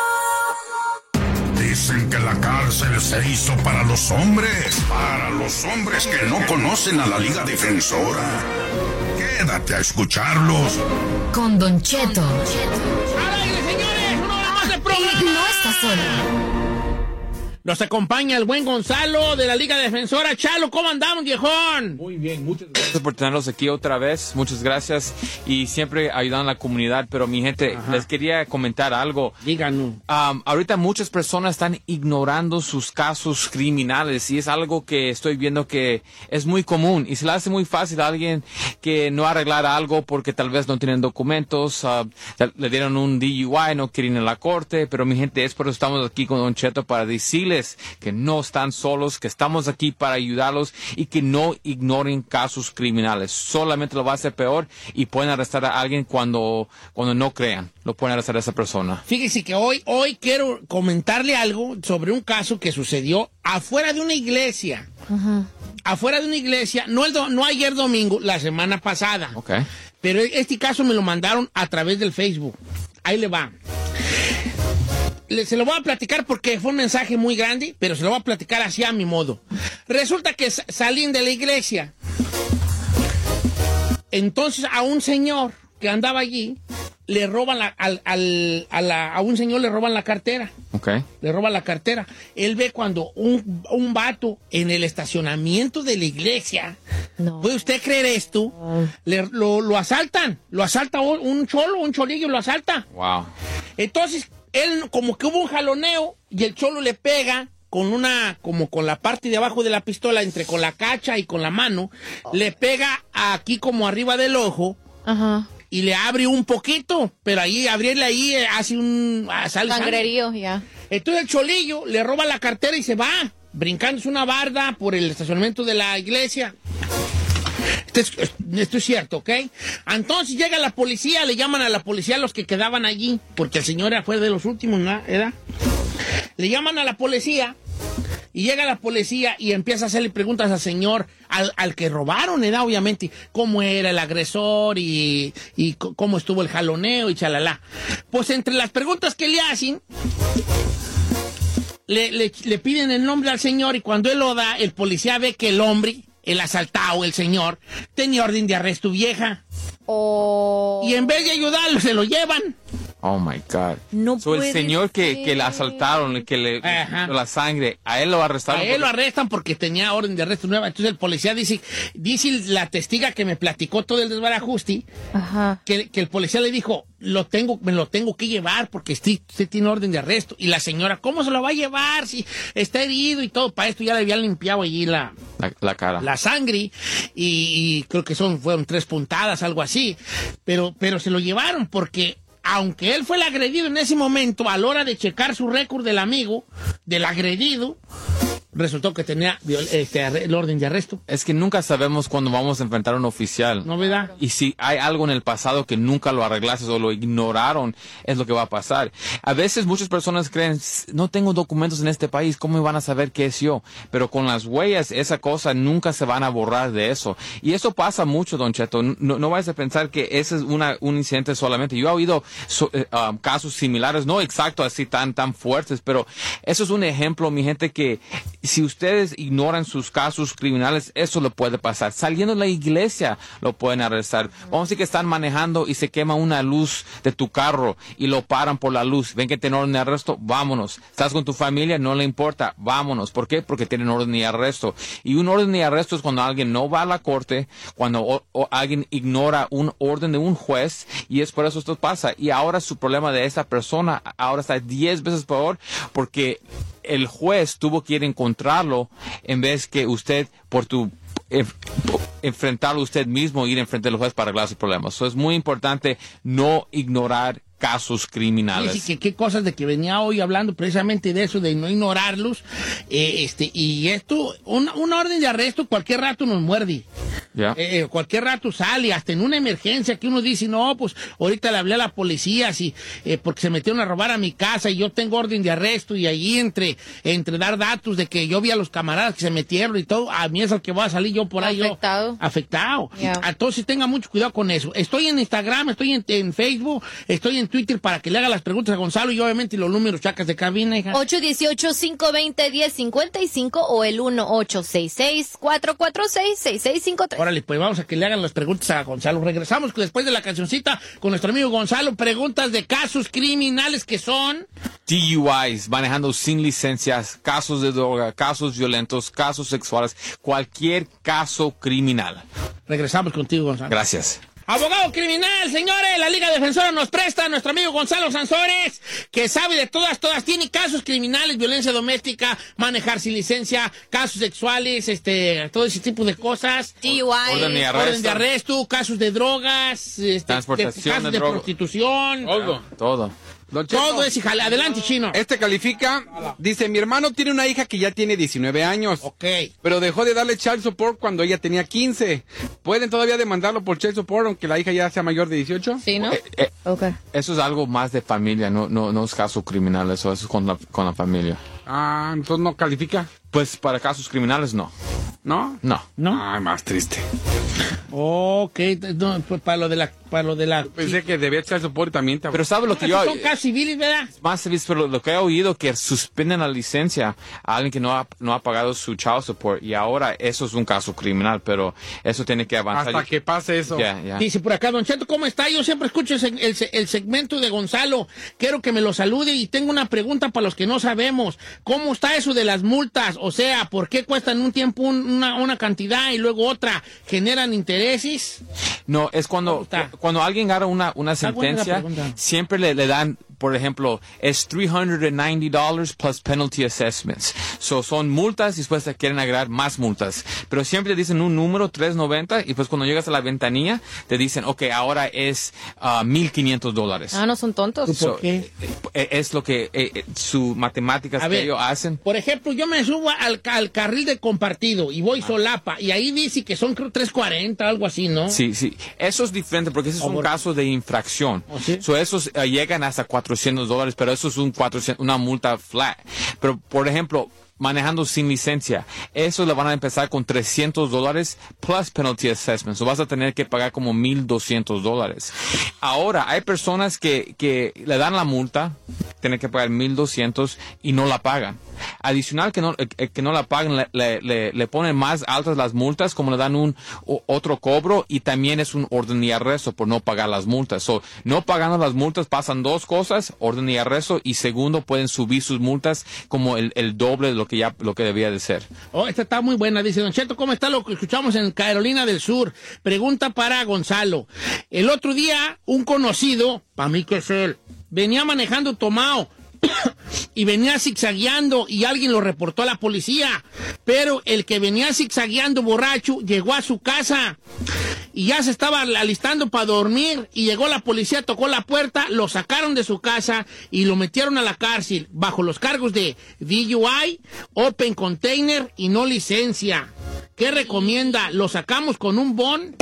Dicen que la cárcel se hizo para los hombres que no conocen a la Liga Defensora. Quédate a escucharlos. Con Don Cheto. ¡Alegre, señores! ¡Una hora más de Y programa! no estás solo. Nos acompaña el buen Gonzalo de la Liga Defensora. Chalo, ¿cómo andamos, viejón? Muy bien, muchas gracias por tenerlos aquí otra vez. Muchas gracias y siempre ayudan a la comunidad. Pero mi gente, les quería comentar algo. Díganos. Ahorita muchas personas están ignorando sus casos criminales y es algo que estoy viendo que es muy común y se le hace muy fácil a alguien que no arreglar algo porque tal vez no tienen documentos, le dieron un DUI, no quieren ir a la corte. Pero mi gente, es por eso estamos aquí con Don Cheto para decirles que no están solos, que estamos aquí para ayudarlos y que no ignoren casos criminales. Solamente lo va a hacer peor y pueden arrestar a alguien cuando no crean. Lo pueden arrestar a esa persona. Fíjese que hoy quiero comentarle algo sobre un caso que sucedió afuera de una iglesia. Afuera de una iglesia, no ayer domingo, la semana pasada. Okay. Pero este caso me lo mandaron a través del Facebook. Ahí le va. Se lo voy a platicar porque fue un mensaje muy grande, pero se lo voy a platicar así a mi modo. Resulta que salen de la iglesia. Entonces a un señor que andaba allí le roban a un señor le roban la cartera. Okay. Le roban la cartera. Él ve cuando un vato en el estacionamiento de la iglesia, ¿puede usted creer esto? Lo asaltan. Lo asalta un cholillo lo asalta. Wow. Entonces, él como que hubo un jaloneo y el cholo le pega con la parte de abajo de la pistola, entre con la cacha y con la mano, le pega aquí como arriba del ojo. Ajá. Y le abre un poquito, pero abrirle ahí hace sangrerío, ya. Entonces el cholillo le roba la cartera y se va, brincándose una barda por el estacionamiento de la iglesia. Esto es cierto, ¿ok? Entonces llega la policía, le llaman a la policía a los que quedaban allí, porque el señor fue de los últimos, ¿no? Le llaman a la policía. Y llega la policía y empieza a hacerle preguntas al señor, al que robaron, obviamente, cómo era el agresor y cómo estuvo el jaloneo y chalala. Pues entre las preguntas que le hacen, le piden el nombre al señor y cuando él lo da, el policía ve que el hombre, el asaltado, el señor, tenía orden de arresto vieja. Y en vez de ayudarlo, se lo llevan. Oh my God. No el señor que le asaltaron, que le la sangre, a él lo arrestaron. A él lo arrestan porque tenía orden de arresto nueva. Entonces el policía dice la testiga que me platicó todo el desbarajuste, que el policía le dijo, me lo tengo que llevar porque usted tiene orden de arresto. Y la señora, ¿cómo se lo va a llevar si está herido y todo? Para esto ya le habían limpiado allí la cara, la sangre y creo que fueron 3 puntadas, algo así. Pero se lo llevaron porque aunque él fue el agredido en ese momento, a la hora de checar su récord del agredido, resultó que tenía el orden de arresto. Es que nunca sabemos cuándo vamos a enfrentar a un oficial. ¿No, verdad? Y si hay algo en el pasado que nunca lo arreglaste o lo ignoraron, es lo que va a pasar. A veces muchas personas creen, no tengo documentos en este país, ¿cómo van a saber qué es yo? Pero con las huellas, esa cosa nunca se van a borrar de eso. Y eso pasa mucho, Don Cheto. No vayas a pensar que ese es un incidente solamente. Yo he oído casos similares, no exacto así tan fuertes, pero eso es un ejemplo, mi gente, que si ustedes ignoran sus casos criminales, eso le puede pasar. Saliendo de la iglesia lo pueden arrestar. Vamos a decir que están manejando y se quema una luz de tu carro y lo paran por la luz. Ven que tienen orden de arresto, vámonos. Estás con tu familia, no le importa, vámonos. ¿Por qué? Porque tienen orden de arresto. Y un orden de arresto es cuando alguien no va a la corte, cuando alguien ignora un orden de un juez, y es por eso esto pasa. Y ahora su problema de esa persona ahora está 10 veces peor porque el juez tuvo que ir a encontrarlo en vez que usted enfrentarlo usted mismo, ir enfrente del juez para arreglar sus problemas. Eso es muy importante, no ignorar casos criminales. Sí, qué cosas de que venía hoy hablando precisamente de eso, de no ignorarlos. Y esto, una orden de arresto cualquier rato nos muerde. Yeah. Cualquier rato sale, hasta en una emergencia que uno dice, no, pues ahorita le hablé a la policía porque se metieron a robar a mi casa y yo tengo orden de arresto, y allí entre dar datos de que yo vi a los camaradas que se metieron y todo, a mí es el que voy a salir yo por ahí afectado. Yeah. Entonces tenga mucho cuidado con eso. Estoy en Instagram, estoy en Facebook, estoy en Twitter para que le haga las preguntas a Gonzalo, y obviamente los números chacas de cabina, hija. 818-520-1055 o el 1-866-446-6653. Órale, pues vamos a que le hagan las preguntas a Gonzalo. Regresamos después de la cancioncita con nuestro amigo Gonzalo. Preguntas de casos criminales que son DUIs, manejando sin licencias, casos de droga, casos violentos, casos sexuales, cualquier caso criminal. Regresamos contigo, Gonzalo. Gracias. Abogado criminal, señores, la Liga Defensora nos presta a nuestro amigo Gonzalo Sansores, que sabe de todas, tiene casos criminales, violencia doméstica, manejar sin licencia, casos sexuales, todo ese tipo de cosas. DUI, orden de arresto, casos de drogas, transportación casos de de prostitución. Todo. Todo es, hija. Adelante, Chino. Califica, dice, mi hermano tiene una hija que ya tiene 19 años. Ok. Pero dejó de darle child support cuando ella tenía 15. ¿Pueden todavía demandarlo por child support aunque la hija ya sea mayor de 18? Sí, ¿no? Okay. Eso es algo más de familia, no es caso criminal, eso es con la familia. Ah, entonces no califica. Pues para casos criminales no. ¿No? ¿No? Ay, más triste. Ok, no, pues para lo de la... Pensé que debía echar soporte también. Pero ¿sabes lo que yo... Son casos civiles, ¿verdad? Más civiles, pero lo que he oído que suspenden la licencia a alguien que no ha pagado su child support y ahora eso es un caso criminal, pero eso tiene que avanzar. Hasta que pase eso. Ya. Dice por acá, Don Cheto, ¿cómo está? Yo siempre escucho el segmento de Gonzalo. Quiero que me lo salude y tengo una pregunta para los que no sabemos. ¿Cómo está eso de las multas? O sea, ¿por qué cuestan un tiempo una cantidad y luego otra? ¿Generan intereses? No, es cuando alguien gana una sentencia, siempre le dan, por ejemplo, es $390 plus penalty assessments. Son multas y después te quieren agregar más multas. Pero siempre te dicen un número, $390, y pues cuando llegas a la ventanilla, te dicen, ok, ahora es $1,500. Ah, no son tontos. ¿Por qué? Es lo que su matemáticas que ellos hacen. Por ejemplo, yo me subo al carril de compartido y voy solapa, y ahí dice que son, creo, $3.40, algo así, ¿no? Sí. Eso es diferente porque ese es un caso de infracción. ¿Sí? Esos llegan hasta $400, pero eso es una multa flat. Pero, por ejemplo, manejando sin licencia, eso le van a empezar con $300 plus penalty assessment. Vas a tener que pagar como $1,200. Ahora, hay personas que le dan la multa, tienen que pagar $1,200 y no la pagan. Adicional que no la pagan, le ponen más altas las multas, como le dan otro cobro, y también es un orden y arresto por no pagar las multas. No pagando las multas pasan dos cosas: orden y arresto, y segundo, pueden subir sus multas como el doble de lo que debía de ser. Oh, esta está muy buena. Dice, Don Cheto, ¿cómo está lo que escuchamos en Carolina del Sur? Pregunta para Gonzalo. El otro día, un conocido, para mí que es él, venía manejando tomado y venía zigzagueando y alguien lo reportó a la policía, pero el que venía zigzagueando borracho llegó a su casa y ya se estaba alistando para dormir, y llegó la policía, tocó la puerta, lo sacaron de su casa y lo metieron a la cárcel bajo los cargos de DUI, Open Container y no licencia. ¿Qué recomienda? ¿Lo sacamos con un bond?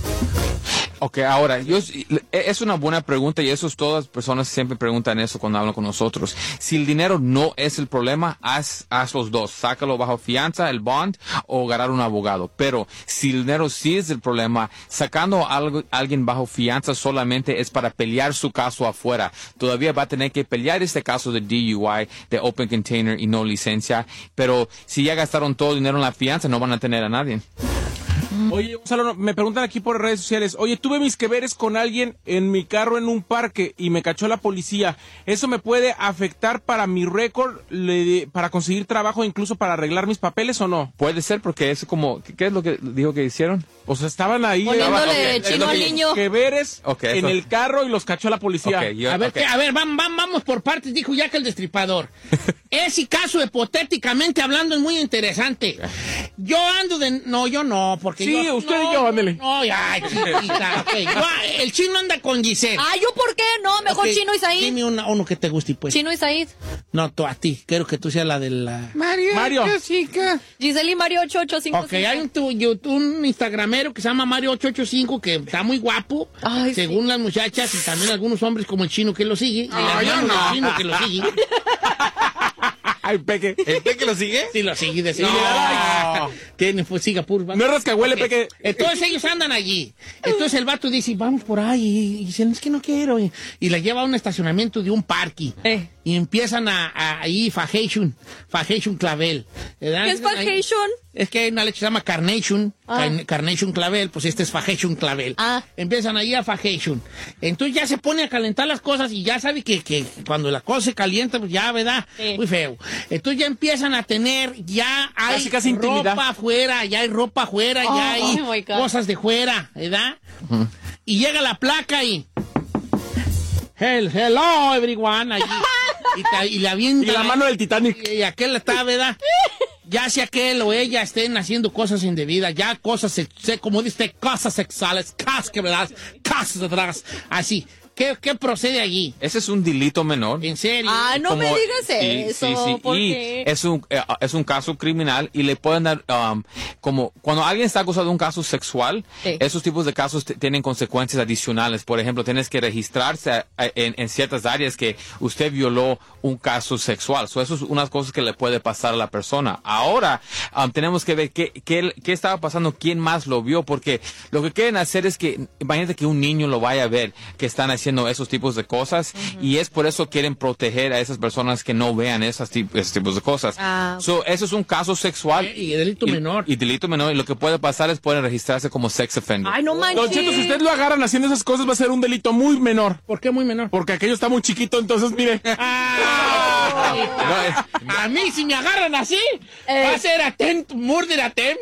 Ok, ahora, es una buena pregunta, y todas las personas siempre preguntan eso cuando hablan con nosotros. Si el dinero no es el problema, haz los dos. Sácalo bajo fianza, el bond, o agarrar un abogado. Pero si el dinero sí es el problema, sacando a alguien bajo fianza solamente es para pelear su caso afuera. Todavía va a tener que pelear este caso de DUI, de Open Container y no licencia. Pero si ya gastaron todo el dinero en la fianza, no van a tener a nadie. Oye, Gonzalo, me preguntan aquí por redes sociales. Oye, tuve mis que veres con alguien en mi carro en un parque y me cachó la policía. ¿Eso me puede afectar para mi récord, para conseguir trabajo, incluso para arreglar mis papeles o no? Puede ser, porque es como... ¿Qué es lo que dijo que hicieron? O sea, estaban ahí... poniéndole chino al niño. Que veres en el carro y los cachó la policía. A ver, vamos por partes, dijo ya que el destripador. Ese caso, hipotéticamente hablando, es muy interesante. Yo ando de... No, yo no, porque sí, usted y yo, ándele. No, ya, chiquita. Okay. El chino anda con Giselle. Ah, ¿yo por qué? No, mejor Chino y Said. Dime uno que te guste, pues. Chino y Said. No, tú a ti. Quiero que tú seas la de la... Mario. Chica. Giselle y Mario 8855. Ok, hay un instagramero que se llama Mario 885 que está muy guapo. Ay, según las muchachas y también algunos hombres como el chino que lo sigue. El chino que lo sigue. Ay, Peque. ¿El Peque lo sigue? Sí, lo sigue. No. Tiene, pues, siga puro. No es rascahuele, Peque. Entonces ellos andan allí. Entonces el vato dice, vamos por ahí. Y dicen, es que no quiero. Y la lleva a un estacionamiento de un parque. Y empiezan ahí Fajation Clavel. ¿Qué es Fajation? Es que hay una leche que se llama Carnation. Carnation Clavel, pues este es Fajation Clavel. Empiezan ahí a Fajation. Entonces ya se pone a calentar las cosas y ya sabe que cuando la cosa se calienta, pues ya, ¿verdad? Muy feo. Entonces ya empiezan a tener, ya hay casi ropa afuera, ya hay ropa afuera, ya hay cosas de fuera, ¿verdad? Y llega la placa y... Hello, everyone. Allí. Y le avienta... Y la mano del Titanic. Y aquel está, ¿verdad? Ya sea aquel o ella estén haciendo cosas indebidas, ya cosas, como dice, cosas sexuales, cosas quebradas, cosas atrás, así. ¿Qué procede allí? Ese es un delito menor. ¿En serio? Ah, no me digas eso. Sí. ¿Por Y qué? es un caso criminal y le pueden dar, como cuando alguien está acusado de un caso sexual, esos tipos de casos tienen consecuencias adicionales. Por ejemplo, tienes que registrarse en ciertas áreas que usted violó un caso sexual. Eso es unas cosas que le puede pasar a la persona. Ahora, tenemos que ver qué estaba pasando, quién más lo vio, porque lo que quieren hacer es que, imagínate que un niño lo vaya a ver, que están haciendo esos tipos de cosas, y es por eso quieren proteger a esas personas que no vean esos tipos de cosas. Eso es un caso sexual. Y delito menor. Y delito menor, y lo que puede pasar es pueden registrarse como sex offender. Ay, no manches. Don Cheto, si usted lo agarran haciendo esas cosas, va a ser un delito muy menor. ¿Por qué muy menor? Porque aquello está muy chiquito, entonces, mire. A mí, si me agarran así, va a ser murder attempt.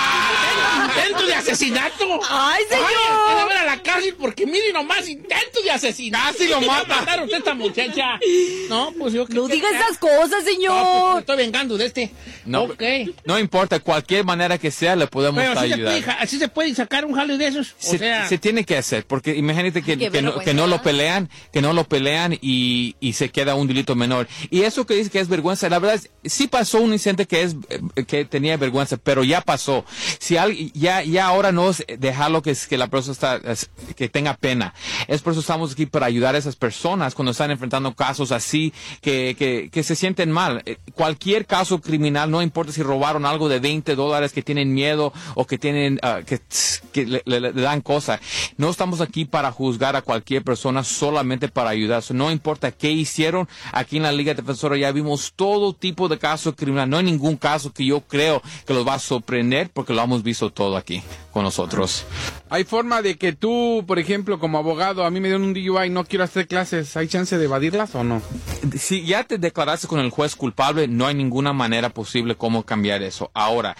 Intento de asesinato. ¡Ay, señor! Ay, ver a la cárcel porque mire nomás, intento de asesinato. Casi lo mata. ¿Mataron usted esta muchacha? No, pues yo... No diga esas cosas, señor. No, pues me estoy vengando de este. No, okay. No importa, cualquier manera que sea, le podemos ayudar. ¿Así se puede sacar un jale de esos? Se tiene que hacer, porque imagínate que no lo pelean y se queda un delito menor. Y eso que dice que es vergüenza, la verdad, sí pasó un incidente que tenía vergüenza, pero ya pasó. Si ya ahora no es dejarlo que la persona que tenga pena. Es por eso estamos aquí para ayudar a esas personas cuando están enfrentando casos así que se sienten mal. Cualquier caso criminal, no importa si robaron algo de $20, que tienen miedo o que tienen que le dan cosas. No estamos aquí para juzgar a cualquier persona, solamente para ayudar. No importa qué hicieron. Aquí en la Liga Defensora ya vimos todo tipo de casos criminales. No hay ningún caso que yo creo que los va a sorprender porque lo hemos visto todo aquí con nosotros. ¿Hay forma de que tú, por ejemplo, como abogado, a mí me dieron un DUI y no quiero hacer clases, ¿hay chance de evadirlas o no? Si ya te declaraste con el juez culpable, no hay ninguna manera posible cómo cambiar eso. Ahora,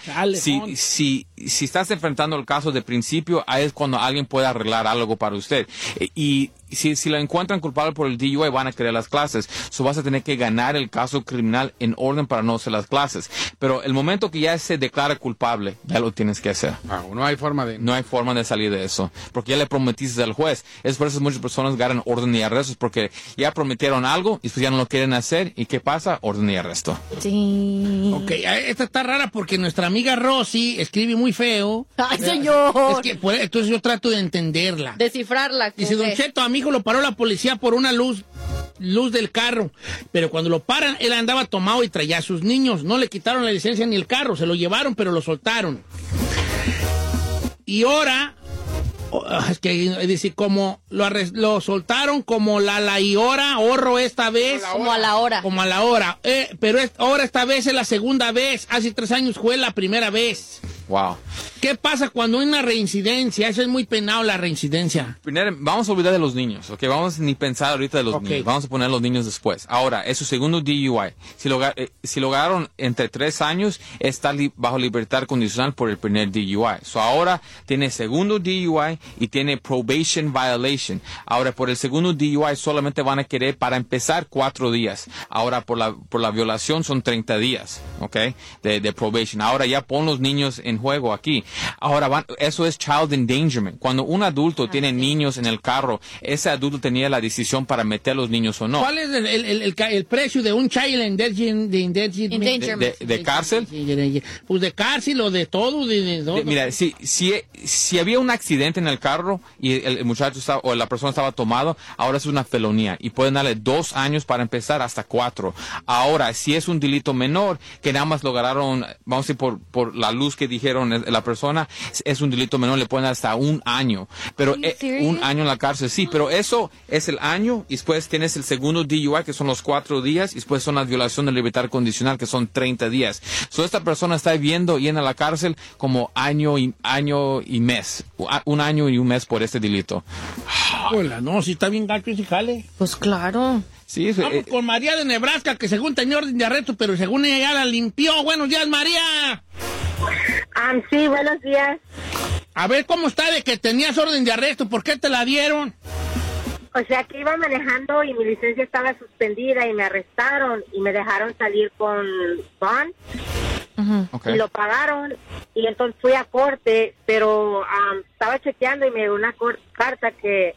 si estás enfrentando el caso de principio, ahí es cuando alguien puede arreglar algo para usted. Y si lo encuentran culpable por el DUI, van a querer las clases. Vas a tener que ganar el caso criminal en orden para no hacer las clases. Pero el momento que ya se declara culpable, ya lo tienes que hacer. No hay forma de... No hay forma de salir de eso. Porque ya le prometiste al juez. Es por eso muchas personas ganan orden de arresto, porque ya prometieron algo y pues ya no lo quieren hacer. ¿Y qué pasa? Orden de arresto. Sí. Ok, esta está rara porque nuestra amiga Rosy escribe muy feo. ¡Ay, señor! Es que, entonces yo trato de entenderla. Descifrarla. Dice, Don Cheto, a mi hijo lo paró la policía por una luz del carro, pero cuando lo paran, él andaba tomado y traía a sus niños. No le quitaron la licencia ni el carro, se lo llevaron, pero lo soltaron. Y ahora, es que dice, como lo soltaron como ahorro esta vez. Como a la hora. Como a la hora. Pero ahora esta vez es la segunda vez. Hace 3 años fue la primera vez. Wow. ¿Qué pasa cuando hay una reincidencia? Eso es muy penado, la reincidencia. Primero, vamos a olvidar de los niños, ¿ok? Vamos ni pensar ahorita de los niños. Vamos a poner a los niños después. Ahora, es su segundo DUI. Si lo agarraron entre 3 años, está bajo libertad condicional por el primer DUI. Ahora tiene segundo DUI y tiene probation violation. Ahora, por el segundo DUI solamente van a querer, para empezar, 4 días. Ahora, por la violación son 30 días, ¿ok? De probation. Ahora ya pon los niños en juego aquí. Ahora, eso es child endangerment. Cuando un adulto tiene niños en el carro, ese adulto tenía la decisión para meter a los niños o no. ¿Cuál es el precio de un child endangerment? ¿De cárcel? Pues de cárcel o de todo. Mira, si había un accidente en el carro y el muchacho o la persona estaba tomado, ahora es una felonía y pueden darle 2 años para empezar hasta 4. Ahora, si es un delito menor, que nada más lo agarraron, vamos a decir, por la luz que dijeron la persona, es un delito menor, le pueden dar hasta 1 año. Pero 1 año en la cárcel, sí, pero eso es el año, y después tienes el segundo DUI, que son los 4 días, y después son las violaciones de libertad condicional, que son 30 días. Esta persona está viviendo y en la cárcel como año y mes. 1 año y 1 mes por este delito. Hola, no, si está bien gacho ese jale. Pues claro. Sí, vamos con María de Nebraska, que según tenía orden de arresto, pero según ella ya la limpió. Buenos días, María. Sí, buenos días. A ver, ¿cómo está de que tenías orden de arresto? ¿Por qué te la dieron? O sea, que iba manejando y mi licencia estaba suspendida y me arrestaron y me dejaron salir con bond. Okay. Y lo pagaron y entonces fui a corte, pero estaba chequeando y me dio una carta que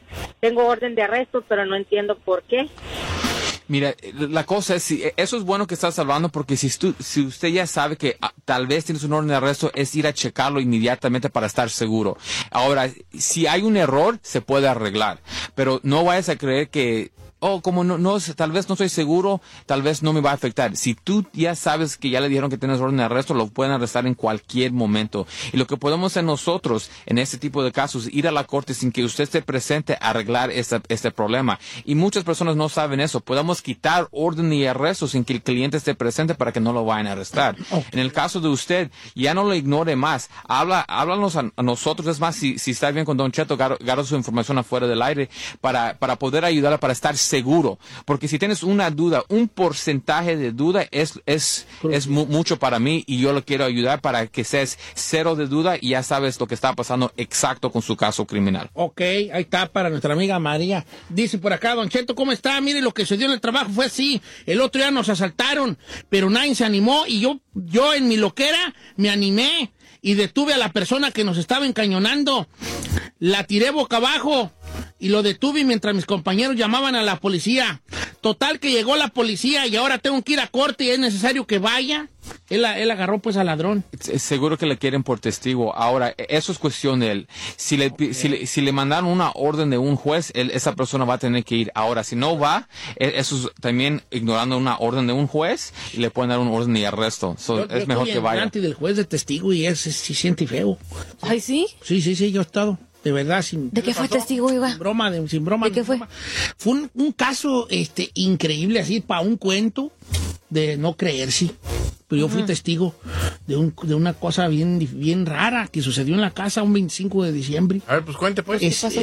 tengo orden de arresto, pero no entiendo por qué. Mira, la cosa es, eso es bueno que estás hablando, porque si usted ya sabe que tal vez tienes un orden de arresto, es ir a checarlo inmediatamente para estar seguro. Ahora, si hay un error, se puede arreglar, pero no vayas a creer que como no, tal vez no estoy seguro, tal vez no me va a afectar. Si tú ya sabes que ya le dijeron que tienes orden de arresto, lo pueden arrestar en cualquier momento. Y lo que podemos hacer nosotros en este tipo de casos, ir a la corte sin que usted esté presente a arreglar este problema. Y muchas personas no saben eso. Podemos quitar orden de arresto sin que el cliente esté presente para que no lo vayan a arrestar. En el caso de usted, ya no lo ignore más. Háblanos a nosotros. Es más, si está bien con Don Cheto, agarra su información afuera del aire para poder ayudarla, para estar seguro, porque si tienes una duda, un porcentaje de duda es mucho para mí, y yo lo quiero ayudar para que seas cero de duda y ya sabes lo que está pasando exacto con su caso criminal. Ok, ahí está para nuestra amiga María. Dice por acá, Don Cheto, ¿cómo está? Mire, lo que sucedió en el trabajo fue así. El otro día nos asaltaron, pero nadie se animó, y yo en mi loquera me animé y detuve a la persona que nos estaba encañonando. La tiré boca abajo y lo detuve mientras mis compañeros llamaban a la policía. Total que llegó la policía y ahora tengo que ir a corte y es necesario que vaya. Él agarró pues al ladrón. Seguro que le quieren por testigo. Ahora, eso es cuestión de él. Si le mandaron una orden de un juez, esa persona va a tener que ir. Ahora, si no va, eso es también ignorando una orden de un juez y le pueden dar una orden de arresto. Es mejor que vaya. Delante del juez de testigo y él se siente feo. ¿Ay, sí? Sí, yo he estado. De verdad, ¿De qué fue testigo, Iba? Sin broma. ¿De qué fue? Fue un caso increíble, así, para un cuento de no creerse. Pero yo fui testigo de una cosa bien rara que sucedió en la casa un 25 de diciembre. A ver, pues cuente, pues. ¿Qué pasó?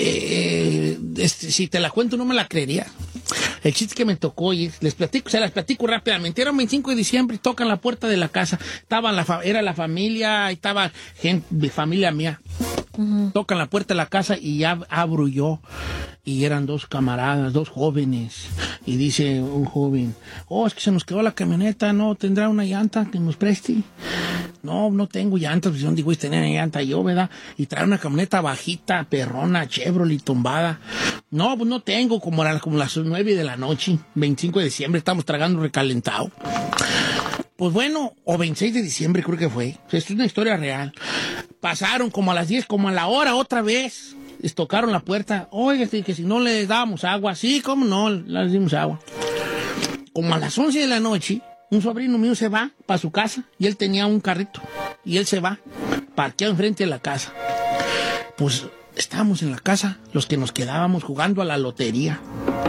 Si te la cuento, no me la creería. El chiste que me tocó ir, se las platico rápidamente. Era un 25 de diciembre, tocan la puerta de la casa. Era la familia, estaba gente de familia mía. Tocan la puerta de la casa y ya abro yo. Y eran dos camaradas, dos jóvenes. Y dice un joven, es que se nos quedó la camioneta, ¿no tendrá una llanta que nos preste? No tengo llantas, pues yo digo, tener llanta yo, ¿verdad? Y trae una camioneta bajita, perrona, Chevrolet, tumbada. No, pues no tengo, como las 9 de la noche, 25 de diciembre, estamos tragando recalentado. Pues bueno, o 26 de diciembre creo que fue. O sea, esto es una historia real. Pasaron como a las 10, como a la hora otra vez. Les tocaron la puerta. Oye, que si no le dábamos agua. Sí, cómo no, les dimos agua. Como a las 11 de la noche, un sobrino mío se va para su casa y él tenía un carrito. Y él se va, parqueado enfrente de la casa. Pues estábamos en la casa, los que nos quedábamos jugando a la lotería.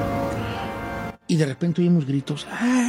Y de repente oímos gritos.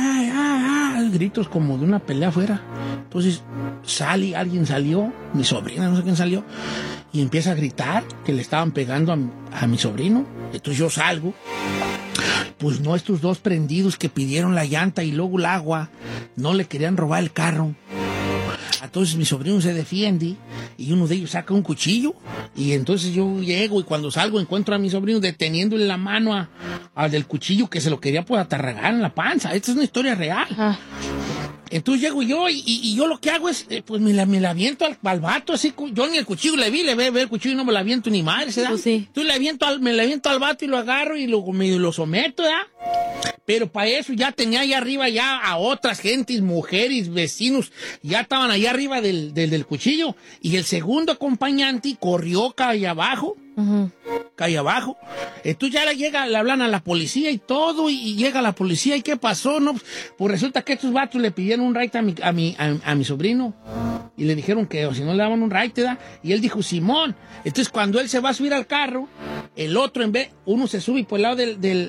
Gritos como de una pelea afuera. Entonces alguien salió, mi sobrina, no sé quién salió, y empieza a gritar que le estaban pegando a mi sobrino. Entonces yo salgo. Pues no, estos dos prendidos que pidieron la llanta y luego el agua, no le querían robar el carro. Entonces mi sobrino se defiende y uno de ellos saca un cuchillo y entonces yo llego y cuando salgo encuentro a mi sobrino deteniéndole la mano al del cuchillo que se lo quería pues atarragar en la panza. Esta es una historia real. Entonces llego yo y yo lo que hago es, pues me la aviento al vato, así, yo ni el cuchillo le ve el cuchillo y no me la aviento ni madre, ¿se da? Pues sí. Entonces me la aviento al vato y lo agarro y lo someto, ¿verdad? Pero para eso ya tenía allá arriba ya a otras gentes, mujeres, vecinos, ya estaban allá arriba del cuchillo. Y el segundo acompañante corrió calle abajo. Calle abajo. Entonces ya le hablan a la policía y todo, y llega la policía. ¿Y qué pasó? No, pues resulta que estos vatos le pidieron un ride a mi sobrino. Y le dijeron que o si no le daban un ride, ¿da? Y él dijo, Simón. Entonces cuando él se va a subir al carro, el otro uno se sube por el lado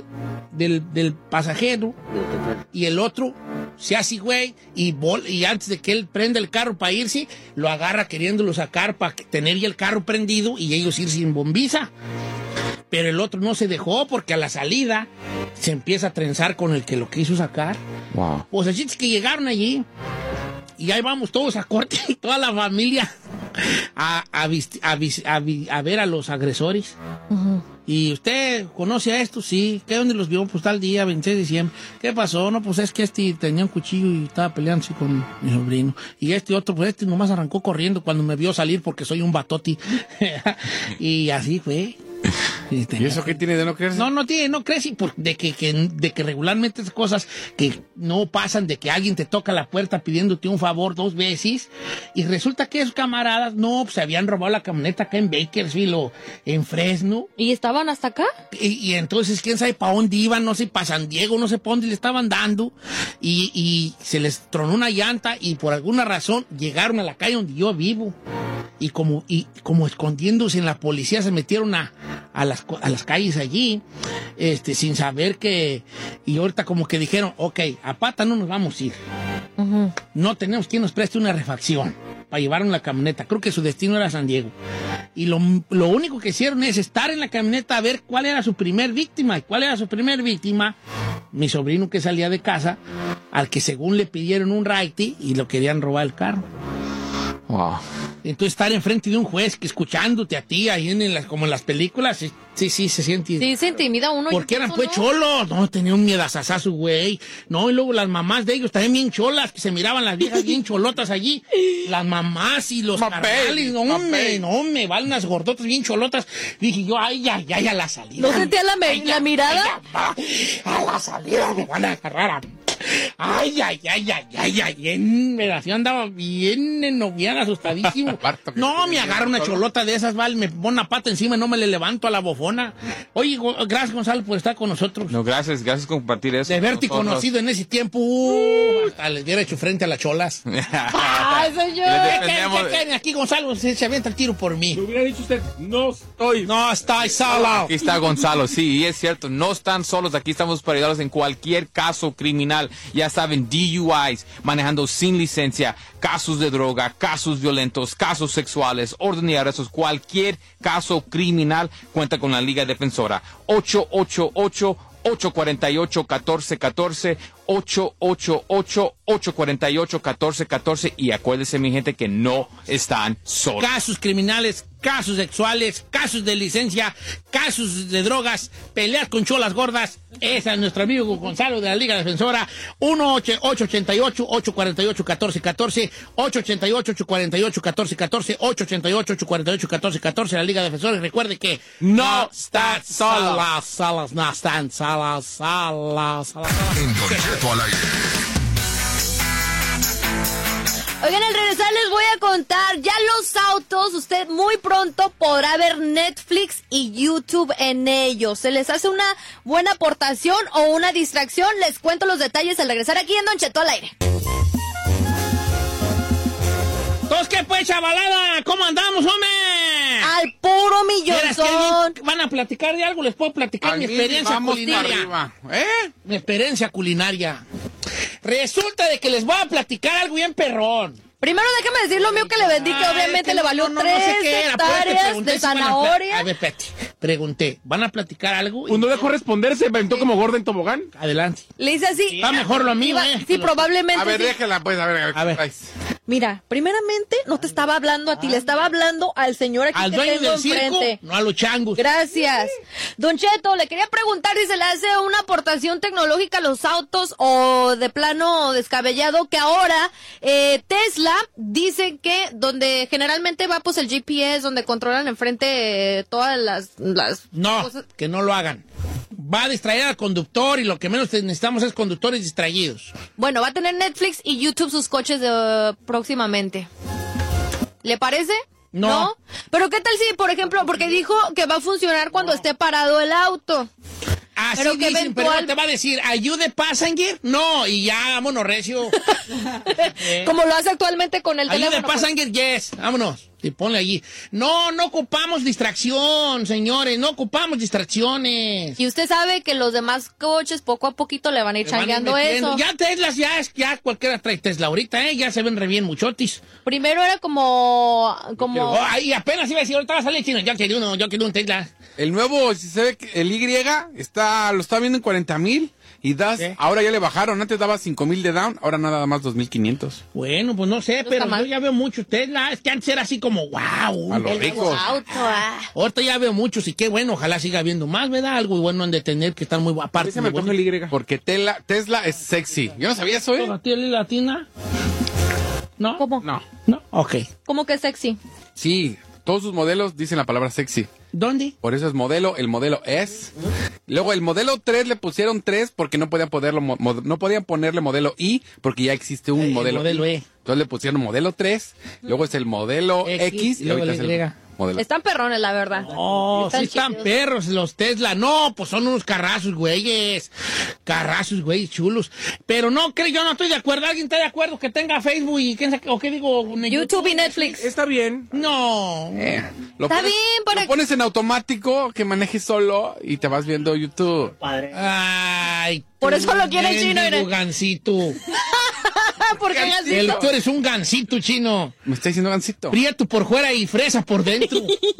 del pasajero y el otro se hace güey y antes de que él prenda el carro para irse, lo agarra queriéndolo sacar para tener ya el carro prendido y ellos ir sin bombiza. Pero el otro no se dejó porque a la salida se empieza a trenzar con el que lo quiso sacar. Wow. Pues así es que llegaron allí y ahí vamos todos a corte y toda la familia a ver a los agresores. ¿Y usted conoce a estos? Sí. ¿Qué dónde los vio? Pues tal día, 26 de diciembre. ¿Qué pasó? No, pues es que tenía un cuchillo y estaba peleándose con mi sobrino. Y otro, pues nomás arrancó corriendo cuando me vio salir porque soy un batoti. Y así fue. ¿Y eso qué tiene de no creerse? No tiene, no crees, de que regularmente esas cosas que no pasan, de que alguien te toca la puerta pidiéndote un favor 2 veces, y resulta que esos camaradas, pues se habían robado la camioneta acá en Bakersfield o en Fresno. ¿Y estaban hasta acá? Y entonces, quién sabe para dónde iban, no sé, para San Diego, no sé para dónde le estaban dando, y se les tronó una llanta, y por alguna razón llegaron a la calle donde yo vivo. Y como escondiéndose en la policía, se metieron a las calles allí, sin saber que... Y ahorita como que dijeron, ok, a pata no nos vamos a ir. Uh-huh. No tenemos quien nos preste una refacción para llevar la camioneta. Creo que su destino era San Diego. Y lo único que hicieron es estar en la camioneta a ver cuál era su primer víctima. ¿Y cuál era su primer víctima? Mi sobrino que salía de casa, al que según le pidieron un raite y lo querían robar el carro. Wow. Entonces estar enfrente de un juez que escuchándote a ti ahí como en las películas, sí, se siente. Sí, se intimida uno. Porque eran pues cholos. No, tenía un miedazazazo, güey. No, y luego las mamás de ellos también bien cholas, que se miraban las viejas bien cholotas allí. Las mamás y los carnales, no me van unas gordotas bien cholotas. Dije yo, ay, ya la salida. ¿No sentía la mirada? A la salida me van a agarrar. Ay, me andaba bien enoviada, asustadísimo. No, me agarra una cholota de esas, vale, me pone una pata encima y no me le levanto a la bofona. Oye, gracias, Gonzalo, por estar con nosotros. No, gracias por compartir eso. De haberte conocido en ese tiempo, hasta les hubiera hecho frente a las cholas. Soy yo. ¿Qué aquí, Gonzalo? Se avienta el tiro por mí. Me hubiera dicho usted, no estoy solo. Aquí está Gonzalo, sí, y es cierto, no están solos, aquí estamos para ayudarlos en cualquier caso criminal. Ya saben, DUIs, manejando sin licencia, casos de droga, casos violentos, casos sexuales, orden y arrestos, cualquier caso criminal, cuenta con la Liga Defensora. 888-848-1414, 888-848-1414, y acuérdense, mi gente, que no están solos. Casos criminales, casos sexuales, casos de licencia, casos de drogas, peleas con cholas gordas. Esa es nuestro amigo Gonzalo de la Liga Defensora. 1-888-848-1414, 888-848-1414, 888-848-1414, la Liga Defensora. Y recuerde que no están solas, no están solas. En Don Cheto al aire. Oigan, al regresar les voy a contar, ya los autos, usted muy pronto podrá ver Netflix y YouTube en ellos. ¿Se les hace una buena aportación o una distracción? Les cuento los detalles al regresar aquí en Don Cheto al aire. ¿Todos qué pues, chavalada? ¿Cómo andamos, hombre? Al puro millonzón. ¿Van a platicar de algo? Les puedo platicar mi experiencia culinaria. Mi experiencia culinaria. Resulta de que les voy a platicar algo bien perrón. Primero déjame decir lo mío que le vendí, que obviamente le valió 3 hectáreas de zanahoria. A ver, espérate. Pregunté, ¿van a platicar algo? ¿No dejó responder? ¿Se inventó como gordo en tobogán? Adelante. Le hice así. Está mejor lo mío, Sí, probablemente. A ver, sí. déjala, pues, a ver. Mira, primeramente, no te estaba hablando a ti, le estaba hablando al señor aquí al que dueño tengo del circo, enfrente. no a los changos. Gracias. Don Cheto, le quería preguntar si se le hace una aportación tecnológica a los autos o de plano descabellado que ahora Tesla dice que donde generalmente va pues el GPS, donde controlan enfrente todas las no, cosas. Que no lo hagan. Va a distraer al conductor y lo que menos necesitamos es conductores distraídos. Bueno, va a tener Netflix y YouTube sus coches próximamente. ¿Le parece? No. Pero ¿qué tal si, por ejemplo, porque dijo que va a funcionar cuando esté parado el auto? Así pero dicen, pero te va a decir, ¿ayude passenger? No, y ya, vámonos, recio. Como lo hace actualmente con el teléfono. ¿Ayude passenger? Yes, vámonos. Y ponle allí. No ocupamos distracción, señores, no ocupamos distracciones. Y usted sabe que los demás coches poco a poquito le van a ir changueando eso. Ya Teslas, ya cualquiera trae Tesla ahorita, ya se ven re bien muchotis. Primero era como... y apenas iba a decir, ahorita va a salir chino, yo quiero un Tesla. El nuevo, si se ve que el Y, lo está viendo en 40,000. Y ahora ya le bajaron, antes daba 5,000 de down, ahora nada más 2,500. Bueno, pues no sé, pero yo ya veo muchos Tesla. Es que antes era así como, wow. A los ricos. Ahorita ya veo muchos y qué bueno, ojalá siga habiendo más, ¿verdad? Algo bueno han de tener que están muy aparte. Se me coge el Y. Porque Tesla es sexy. Yo no sabía eso, ¿eh? ¿La tía latina? ¿No? ¿Cómo? No. Ok. ¿Cómo que sexy? Sí. Todos sus modelos dicen la palabra sexy. ¿Dónde? Por eso es modelo, el modelo S. Luego el modelo 3 le pusieron 3 porque no podían ponerle modelo I porque ya existe un modelo E. Entonces le pusieron modelo 3, luego es el modelo X y luego ahorita es el modelo. Están perrones, la verdad. Oh, sí están chidos. perros los Tesla. No, pues son unos carrazos, güeyes. Carrazos, güeyes, chulos. Pero no, yo no estoy de acuerdo. ¿Alguien está de acuerdo que tenga Facebook y qué digo? YouTube y Netflix. Está bien. No. Está bien, Lo pones en automático, que manejes solo y te vas viendo YouTube. Padre. Ay. Por eso lo quiere chino, mendigo gansito. ¿Por qué gansito? Tú eres un gansito, chino. Me está diciendo gansito. Prieto por fuera y fresa por dentro.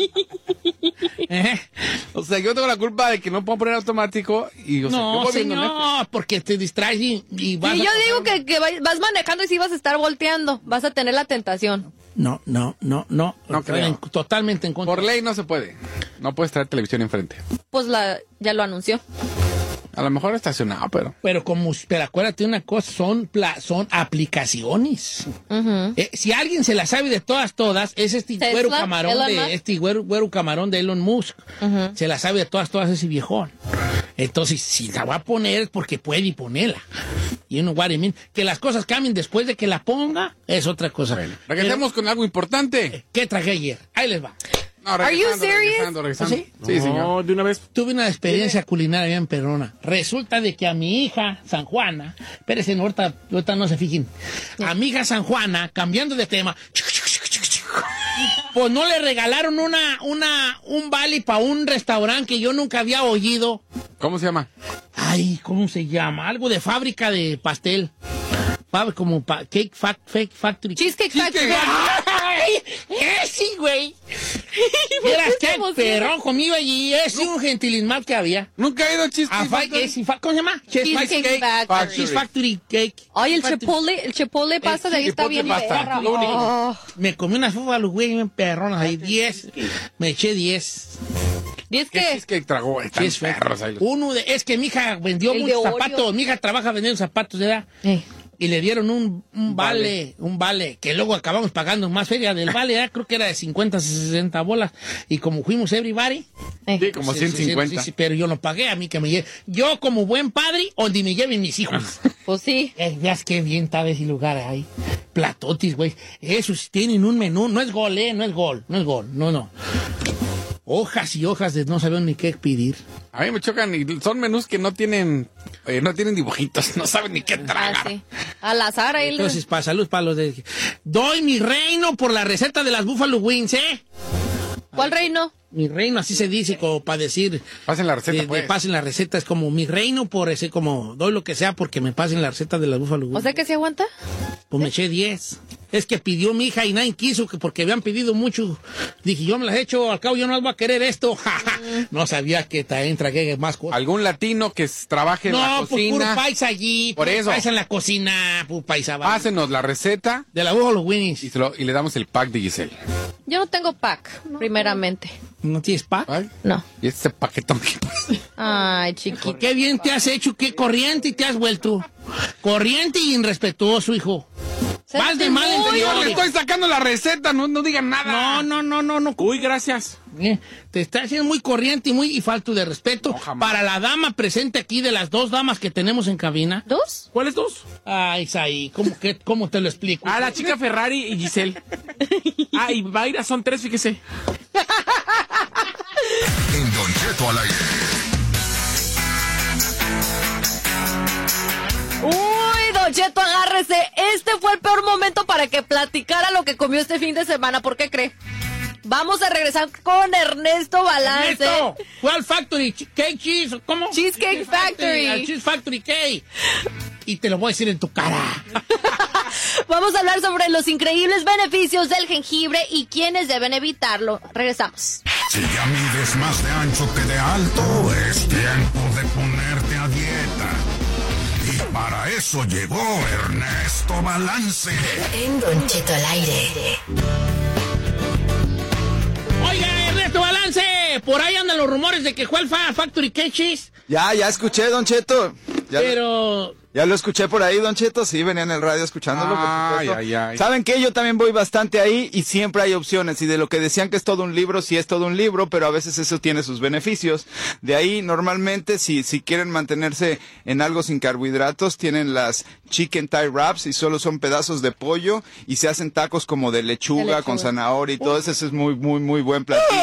O sea, yo tengo la culpa de que no puedo poner automático y, o sea, yo No, voy viendo Netflix. señor, porque te distraes y vas Y yo digo que vas manejando y sí vas a estar volteando. Vas a tener la tentación. No. No creo. Totalmente en contra. Por ley no se puede. No puedes traer televisión enfrente. Pues ya lo anunció. A lo mejor estacionado, pero... Pero acuérdate una cosa, son aplicaciones. Si alguien se la sabe de todas, es este Tesla, güero camarón Elon de Musk. este güero camarón de Elon Musk. Se la sabe de todas ese viejón. Entonces, si la va a poner es porque puede ponerla. You know what I mean? Que las cosas cambien después de que la ponga es otra cosa. Regresemos con algo importante. ¿Qué traje ayer? Ahí les va. No, Are you serious? regresando. ¿Sí? Sí, señor. No, de una vez. Tuve una experiencia culinaria bien perrona. Resulta de que a mi hija, San Juana, espérense, ahorita no se fijen. A mi hija San Juana, cambiando de tema, pues no le regalaron un vale para un restaurante que yo nunca había oído. ¿Cómo se llama? Ay, ¿cómo se llama? Algo de fábrica de pastel. Como Cake Factory. Cheesecake Factory. ¡Ay! Sí, güey. Miras qué perrón conmigo allí. Es un gentilismal que había. Nunca he ido a Cheesecake Factory. ¿Cómo se llama? Cheesecake Factory. Cheese Factory Cake. Ay, el chipotle pasta de ahí está bien perra. Lo único. Oh. Me comí unas búfalos, güey, bien perronas ahí. 10. Me eché 10. ¿10 ¿Qué qué? cheesecake tragó? Están Cheese perros Factory. ahí. Es que mi hija vendió El de muchos Oreo. zapatos. Mi hija trabaja vendiendo zapatos, ¿verdad? Y le dieron un vale, que luego acabamos pagando más feria del vale, ¿eh? Creo que era de 50, 60 bolas. Y como fuimos everybody. Sí, como 150. Sí, pero yo no pagué, a mí que me lleve. Yo como buen padre, donde me lleven mis hijos. Pues sí. Veas qué bien está ese lugar ahí. Platotis, güey. Esos tienen un menú, no es gol, no es gol. No. Hojas y hojas de no saber ni qué pedir. A mí me chocan y son menús que no tienen dibujitos, no saben ni qué tragar. Sí. Al azar ahí. Entonces, para salud, para los de... Doy mi reino por la receta de las Buffalo Wings, ¿eh? ¿Cuál reino? Mi reino, así se dice, como para decir... Pasen la receta, pues. Pasen la receta, es como mi reino por ese, como doy lo que sea porque me pasen la receta de las Buffalo Wings. ¿O sea que se aguanta? Pues me eché 10. Es que pidió mi hija y nadie quiso, porque habían pedido mucho. Dije, yo me las he hecho, al cabo yo no voy a querer esto. No sabía que también tragué más cosas. ¿Algún latino que trabaje en la No, pues cocina? puro paisa allí. Por puro eso. Paisa en la cocina, puro paisa. Vale. Pásenos la receta De la Buffalo Wings. y le damos el pack de Giselle. Yo no tengo pack, primeramente. ¿No tienes pack? Ay, No. y este paquetón. Ay, chiquito. Qué bien te has hecho, qué corriente te has vuelto. Corriente y irrespetuoso, hijo. Vas de mal en Yo peor. le estoy sacando la receta, no digan nada. No. Uy, gracias. Te está haciendo muy corriente y falto de respeto para la dama presente aquí de las 2 damas que tenemos en cabina. ¿2? ¿Cuáles 2? Ay, Isaí, ¿cómo te lo explico? La chica Ferrari y Giselle. Y Mayra son 3, fíjese. En Don Cheto al aire. Uy, Don Cheto, agárrese. Este fue el peor momento para que platicara lo que comió este fin de semana. ¿Por qué cree? Vamos a regresar con Ernesto Balance. Ernesto, fue al Factory Cake Cheese, ¿cómo? Cheesecake Factory. Al Cheese Factory Cake. Y te lo voy a decir en tu cara. Vamos a hablar sobre los increíbles beneficios del jengibre y quiénes deben evitarlo. Regresamos. Si ya mides más de ancho que de alto, es tiempo de ponerte a dieta. Y para eso llegó Ernesto Balance. En Don Cheto al aire. Oiga, Ernesto Balance, por ahí andan los rumores de que fue al Factory Cake Cheese. Ya escuché, Don Cheto. Pero Ya lo escuché por ahí, Don Cheto, sí, venía en el radio escuchándolo, por supuesto. Ay. ¿Saben qué? Yo también voy bastante ahí y siempre hay opciones. Y de lo que decían que es todo un libro, sí es todo un libro, pero a veces eso tiene sus beneficios. De ahí, normalmente, si quieren mantenerse en algo sin carbohidratos, tienen las chicken thigh wraps y solo son pedazos de pollo y se hacen tacos como de lechuga con zanahoria y todo eso. Eso es muy, muy, muy buen platillo.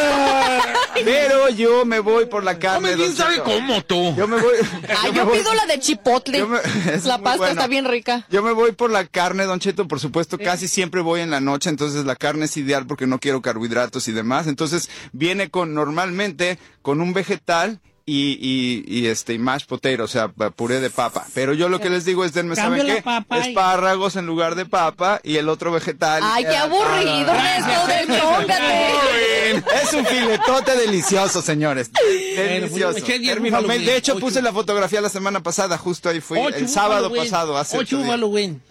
Pero yo me voy por la carne. ¿Quién sabe cómo tú? Yo me voy. Yo pido la de chipotle. La pasta bueno. está bien rica. Yo me voy por la carne, Don Cheto, por supuesto. Casi siempre voy en la noche, entonces la carne es ideal porque no quiero carbohidratos y demás. Entonces viene normalmente con un vegetal y mashed potato, o sea, puré de papa. Pero yo lo que les digo es, denme, ¿saben qué? Espárragos en lugar de papa y el otro vegetal. Ay, qué aburrido, Ernesto, desfóngate. Es un filetote delicioso, señores. Delicioso. De hecho, puse la fotografía la semana pasada, justo ahí fui, el sábado pasado. Hace 8 Halloween.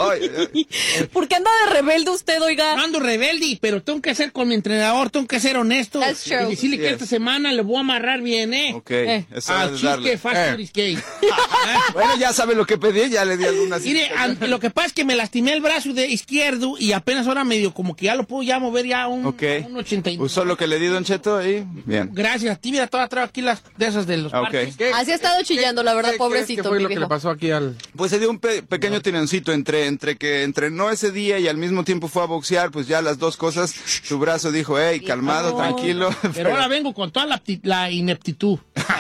¿Por qué anda de rebelde usted, oiga? No ando rebelde, pero tengo que ser con mi entrenador, tengo que ser honesto. Y decirle que esta semana le voy a amarrar bien, Ok, eso es Cheesecake Factory Cake. Bueno, ya sabe lo que pedí, ya le di algunas. Mire, lo que pasa es que me lastimé el brazo izquierdo y apenas ahora medio como que ya lo puedo ya mover ya un 89. ¿Usó lo que le di, Don Cheto, ahí? Bien. Gracias a ti, mira, toda traigo aquí las de esas de los parques. Así ha estado chillando, la verdad, pobrecito. ¿Qué fue lo que le pasó aquí al...? Pues se dio un pequeño tironcito entre que entrenó ese día y al mismo tiempo fue a boxear, pues ya las dos cosas, su brazo dijo, hey, calmado, tranquilo. Pero ahora vengo con toda la ineptitud.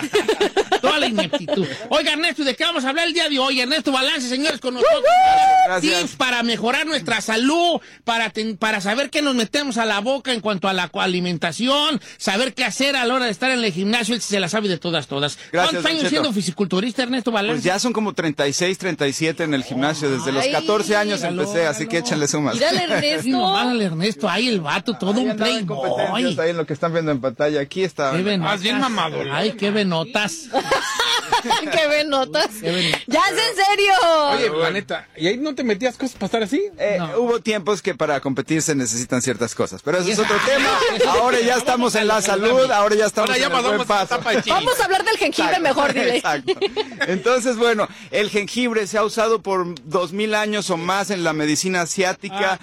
Toda la ineptitud. Oiga, Ernesto, ¿de qué vamos a hablar el día de hoy? Ernesto Balance, señores, con nosotros. Gracias. Tips para mejorar nuestra salud, para saber qué nos metemos a la boca en cuanto a la alimentación, saber qué hacer a la hora de estar en el gimnasio. Él se la sabe de todas. Gracias, ¿Cuántos años siendo fisiculturista, Ernesto Balance? Pues ya son como 36, 37 en el gimnasio. Desde los 14 años empecé, así que échenle sumas. Mírale, Ernesto. Mírale, Ernesto, ahí el vato, todo un playboy. Ahí en lo que están viendo en pantalla, aquí está. Más bien mamador. Ay, qué venotas. ¿Qué venotas? ¡Ya es en serio! Oye, planeta, ¿y ahí no te metías cosas para estar así? No. Hubo tiempos que para competir se necesitan ciertas cosas, pero eso es otro tema. Ahora ya estamos en la salud, ahora ya estamos en el buen paso. Vamos a hablar del jengibre mejor, dile. Exacto. Entonces, bueno, el jengibre se ha usado por 2000 años o más en la medicina asiática,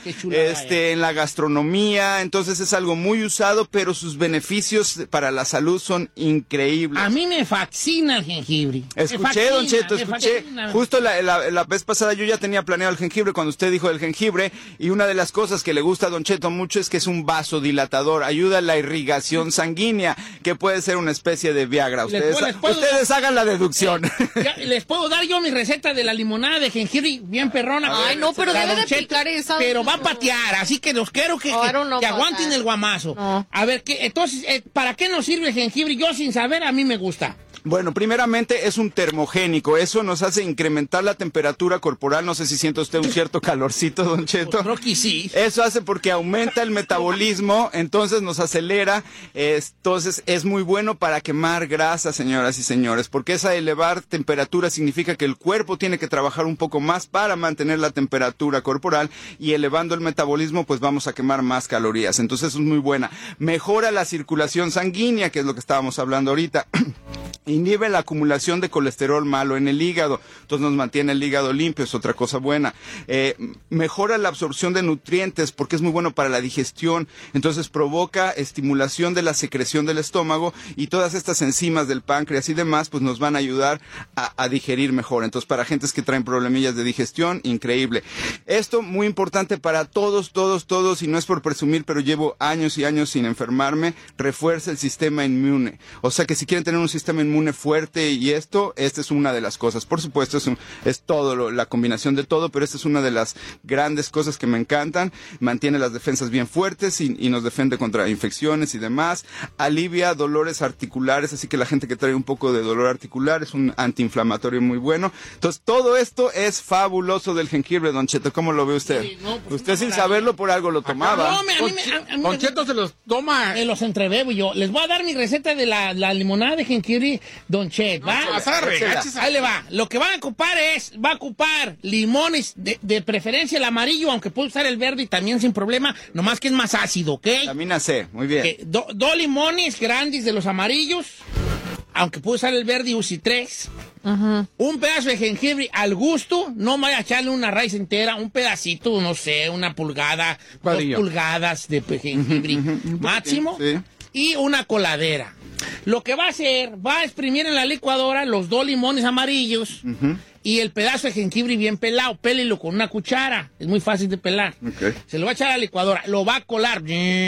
en la gastronomía, entonces es algo muy usado, pero sus beneficios para la salud son increíbles. A mí me fascina el jengibre. Escuché, Don Cheto, justo la vez pasada yo ya tenía planeado el jengibre cuando usted dijo del jengibre, y una de las cosas que le gusta a Don Cheto mucho es que es un vasodilatador, ayuda a la irrigación sanguínea, que puede ser una especie de Viagra. Ustedes hagan la deducción. Les puedo dar yo mi receta de la limonada de jengibre bien perrona. Ay, no, pero debe de picar esa. Pero va a patear, así que los quiero que aguanten el guamazo. No. A ver, entonces, ¿para qué nos sirve el jengibre? Yo sin saber, a mí me gusta. Bueno, primeramente es un termogénico, eso nos hace incrementar la temperatura corporal, no sé si siente usted un cierto calorcito, Don Cheto. Pues creo que sí. Eso hace porque aumenta el metabolismo, entonces nos acelera, entonces es muy bueno para quemar grasa, señoras y señores, porque esa elevar temperatura significa que el cuerpo tiene que trabajar un poco más para mantener la temperatura corporal, y elevando el metabolismo pues vamos a quemar más calorías, entonces es muy buena. Mejora la circulación sanguínea, que es lo que estábamos hablando ahorita. Inhibe la acumulación de colesterol malo en el hígado, entonces nos mantiene el hígado limpio, es otra cosa buena. Mejora la absorción de nutrientes porque es muy bueno para la digestión, entonces provoca estimulación de la secreción del estómago, y todas estas enzimas del páncreas y demás pues nos van a ayudar a digerir mejor. Entonces para gentes que traen problemillas de digestión, increíble. Esto muy importante para todos, y no es por presumir, pero llevo años y años sin enfermarme, refuerza el sistema inmune. O sea que si quieren tener un sistema inmune fuerte y esta es una de las cosas. Por supuesto es todo la combinación de todo, pero esta es una de las grandes cosas que me encantan. Mantiene las defensas bien fuertes y nos defiende contra infecciones y demás. Alivia dolores articulares, así que la gente que trae un poco de dolor articular es un antiinflamatorio muy bueno. Entonces todo esto es fabuloso del jengibre, Don Cheto. ¿Cómo lo ve usted? Sí, no, pues usted sin saberlo por algo lo tomaba. No, Don Cheto se los toma. Me los entrebebo yo. Les voy a dar mi receta de la limonada de jengibre, Don Chet, ¿va? Ahí le va. Lo que va a ocupar limones, de preferencia el amarillo, aunque puede usar el verde y también sin problema, nomás que es más ácido, ¿ok? Vitamina C, muy bien. Dos limones grandes de los amarillos, aunque puede usar el verde, use 3. Un pedazo de jengibre al gusto, no vaya a echarle una raíz entera, un pedacito, no sé, 1 pulgada, 2 pulgadas de jengibre máximo, y una coladera. Lo que va a hacer, va a exprimir en la licuadora los 2 limones amarillos y el pedazo de jengibre bien pelado. Pélelo con una cuchara, es muy fácil de pelar. Se lo va a echar a la licuadora, lo va a colar.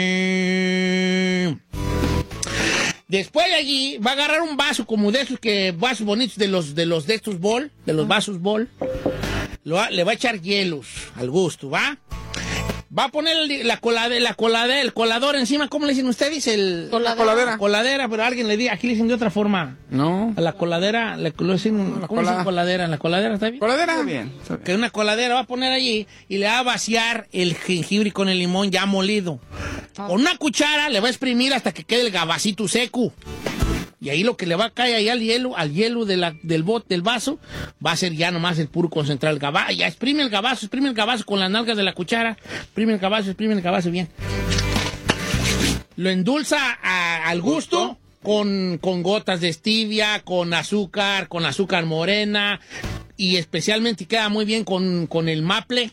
Después de allí va a agarrar un vaso como de esos vasos bonitos de estos bol, de los vasos bol. Le va a echar hielos al gusto, ¿va? Va a poner el colador encima. ¿Cómo le dicen ustedes? Coladera. Coladera, pero alguien le dice, aquí le dicen de otra forma. No. A la coladera, ¿cómo dicen coladera? ¿En la coladera está bien? Coladera. Está bien. Que una coladera va a poner allí y le va a vaciar el jengibre con el limón ya molido. Con una cuchara le va a exprimir hasta que quede el gabacito seco. Y ahí lo que le va a caer ahí al hielo del vaso, va a ser ya nomás el puro concentrado del gabazo. Ya exprime el gabazo con las nalgas de la cuchara. Exprime el gabazo bien. Lo endulza al gusto con gotas de stevia, con azúcar morena. Y especialmente queda muy bien con el maple.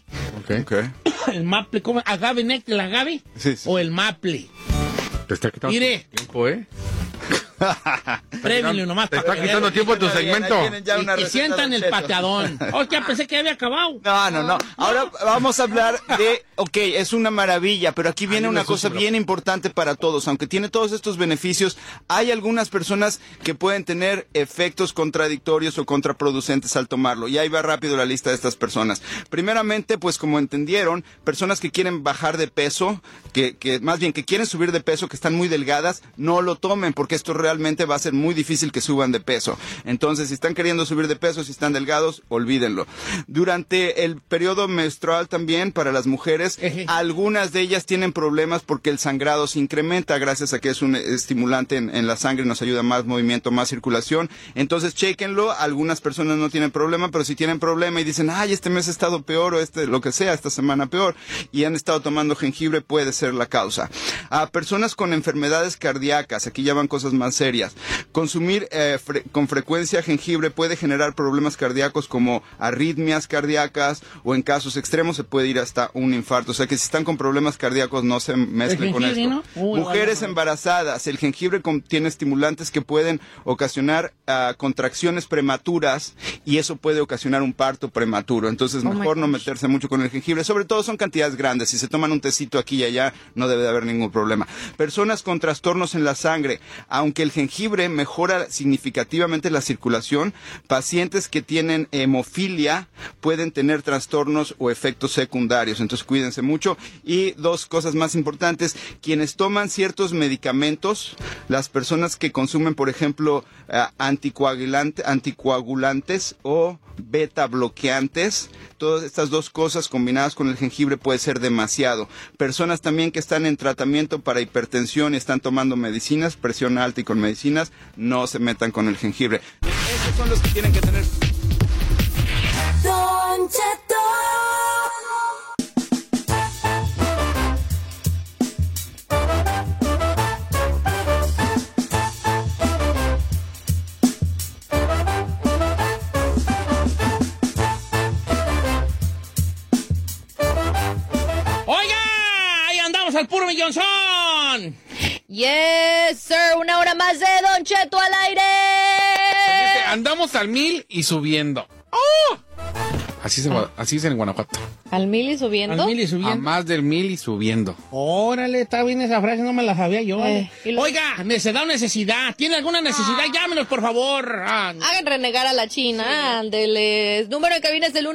El maple, ¿cómo? ¿Agave néctar, el agave? Sí. O el maple. Te está quitando tiempo, Prévenle nomás. Te está quitando tiempo tu segmento. Y sientan el pateadón. Oh, ya pensé que había acabado. No. Ahora vamos a hablar de, es una maravilla, pero aquí viene una cosa bien importante para todos. Aunque tiene todos estos beneficios, hay algunas personas que pueden tener efectos contradictorios o contraproducentes al tomarlo. Y ahí va rápido la lista de estas personas. Primeramente, pues como entendieron, personas que quieren bajar de peso, que más bien que quieren subir de peso, que están muy delgadas, no lo tomen, porque esto realmente va a ser muy difícil que suban de peso. Entonces, si están queriendo subir de peso, si están delgados, olvídenlo. Durante el periodo menstrual también, para las mujeres, algunas de ellas tienen problemas porque el sangrado se incrementa gracias a que es un estimulante en la sangre, nos ayuda más movimiento, más circulación. Entonces, chéquenlo. Algunas personas no tienen problema, pero si tienen problema y dicen, este mes ha estado peor, o lo que sea, esta semana peor, y han estado tomando jengibre, puede ser la causa. A personas con enfermedades cardíacas, aquí ya van cosas más serias. Consumir con frecuencia jengibre puede generar problemas cardíacos como arritmias cardíacas, o en casos extremos se puede ir hasta un infarto. O sea que si están con problemas cardíacos, no se mezclen con esto. ¿No? Mujeres embarazadas, el jengibre contiene estimulantes que pueden ocasionar contracciones prematuras, y eso puede ocasionar un parto prematuro. Entonces mejor no meterse mucho con el jengibre. Sobre todo son cantidades grandes. Si se toman un tecito aquí y allá, no debe de haber ningún problema. Personas con trastornos en la sangre, aunque el jengibre mejora significativamente la circulación, pacientes que tienen hemofilia pueden tener trastornos o efectos secundarios. Entonces cuídense mucho. Y 2 cosas más importantes: quienes toman ciertos medicamentos, las personas que consumen, por ejemplo, anticoagulantes o beta bloqueantes, todas estas 2 cosas combinadas con el jengibre puede ser demasiado. Personas también que están en tratamiento para hipertensión y están tomando medicinas, presión alta y con medicinas, no se metan con el jengibre. Estos son los que tienen que tener. Don Cheto. Al puro millonzón. Yes, sir. 1 hora más de Don Cheto al aire. Andamos al 1000 y subiendo. ¡Oh! Así es en Guanajuato. ¿Al 1000 y subiendo? ¿Al 1000 y subiendo? A más del 1000 y subiendo. Órale, está bien esa frase, no me la sabía yo. Oiga, necesidad o necesidad. ¿Tiene alguna necesidad? Llámenos, por favor. Hagan renegar a la China, ándeles. Número de cabina es el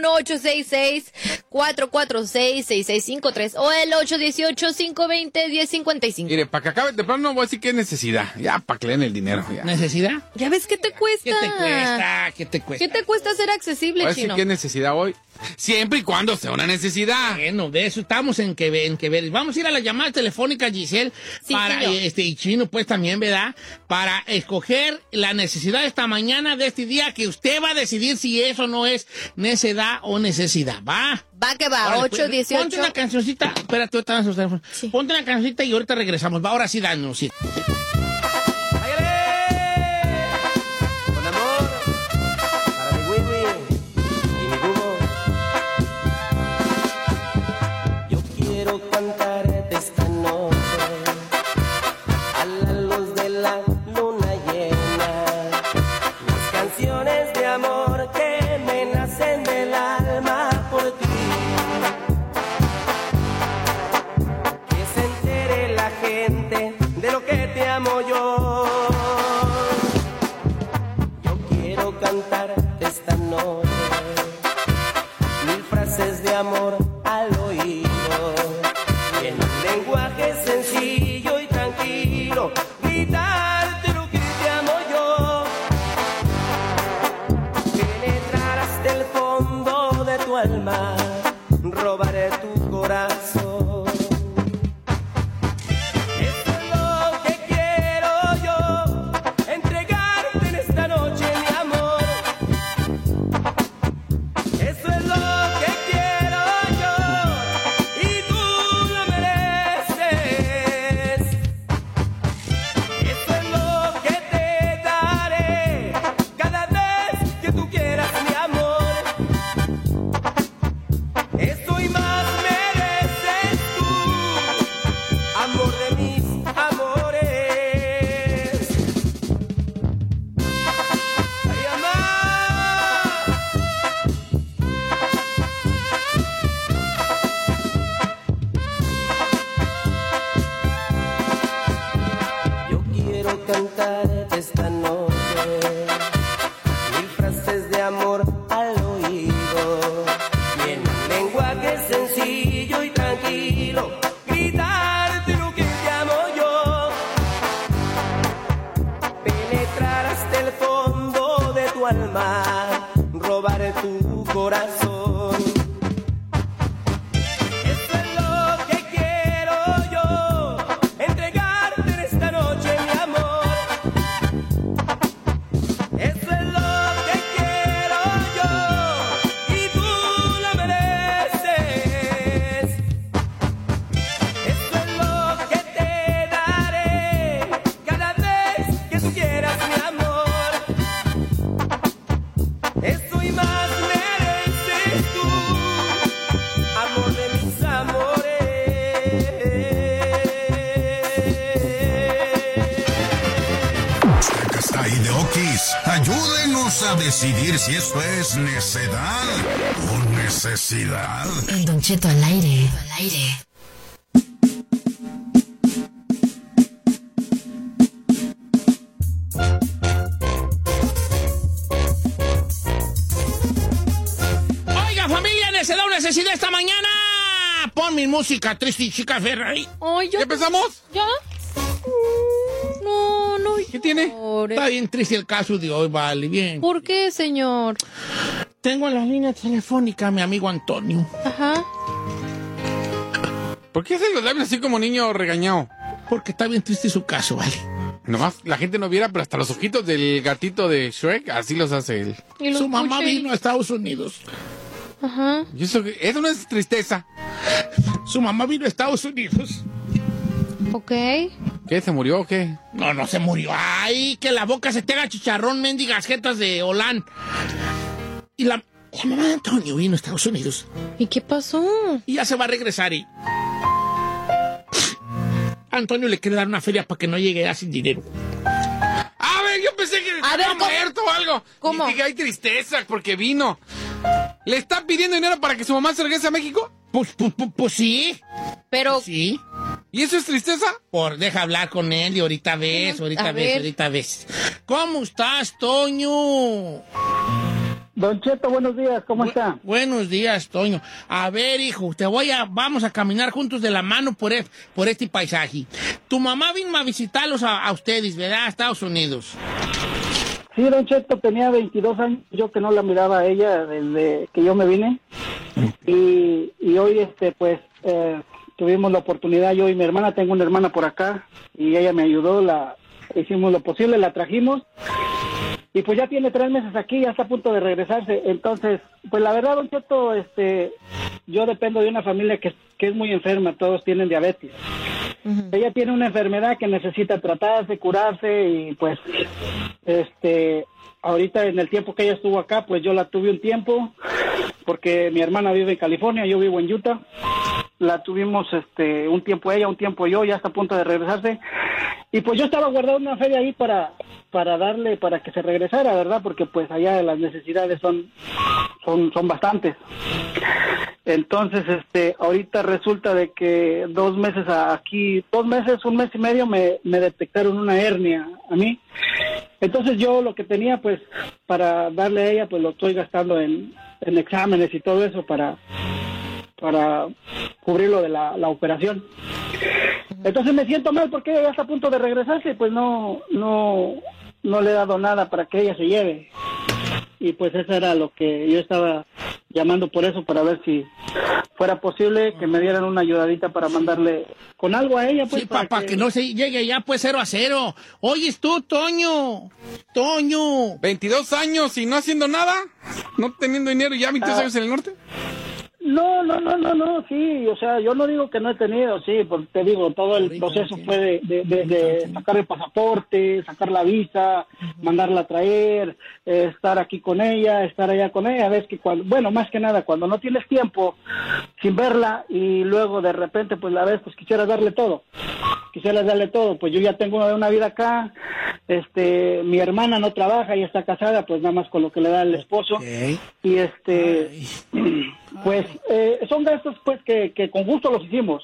1866-446-6653 o el 818-520-1055. Mire, para que acabe de plano, voy a decir que es necesidad. Ya, para que le den el dinero. Ya. ¿Necesidad? ¿Ya ves qué te cuesta? ¿Qué te cuesta? ¿Qué te cuesta? ¿Qué te cuesta ser accesible, voy a decir Chino? que es necesidad hoy. Siempre y cuando sea una necesidad. Bueno, de eso estamos en que ver. Vamos a ir a las llamadas telefónicas, Giselle, sí, para y Chino, pues también, ¿verdad? Para escoger la necesidad de esta mañana, de este día, que usted va a decidir si eso no es necedad o necesidad. ¿Va? Va que va, 818. Ponte una cancioncita. Espérate, ahorita sus teléfonos. Sí. Ponte una cancioncita y ahorita regresamos. Va, ahora sí, danos, sí. valiente de lo que te amo yo. Yo quiero cantar esta noche 1000 frases de amor al oído, y en un lenguaje sencillo y tranquilo gritarte lo que te amo yo. Penetrar hasta el fondo de tu alma, robaré tu corazón. Eso es lo que quiero yo, entregarte en esta noche mi amor. Eso es lo que quiero yo y tú lo mereces. Eso es lo que te daré cada vez que tú quieras mi amor. Eso y más mereces tú, amor de mis amores. Ay, amar. Yo quiero cantar esta noche 1000 frases de amor al oído, y en un lenguaje sencillo y tranquilo gritarte lo que te amo yo. Penetrar hasta el fondo de tu alma, robar tu corazón. Eso es lo que quiero yo, entregarte en esta noche mi amor. Eso es lo que quiero yo y tú lo mereces. Eso es lo que te daré cada vez que tú quieras mi amor. Eso y más mereces tú, amor de mis amores. Acá está ahí de Okis. Ayúdenos a decidir si esto es necedad o necesidad. El Don Cheto al aire. Oiga, familia, necedad o necesidad esta mañana. Pon mi música triste y chica Ferrari. Ay, ¿Ya empezamos? ¿Ya? No, no. ¿Qué tiene? Está bien triste el caso de hoy, vale, bien. ¿Por qué, señor? Tengo en la línea telefónica a mi amigo Antonio. Ajá. ¿Por qué hacen los labios así como niño regañado? Porque está bien triste su caso, vale. Nomás la gente no viera, pero hasta los ojitos del gatito de Shrek, así los hace él. Su mamá vino a Estados Unidos. Ajá. Y eso no es tristeza. Su mamá vino a Estados Unidos. Ok. ¿Qué? ¿Se murió o qué? No, no se murió. Ay, que la boca se te haga chicharrón, mendigas jetas de Holán. Y la mamá de Antonio vino a Estados Unidos. ¿Y qué pasó? Y ya se va a regresar y... Antonio le quiere dar una feria para que no llegue ya sin dinero. A ver, yo pensé que había muerto o algo. ¿Cómo? Y que hay tristeza porque vino. ¿Le está pidiendo dinero para que su mamá se regrese a México? Pues sí. Pero... Sí. ¿Y eso es tristeza? Deja hablar con él y ahorita ves, ahorita ves. ¿Cómo estás, Toño? Don Cheto, buenos días, ¿cómo está? Buenos días, Toño. A ver, hijo, vamos a caminar juntos de la mano por este paisaje. Tu mamá vino a visitarlos a ustedes, ¿verdad? A Estados Unidos. Sí, Don Cheto, tenía 22 años, yo que no la miraba a ella desde que yo me vine. Y hoy, tuvimos la oportunidad, yo y mi hermana, tengo una hermana por acá, y ella me ayudó, hicimos lo posible, la trajimos. Y pues ya tiene 3 meses aquí, ya está a punto de regresarse. Entonces, pues la verdad, Don Cheto, yo dependo de una familia que es muy enferma, todos tienen diabetes. Uh-huh. Ella tiene una enfermedad que necesita tratarse, curarse, y pues, ahorita en el tiempo que ella estuvo acá, pues yo la tuve un tiempo, porque mi hermana vive en California, yo vivo en Utah. La tuvimos un tiempo ella, un tiempo yo, ya está a punto de regresarse. Y pues yo estaba guardando una feria ahí para darle, para que se regresara, ¿verdad? Porque pues allá las necesidades son bastantes. Entonces, ahorita resulta de que 2 meses aquí, 2 meses, 1 mes y medio me detectaron una hernia a mí. Entonces yo lo que tenía, pues, para darle a ella, pues lo estoy gastando en exámenes y todo eso para cubrir lo de la operación. Entonces me siento mal porque ella ya está a punto de regresarse y pues no le he dado nada para que ella se lleve. Y pues eso era lo que yo estaba llamando por eso, para ver si fuera posible que me dieran una ayudadita para mandarle con algo a ella, pues. Sí, para que no se llegue ya, pues, 0-0. Oyes tú, Toño. 22 años y no haciendo nada, no teniendo dinero y ya 22 años en el norte. No, sí, o sea, yo no digo que no he tenido, sí, porque te digo, todo el proceso fue de sacar el pasaporte, sacar la visa, mandarla a traer, estar aquí con ella, estar allá con ella. Ves que más que nada, cuando no tienes tiempo sin verla y luego de repente pues la ves, pues quisiera darle todo, pues yo ya tengo una vida acá, mi hermana no trabaja y está casada, pues nada más con lo que le da el esposo, y pues son gastos pues que con gusto los hicimos,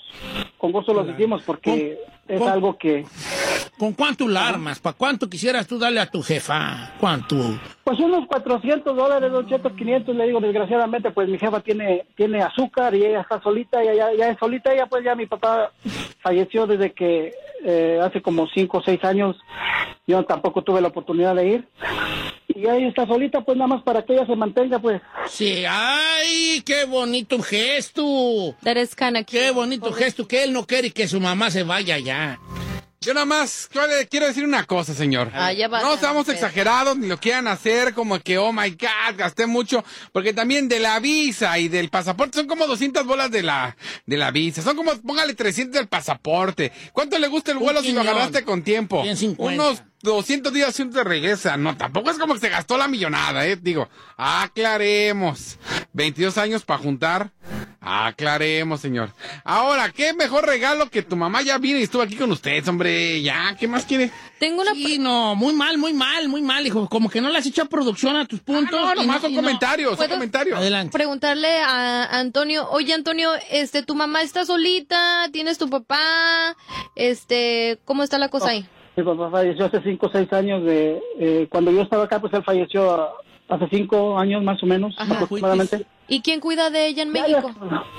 porque es algo que... ¿Con cuánto la armas? ¿Para cuánto quisieras tú darle a tu jefa? ¿Cuánto? Pues unos $400, Don Cheto, 500, le digo, desgraciadamente, pues mi jefa tiene azúcar y ella está solita, ya es solita, ella pues ya mi papá falleció desde que hace como 5 o 6 años, yo tampoco tuve la oportunidad de ir. Y ahí está solita, pues nada más para que ella se mantenga, pues. Sí, ¡ay, qué bonito gesto! Qué bonito gesto, que él no quiere que su mamá se vaya ya. Yo nada más quiero decir una cosa, señor. No estamos exagerados ni lo quieran hacer como que, oh my God, gasté mucho. Porque también de la visa y del pasaporte son como 200 bolas de la visa. Son como, póngale 300 del pasaporte. ¿Cuánto le gusta el vuelo si lo agarraste con tiempo? 150. Unos 200 días y te regresa. No, tampoco es como que se gastó la millonada, Digo, aclaremos. 22 años para juntar. Aclaremos, señor. Ahora, ¿qué mejor regalo que tu mamá ya vino y estuvo aquí con ustedes, hombre? Ya, ¿qué más quiere? Tengo una... Sí, no, muy mal, hijo. Como que no le has hecho producción a tus puntos. No, nomás son comentarios, son comentarios. Adelante. Preguntarle a Antonio, oye, Antonio, tu mamá está solita, tienes tu papá, ¿cómo está la cosa ahí? Mi papá falleció hace 5 o 6 años cuando yo estaba acá, pues él falleció hace 5 años más o menos, aproximadamente. ¿Y quién cuida de ella en México?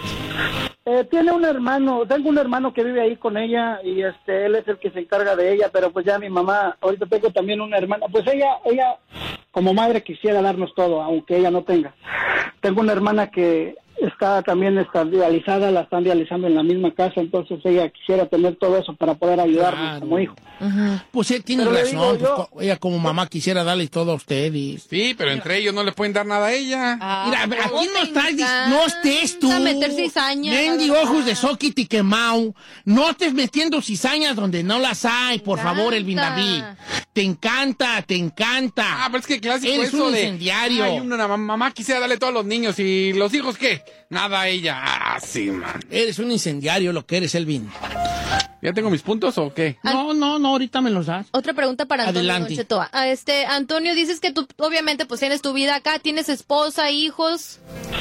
Tiene un hermano, tengo un hermano que vive ahí con ella y él es el que se encarga de ella, pero pues ya mi mamá, ahorita tengo también una hermana, pues ella como madre quisiera darnos todo, aunque ella no tenga. Tengo una hermana que también está dializada, la están dializando en la misma casa, entonces ella quisiera tener todo eso para poder ayudarnos como hijo. Pues él tiene razón, ella como mamá quisiera darle todo a ustedes. Sí, pero entre ellos no le pueden dar nada a ella. Mira, aquí no estés tú. A meter cizañas. Mendy ojos de soquiti quemao. No estés metiendo cizañas donde no las hay, por favor, Elvin David. Te encanta. Ah, pero es que clásico eres eso un de... incendiario. Ay, una mamá quisiera darle todo a los niños y los hijos, ¿qué? Nada a ella. Ah, sí, man. Eres un incendiario lo que eres, Elvin. ¿Ya tengo mis puntos o qué? No, ahorita me los das. Otra pregunta para Antonio. Adelante. Don Cheto. Antonio, dices que tú obviamente pues tienes tu vida acá, tienes esposa, hijos.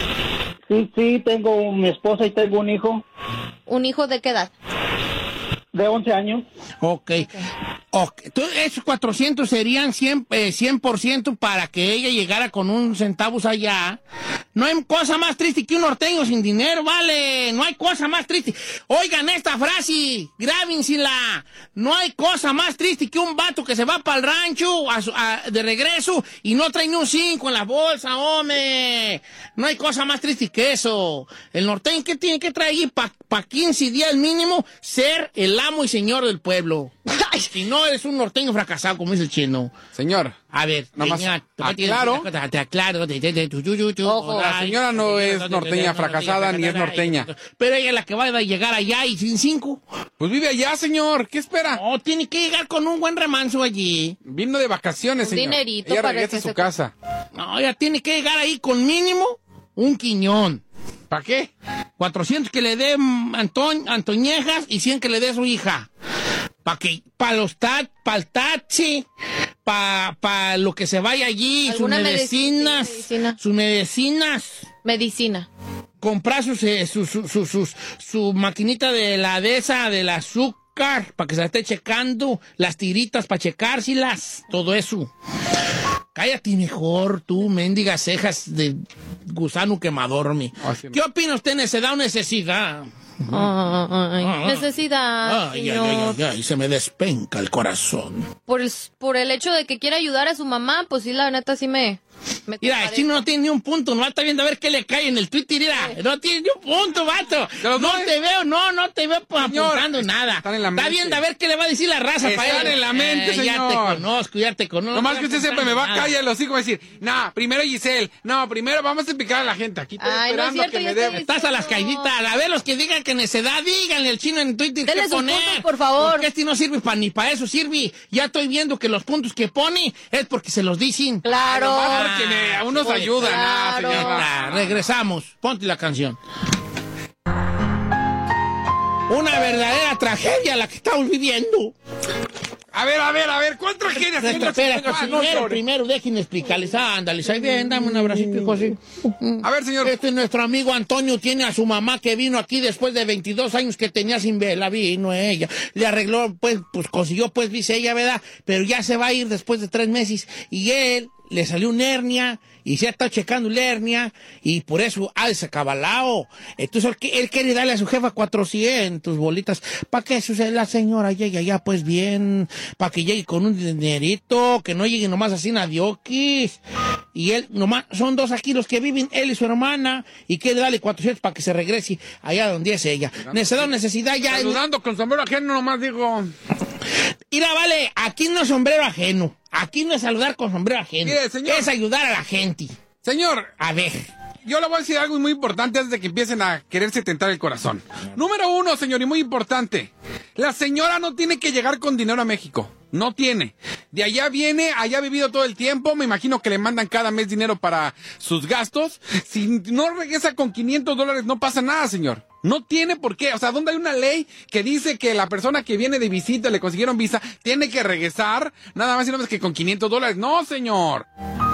Sí, tengo mi esposa y tengo un hijo. ¿Un hijo de qué edad? De 11 años. Ok. Entonces, esos 400 serían 100% para que ella llegara con un centavos allá. No hay cosa más triste que un norteño sin dinero, vale. No hay cosa más triste. Oigan esta frase, grábensela. No hay cosa más triste que un vato que se va para el rancho de regreso y no trae ni un 5 en la bolsa, hombre. No hay cosa más triste que eso. El norteño, ¿qué tiene que traer para 15 días mínimo? Ser el amo y señor del pueblo. Si no, eres un norteño fracasado, como dice el chino. Señor. A ver, aclaro. Te aclaro. Ojo, la señora no es norteña fracasada ni es norteña. Pero ella es la que va a llegar allá y sin 5. Pues vive allá, señor. ¿Qué espera? No, tiene que llegar con un buen remanso allí. Vino de vacaciones, señor. Dinerito ella para regresa a su casa. No, ella tiene que llegar ahí con mínimo un quiñón. ¿Para qué? 400 que le dé Antoñejas y 100 que le dé su hija. Para el taxi, para lo que se vaya allí, sus medicinas. Medicina. comprar su maquinita del azúcar para que se la esté checando, las tiritas para checárselas, todo eso. Cállate mejor, tú, mendigas cejas de gusano quemador, ¿Qué opina usted, necedad o necesidad? Necesidad, señor. Ay, se me despenca el corazón. Por el hecho de que quiere ayudar a su mamá, pues sí, la neta sí me mira, el chino no tiene ni un punto, no está viendo a ver qué le cae en el Twitter, mira, no tiene ni un punto, vato. No te veo apuntando nada. Está viendo a ver qué le va a decir la raza. Están en la mente, señor. Ya te conozco. Nomás que usted siempre me va a callar los hijos y va a decir, primero Giselle, primero vamos a explicar a la gente. Aquí estoy esperando que me dé. Estás a las caíditas, a ver los que digan que necedad, díganle al chino en Twitter qué poner. Puntos, por favor. Porque este no sirve ni para eso sirve. Ya estoy viendo que los puntos que pone es porque se los dicen. Claro. Que a unos ayudan. Claro. Señora. Regresamos. Ponte la canción. Una verdadera tragedia la que estamos viviendo. A ver, ¿cuál tragedia? Primero, déjenme explicarles. Ándale, bien, dame un abracito, hijo, así. A ver, señor. Nuestro amigo Antonio tiene a su mamá que vino aquí después de 22 años que tenía sin verla, vino ella. Le arregló, pues consiguió, dice ella, ¿verdad? Pero ya se va a ir después de 3 meses. Y él le salió una hernia y se ha estado checando la hernia y por eso ha desacabalado. Entonces él quiere darle a su jefa 400 bolitas para que la señora llegue allá pues bien, para que llegue con un dinerito, que no llegue nomás así nadioquis. Y él nomás, son 2 aquí los que viven, él y su hermana, y quiere darle 400 para que se regrese allá donde es ella. Necesidad ya. Saludando con sombrero ajeno nomás digo. Mira, vale, aquí no es sombrero ajeno. Aquí no es saludar con sombrero ajeno. Mire, señor, es ayudar a la gente. Señor. A ver. Yo le voy a decir algo muy importante antes de que empiecen a quererse tentar el corazón. Número 1, señor, y muy importante. La señora no tiene que llegar con dinero a México. No tiene. De allá viene, allá ha vivido todo el tiempo. Me imagino que le mandan cada mes dinero para sus gastos. Si no regresa con $500, no pasa nada, señor. No tiene por qué. O sea, ¿dónde hay una ley que dice que la persona que viene de visita, le consiguieron visa, tiene que regresar nada más y nada más que con $500? No, señor.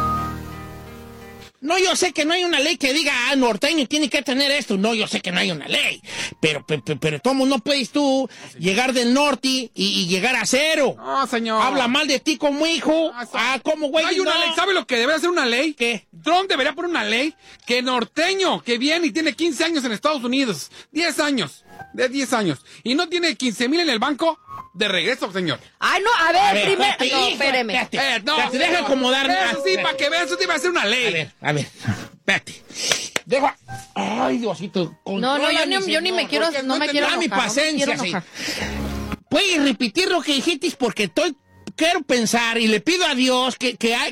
No, yo sé que no hay una ley que diga, norteño tiene que tener esto. No, yo sé que no hay una ley. Pero ¿cómo no puedes tú llegar del norte y llegar a cero? No, señor. Habla mal de ti como hijo. ¿Cómo, güey? No hay una ley. ¿Sabe lo que debería ser una ley? ¿Qué? Trump debería poner una ley que norteño que viene y tiene 15 años en Estados Unidos, 10 años, y no tiene 15,000 en el banco, de regreso, señor. Ay, no, a ver, primero. No, espéreme. Te deja acomodar. Eso sí, para que veas, eso te iba a hacer una ley. A ver, espérate. Deja. Ay, Diosito. No, yo ni me quiero, no me quiero enojar. Mi paciencia, sí. Puedes repetir lo que dijiste porque quiero pensar y le pido a Dios que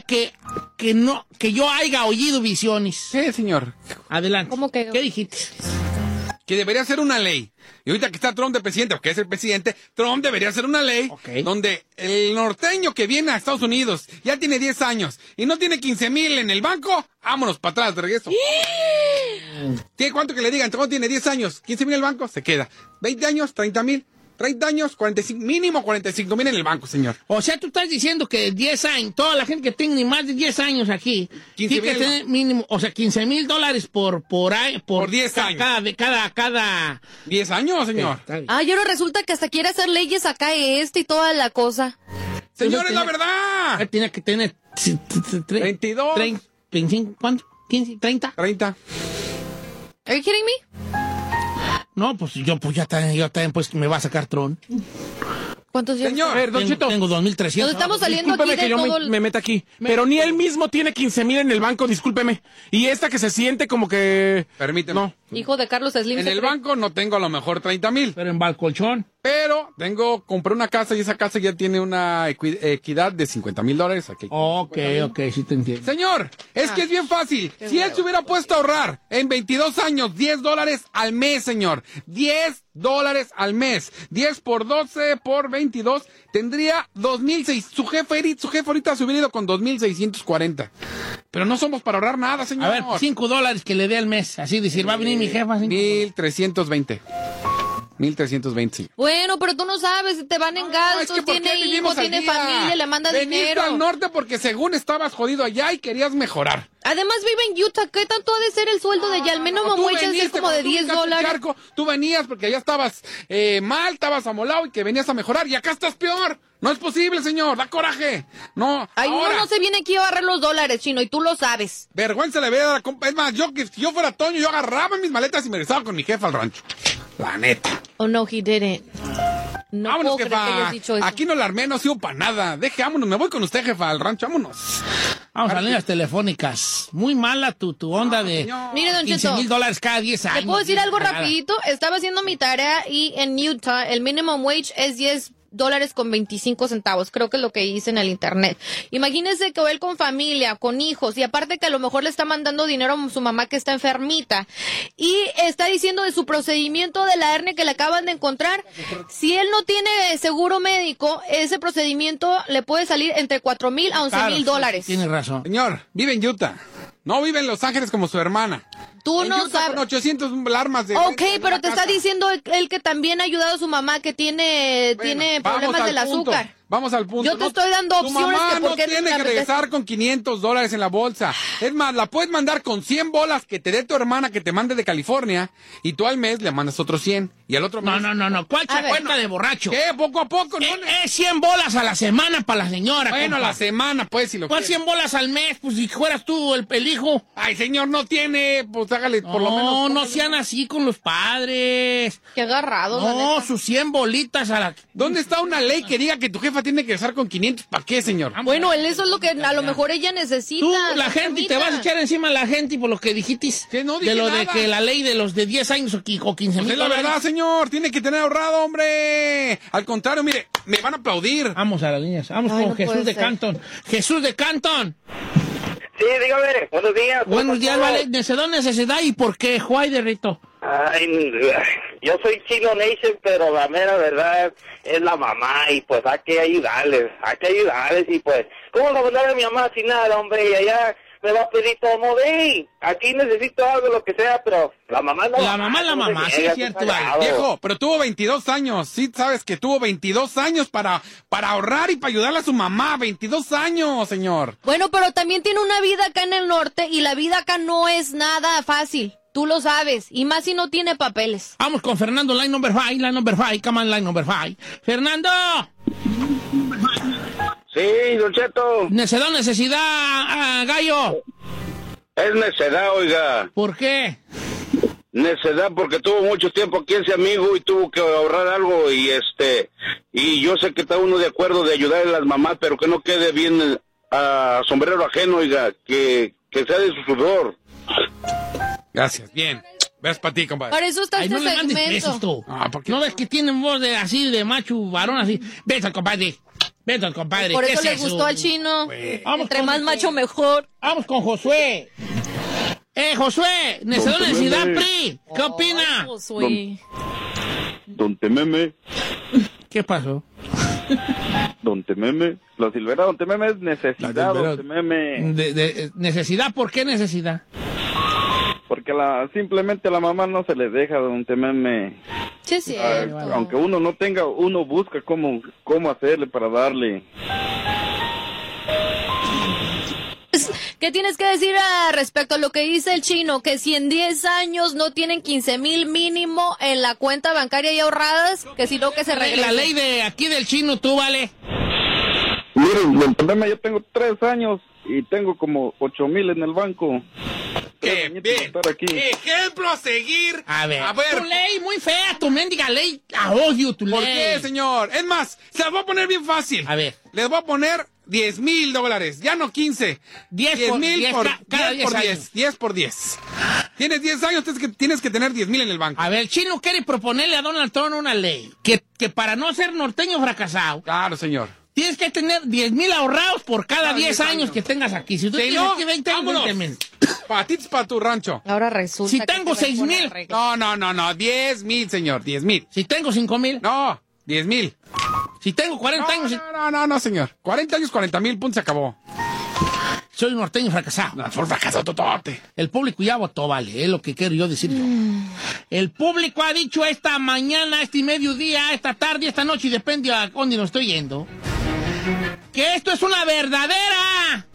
yo haya oído visiones. Sí, señor. Adelante. ¿Cómo que? ¿Qué dijiste? Que debería ser una ley. Y ahorita que está Trump de presidente, porque es el presidente, Trump debería hacer una ley donde el norteño que viene a Estados Unidos ya tiene 10 años y no tiene 15,000 en el banco, vámonos para atrás de regreso. ¿Tiene cuánto que le digan? ¿Cómo tiene 10 años? 15,000 en el banco, se queda. 20 años, 30,000. 30 años, 45, mínimo 45,000 en el banco, señor. O sea, tú estás diciendo que 10 años, toda la gente que tenga más de 10 años aquí, tiene que tener mínimo, o sea, $15,000 por 10 años. Cada 10 años, señor. Y ahora resulta que hasta quiere hacer leyes acá y toda la cosa. Señor, es la verdad. Tiene que tener 22. 25, ¿cuánto? 15, 30. ¿Are you kidding me? No, pues yo también pues me va a sacar Tron. ¿Cuántos días? Señor, a ver, Don Cheto. Tengo 2,300. Nos estamos saliendo discúlpeme aquí de que yo todo me meta aquí. Pero ni él mismo tiene 15,000 en el banco, discúlpeme. Y esta que se siente como que... Permíteme. No. Hijo de Carlos Slim. En el banco no tengo a lo mejor 30,000. Pero en Balcolchón. Pero compré una casa y esa casa ya tiene una equidad de $50,000. Aquí. Ok, sí te entiendo. Señor, es que es bien fácil. Si él se hubiera puesto a ahorrar en 22 años, $10 al mes, señor. $10 al mes. 10 por 12 por 22, tendría 2,600. Su jefe ahorita se hubiera ido con 2,640. Pero no somos para ahorrar nada, señor. A ver, $5 que le dé al mes. Así decir, va a venir mi jefa. 1,320. 1,320. Bueno, pero tú no sabes, te van en gastos, tiene hijos, tiene familia, le manda dinero. Al norte porque según estabas jodido allá y querías mejorar. Además vive en Utah, ¿qué tanto ha de ser el sueldo de allá? Al menos es como de $10. Tú venías porque allá estabas mal, estabas amolado y que venías a mejorar y acá estás peor. No es posible, señor, da coraje. No, Ay, ahora. uno no se viene aquí a agarrar los dólares, Chino, y tú lo sabes. Vergüenza le veía a la compa. Es más, si yo fuera Toño, yo agarraba mis maletas y me regresaba con mi jefa al rancho. La neta. Oh, no, he didn't. No vámonos, puedo creer que jefa. hayas dicho eso. Aquí no la armé, no sirvo para nada. Vámonos, me voy con usted, jefa, al rancho, vámonos. Vamos a líneas telefónicas. Muy mala tu onda de Mire, don Cheto, $15,000 cada 10 años. ¿le puedo decir algo rapidito? Estaba haciendo mi tarea y en Utah el minimum wage es $10.25. Creo que es lo que hice en el internet. Imagínese que él con familia, con hijos, y aparte que a lo mejor le está mandando dinero a su mamá que está enfermita, y está diciendo de su procedimiento de la hernia que le acaban de encontrar. Si él no tiene seguro médico, ese procedimiento le puede salir entre $4,000 a $11,000. Tiene razón. Señor, vive en Utah. No vive en Los Ángeles como su hermana. Tú en no Utah sabes. Con 800 alarmas de... Ok, pero te está diciendo él que también ha ayudado a su mamá que tiene problemas del azúcar. Vamos al punto. Yo te estoy dando opciones. Tu mamá que por no qué tiene que regresar con $500 en la bolsa. Es más, la puedes mandar con 100 bolas que te dé tu hermana que te mande de California y tú al mes le mandas otros 100 y al otro mes... No. ¿Cuál chacueta de borracho? ¿Qué? Poco a poco, ¿no? Es 100 bolas a la semana para la señora. Bueno, compa. a la semana, pues, si lo ¿Cuál quieres. 100 bolas al mes? Pues si fueras tú el hijo. Ay, señor, no tiene, pues hágale por lo menos... No sean así con los padres. Qué agarrado. No, sus 100 bolitas a la... ¿Dónde está una ley que diga que tu jefa tiene que regresar con 500? ¿Para qué, señor? Bueno, eso es lo que a lo mejor ella necesita. Tú, la gente, te vas a echar encima a la gente por lo que dijiste. Que no dije de lo nada. de que la ley de los de 10 años o 15 mil Es la verdad, señor. Tiene que tener ahorrado, hombre. Al contrario, mire, me van a aplaudir. Vamos a las líneas. Vamos Ay, con no Jesús puede de ser. Canton. Jesús de Canton. Sí, dígame, buenos días. Buenos días, vale. ¿Necesidad y por qué? Juay de Rito. Ay, yo soy Chino Nation, pero la mera verdad es la mamá y pues hay que ayudarles y pues, ¿cómo la mandar a mi mamá sin nada, hombre? Y allá me va a pedir todo modo, hey, aquí necesito algo, lo que sea, pero la mamá no. La mamá, sí es cierto, vale. Viejo, pero tuvo 22 años. Sí, sabes que tuvo 22 años para ahorrar y para ayudarle a su mamá. 22 años, señor. Bueno, pero también tiene una vida acá en el norte y la vida acá no es nada fácil. Tú lo sabes, y más si no tiene papeles. Vamos con Fernando, line number 5, come on, line number 5. ¡Fernando! Sí, Don Cheto. Necesidad, gallo. Es necedad, oiga. ¿Por qué? Necedad porque tuvo mucho tiempo aquí ese amigo y tuvo que ahorrar algo y y yo sé que está uno de acuerdo de ayudar a las mamás, pero que no quede bien a sombrero ajeno, oiga, que sea de su sudor. Gracias, bien. Ves para ti, compadre. Para eso está Ay, no este le mandes segmento. besos tú. ¿Por qué? ¿No ves que tienen voz de así, de macho varón así? Vete al compadre. Por ¿Qué eso es le gustó al chino. Vamos Entre con más macho, mejor. Vamos con Josué. Josué, necesidad PRI. ¿Qué opina? Josué. Don Tememe. ¿Qué pasó? Don Tememe. La silvera, Don Tememe es necesidad, Don Tememe. ¿Necesidad? ¿Por qué necesidad? Porque simplemente a la mamá no se le deja, Don Tememe. Sí, es cierto. Aunque uno no tenga, uno busca cómo hacerle para darle. ¿Qué tienes que decir respecto a lo que dice el chino? Que si en 10 años no tienen 15,000 mínimo en la cuenta bancaria y ahorradas, que si no que se regrese. La ley de aquí del chino, tú, vale. Miren, Don Tememe, yo tengo 3 años y tengo como 8,000 en el banco. ¡Qué bien! Ejemplo a seguir. A ver. Tu ley muy fea, tu mendiga ley. Odio tu ley. ¿Por qué, señor? Es más, se las voy a poner bien fácil. A ver. Les voy a poner $10,000, ya no 15. 10,000 por cada 10 años. 10. 10 por 10. Tienes 10 años, tienes que tener 10,000 en el banco. A ver, el chino quiere proponerle a Donald Trump una ley que para no ser norteño fracasado. Claro, señor. Tienes que tener 10,000 ahorrados por cada 10 años que tengas aquí. Si tú tienes aquí 20 años, 20,000. Patitos para tu rancho. Ahora resulta Si que tengo te ven 6,000. No, 10,000, señor, 10,000. Si tengo 5,000. No, 10,000. Si tengo 40 años. No, señor. 40 años, 40,000, punto, se acabó. Soy un norteño fracasado. No, fue fracasado, totote. El público ya votó, vale, es lo que quiero yo decir yo. El público ha dicho esta mañana, este mediodía, esta tarde, esta noche, y depende a dónde nos estoy yendo, que esto es una verdadera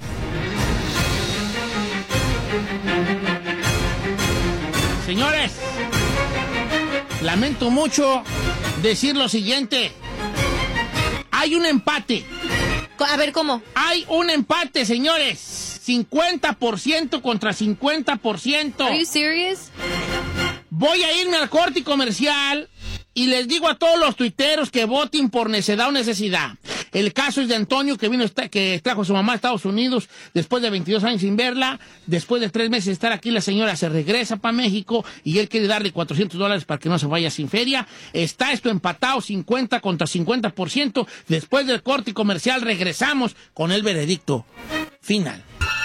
señores. Lamento mucho decir lo siguiente. Hay un empate. A ver, ¿cómo? Hay un empate, señores. 50% contra 50%. Are you serious? Voy a irme al corte comercial y les digo a todos los tuiteros que voten por necedad o necesidad. El caso es de Antonio, que trajo a su mamá a Estados Unidos después de 22 años sin verla. Después de 3 meses de estar aquí, la señora se regresa para México y él quiere darle $400 para que no se vaya sin feria. Está esto empatado 50 contra 50%. Después del corte comercial regresamos con el veredicto final.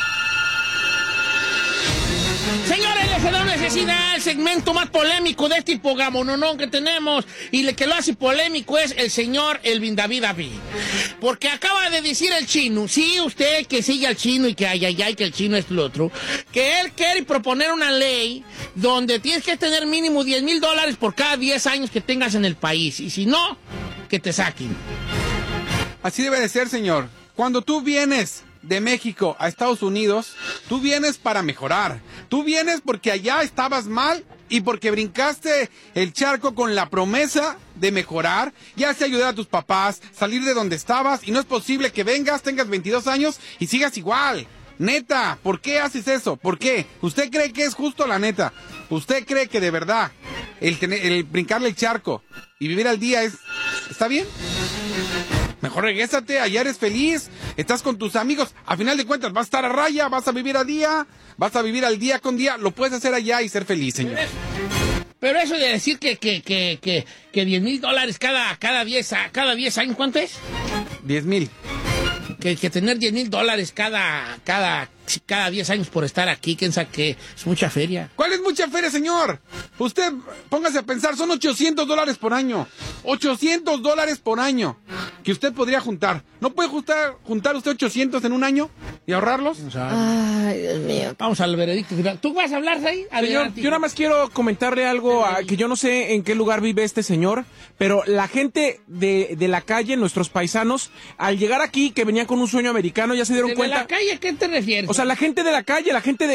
Señores, les da necesidad el segmento más polémico de este programa que tenemos, y el que lo hace polémico es el señor Elvin David David, porque acaba de decir el chino, sí, usted que sigue al chino y que ay, que el chino es lo otro, que él quiere proponer una ley donde tienes que tener mínimo $10,000 por cada 10 años que tengas en el país, y si no, que te saquen. Así debe de ser, señor. Cuando tú vienes de México a Estados Unidos, tú vienes para mejorar. Tú vienes porque allá estabas mal y porque brincaste el charco con la promesa de mejorar, ya sea ayudar a tus papás, salir de donde estabas, y no es posible que vengas, tengas 22 años y sigas igual. Neta, ¿por qué haces eso? ¿Por qué? ¿Usted cree que es justo, la neta? ¿Usted cree que de verdad el brincarle el charco y vivir al día está bien? Mejor regrésate, allá eres feliz, estás con tus amigos, a final de cuentas vas a estar a raya, vas a vivir a día, vas a vivir al día con día, lo puedes hacer allá y ser feliz, señor. Pero eso de decir que $10,000 cada 10 años, ¿cuánto es? 10,000. Que tener $10,000 cada 10 años por estar aquí, quién sabe qué, es mucha feria. ¿Cuál es mucha feria, señor? Usted, póngase a pensar, son $800 por año. $800 por año que usted podría juntar. ¿No puede juntar usted 800 en un año y ahorrarlos? Ay, Dios mío. Vamos al veredicto final. ¿Tú vas a hablar ahí? Señor, yo nada más quiero comentarle algo que yo no sé en qué lugar vive este señor, pero la gente de la calle, nuestros paisanos, al llegar aquí, que venían con un sueño americano, ya se dieron cuenta. ¿De la calle a qué te refieres? O sea, la gente de la calle, la gente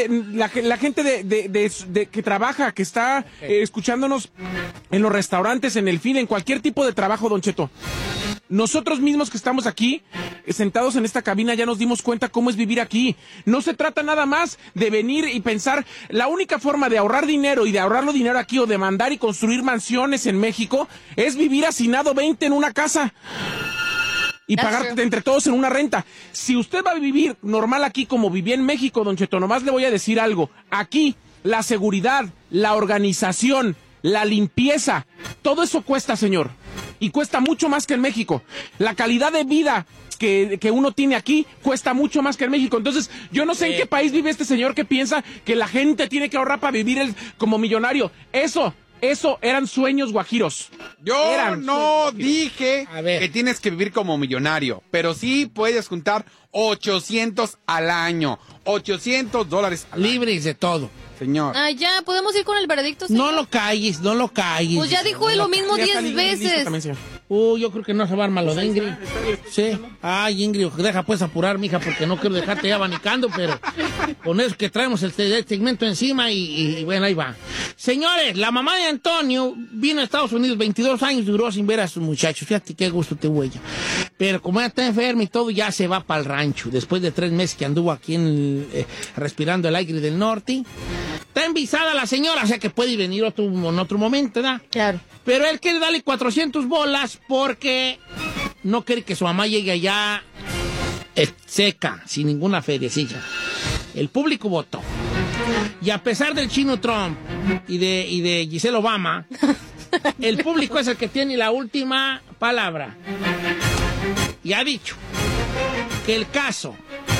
de que trabaja, que está escuchándonos en los restaurantes, en el cine, en cualquier tipo de trabajo, Don Cheto. Nosotros mismos que estamos aquí, sentados en esta cabina, ya nos dimos cuenta cómo es vivir aquí. No se trata nada más de venir y pensar, la única forma de ahorrar dinero y de ahorrarlo dinero aquí o de mandar y construir mansiones en México es vivir hacinado 20 en una casa y pagar entre todos en una renta. Si usted va a vivir normal aquí como vivía en México, Don Cheto, nomás le voy a decir algo. Aquí, la seguridad, la organización, la limpieza, todo eso cuesta, señor. Y cuesta mucho más que en México. La calidad de vida que uno tiene aquí cuesta mucho más que en México. Entonces, yo no sé en qué país vive este señor que piensa que la gente tiene que ahorrar para vivir como millonario. Eso eran sueños guajiros. Yo no dije que tienes que vivir como millonario, pero sí puedes juntar 800 al año. $800 al libres año. De todo. Señor. Ah, ya, ¿podemos ir con el veredicto, señor? No lo calles. Pues ya dijo él lo mismo 10 veces. Yo creo que no se va a armar lo de Ingrid. Sí. Ay, Ingrid, deja pues apurar, mija, porque no quiero dejarte ya abanicando, pero con eso que traemos el segmento encima y bueno, ahí va. Señores, la mamá de Antonio vino a Estados Unidos, 22 años duró sin ver a sus muchachos. Fíjate qué gusto te huella. Pero como ella está enferma y todo, ya se va para el rancho. Después de 3 meses que anduvo aquí respirando el aire del norte. Está envisada la señora, o sea que puede venir en otro momento, ¿verdad? Claro. Pero él quiere darle $400 porque no quiere que su mamá llegue allá seca, sin ninguna feriecilla. El público votó. Y a pesar del chino Trump y de Giselle Obama, el público es el que tiene la última palabra. Y ha dicho que el caso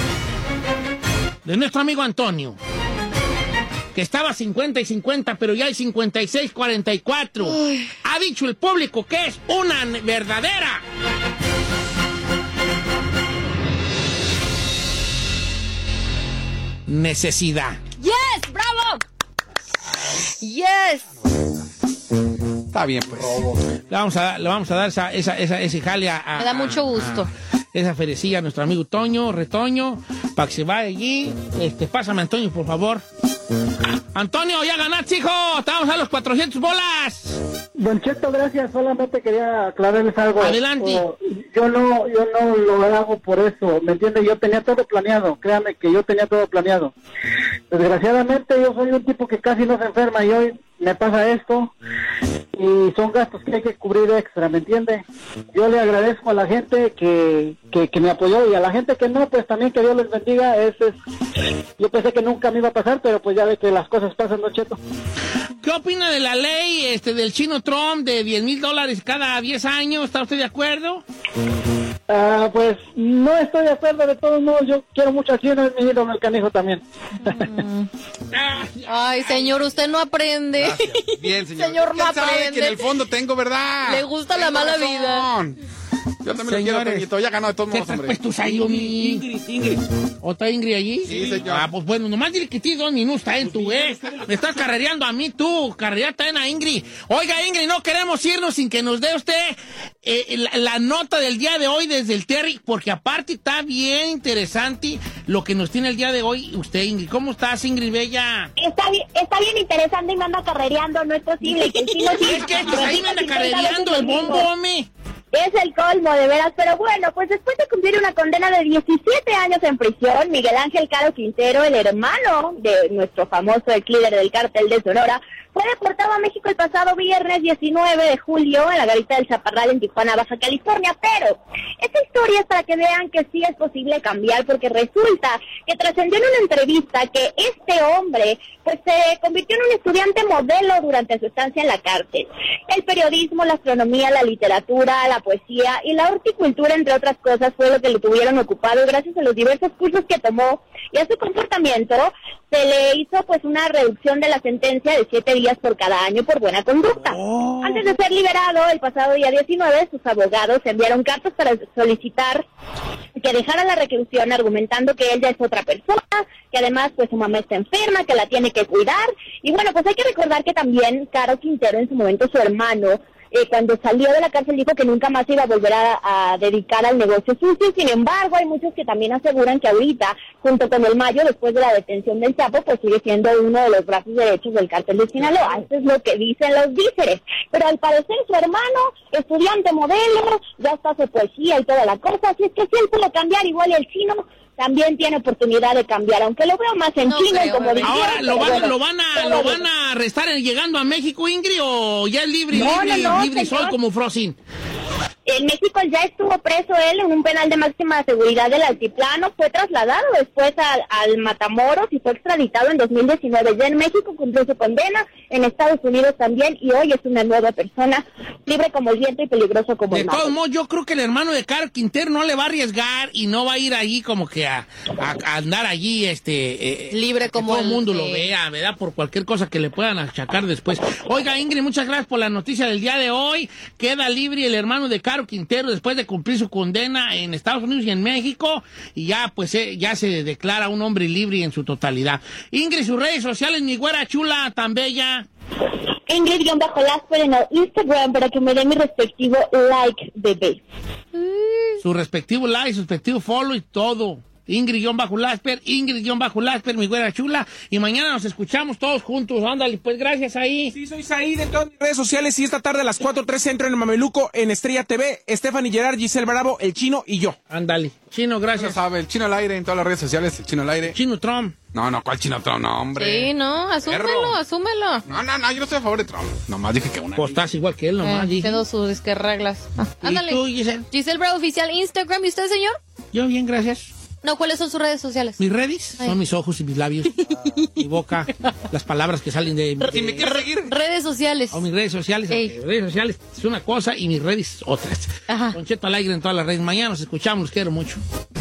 de nuestro amigo Antonio, que estaba 50 y 50, pero ya hay 56-44. Ha dicho el público que es una verdadera necesidad. ¡Yes! ¡Bravo! ¡Yes! Está bien, pues. Le vamos a dar ese jale a... Me da mucho gusto. Esa ferecilla a nuestro amigo Retoño, para que se vaya allí. Pásame, Antonio, por favor. Antonio, ya ganaste, hijo. Estamos a los 400 bolas. Don Cheto, gracias. Solamente quería aclararles algo. Adelante. Yo no lo hago por eso, ¿me entiende? Yo tenía todo planeado. Créame que yo tenía todo planeado. Desgraciadamente, yo soy un tipo que casi no se enferma y hoy me pasa esto. Y son gastos que hay que cubrir extra, ¿me entiende? Yo le agradezco a la gente que me apoyó y a la gente que no, pues también que Dios les bendiga. Yo pensé que nunca me iba a pasar, pero pues ya ve que las cosas pasan, ¿no, Cheto? ¿Qué opina de la ley del chino Trump de $10,000 cada 10 años? ¿Está usted de acuerdo? Pues no estoy de acuerdo, de todos modos. Yo quiero mucho al chino, es mi ídolo, el canijo también. Ay, señor, usted no aprende. Gracias. Bien, señor. Señor, no sabe aprende. que en el fondo tengo verdad. Le gusta la mala vida. Yo también lo quiero, Toñito. Ya ganó de todos modos, hombre. Pues tú sabes, Ingrid. ¿O está Ingrid allí? Sí, señor. Pues bueno, nomás dile que te 2 minutos está en tu, Me estás carrereando a mí, tú. Carrerear también a Ingrid. Oiga, Ingrid, no queremos irnos sin que nos dé usted la nota del día de hoy desde el Terry, porque aparte está bien interesante lo que nos tiene el día de hoy usted, Ingrid. ¿Cómo estás, Ingrid Bella? Está bien interesante y me anda carrereando, no es posible que el chino... Es que ahí me anda carrereando el bombo, hombre. Es el colmo, de veras, pero bueno, pues después de cumplir una condena de 17 años en prisión, Miguel Ángel Caro Quintero, el hermano de nuestro famoso ex líder del cártel de Sonora, fue deportado a México el pasado viernes 19 de julio en la garita del Chaparral en Tijuana, Baja California, pero esta historia es para que vean que sí es posible cambiar, porque resulta que trascendió en una entrevista que este hombre pues se convirtió en un estudiante modelo durante su estancia en la cárcel. El periodismo, la astronomía, la literatura, la poesía y la horticultura, entre otras cosas, fue lo que lo tuvieron ocupado, y gracias a los diversos cursos que tomó y a su comportamiento, se le hizo pues una reducción de la sentencia de 7 días por cada año por buena conducta. Antes de ser liberado el pasado día 19, sus abogados enviaron cartas para solicitar que dejara la reclusión, argumentando que él ya es otra persona, que además pues su mamá está enferma, que la tiene que cuidar. Y bueno, pues hay que recordar que también Caro Quintero, en su momento su hermano, cuando salió de la cárcel dijo que nunca más se iba a volver a dedicar al negocio sucio. Sin embargo, hay muchos que también aseguran que ahorita, junto con el Mayo, después de la detención del Chapo, pues sigue siendo uno de los brazos derechos del cártel de Sinaloa. Eso es lo que dicen los vísceres. Pero al parecer su hermano, estudiante modelo, ya hasta hace poesía y toda la cosa, así es que si él puede cambiar, igual y el chino también tiene oportunidad de cambiar, aunque lo veo más en chino, creo, como dice. Ahora, ¿lo van a arrestar llegando a México, Ingrid, o ya es libre soy como Frozen? En México ya estuvo preso él en un penal de máxima seguridad del Altiplano, fue trasladado después al Matamoros y fue extraditado en 2019. Ya en México cumplió su condena, en Estados Unidos también, y hoy es una nueva persona, libre como el viento y peligroso como el mar. De todos modos, yo creo que el hermano de Caro Quintero no le va a arriesgar y no va a ir allí como que a andar allí libre como todo el mundo lo vea, ¿verdad? Por cualquier cosa que le puedan achacar después. Oiga, Ingrid, muchas gracias por la noticia del día de hoy. Queda libre el hermano de Caro Quintero después de cumplir su condena en Estados Unidos y en México, y ya pues ya se declara un hombre libre en su totalidad. Ingrid, sus redes sociales, mi güera chula, tan bella. Ingrid-Lasper en el Instagram para que me dé mi respectivo like, bebé. Su respectivo like, su respectivo follow y todo. Ingrid-Lasper, mi güera chula. Y mañana nos escuchamos todos juntos. Ándale, pues gracias ahí. Sí, soy Said en todas mis redes sociales. Y esta tarde a las 4:13 entro en Mameluco, en Estrella TV. Stephanie Gerard, Giselle Bravo, el Chino y yo. Ándale. Chino, gracias. Sabe, el Chino al aire en todas las redes sociales. El Chino al aire. Chino Trump. No, ¿cuál Chino Trump? No, hombre. Sí, no, asúmelo. No, yo no estoy a favor de Trump. Nomás dije que una. Pues estás igual que él, nomás dije. Quedó sus reglas. Ándale. ¿Y tú, Giselle? Giselle Bravo Oficial, Instagram. ¿Y usted, señor? Yo bien, gracias. No, ¿cuáles son sus redes sociales? Mis redes son mis ojos y mis labios, mi boca, las palabras que salen de ¿Y me quieres seguir? Redes sociales. O mis redes sociales. Redes sociales es una cosa y mis redes otras. Ajá. Don Cheto al aire en todas las redes. Mañana nos escuchamos, los quiero mucho.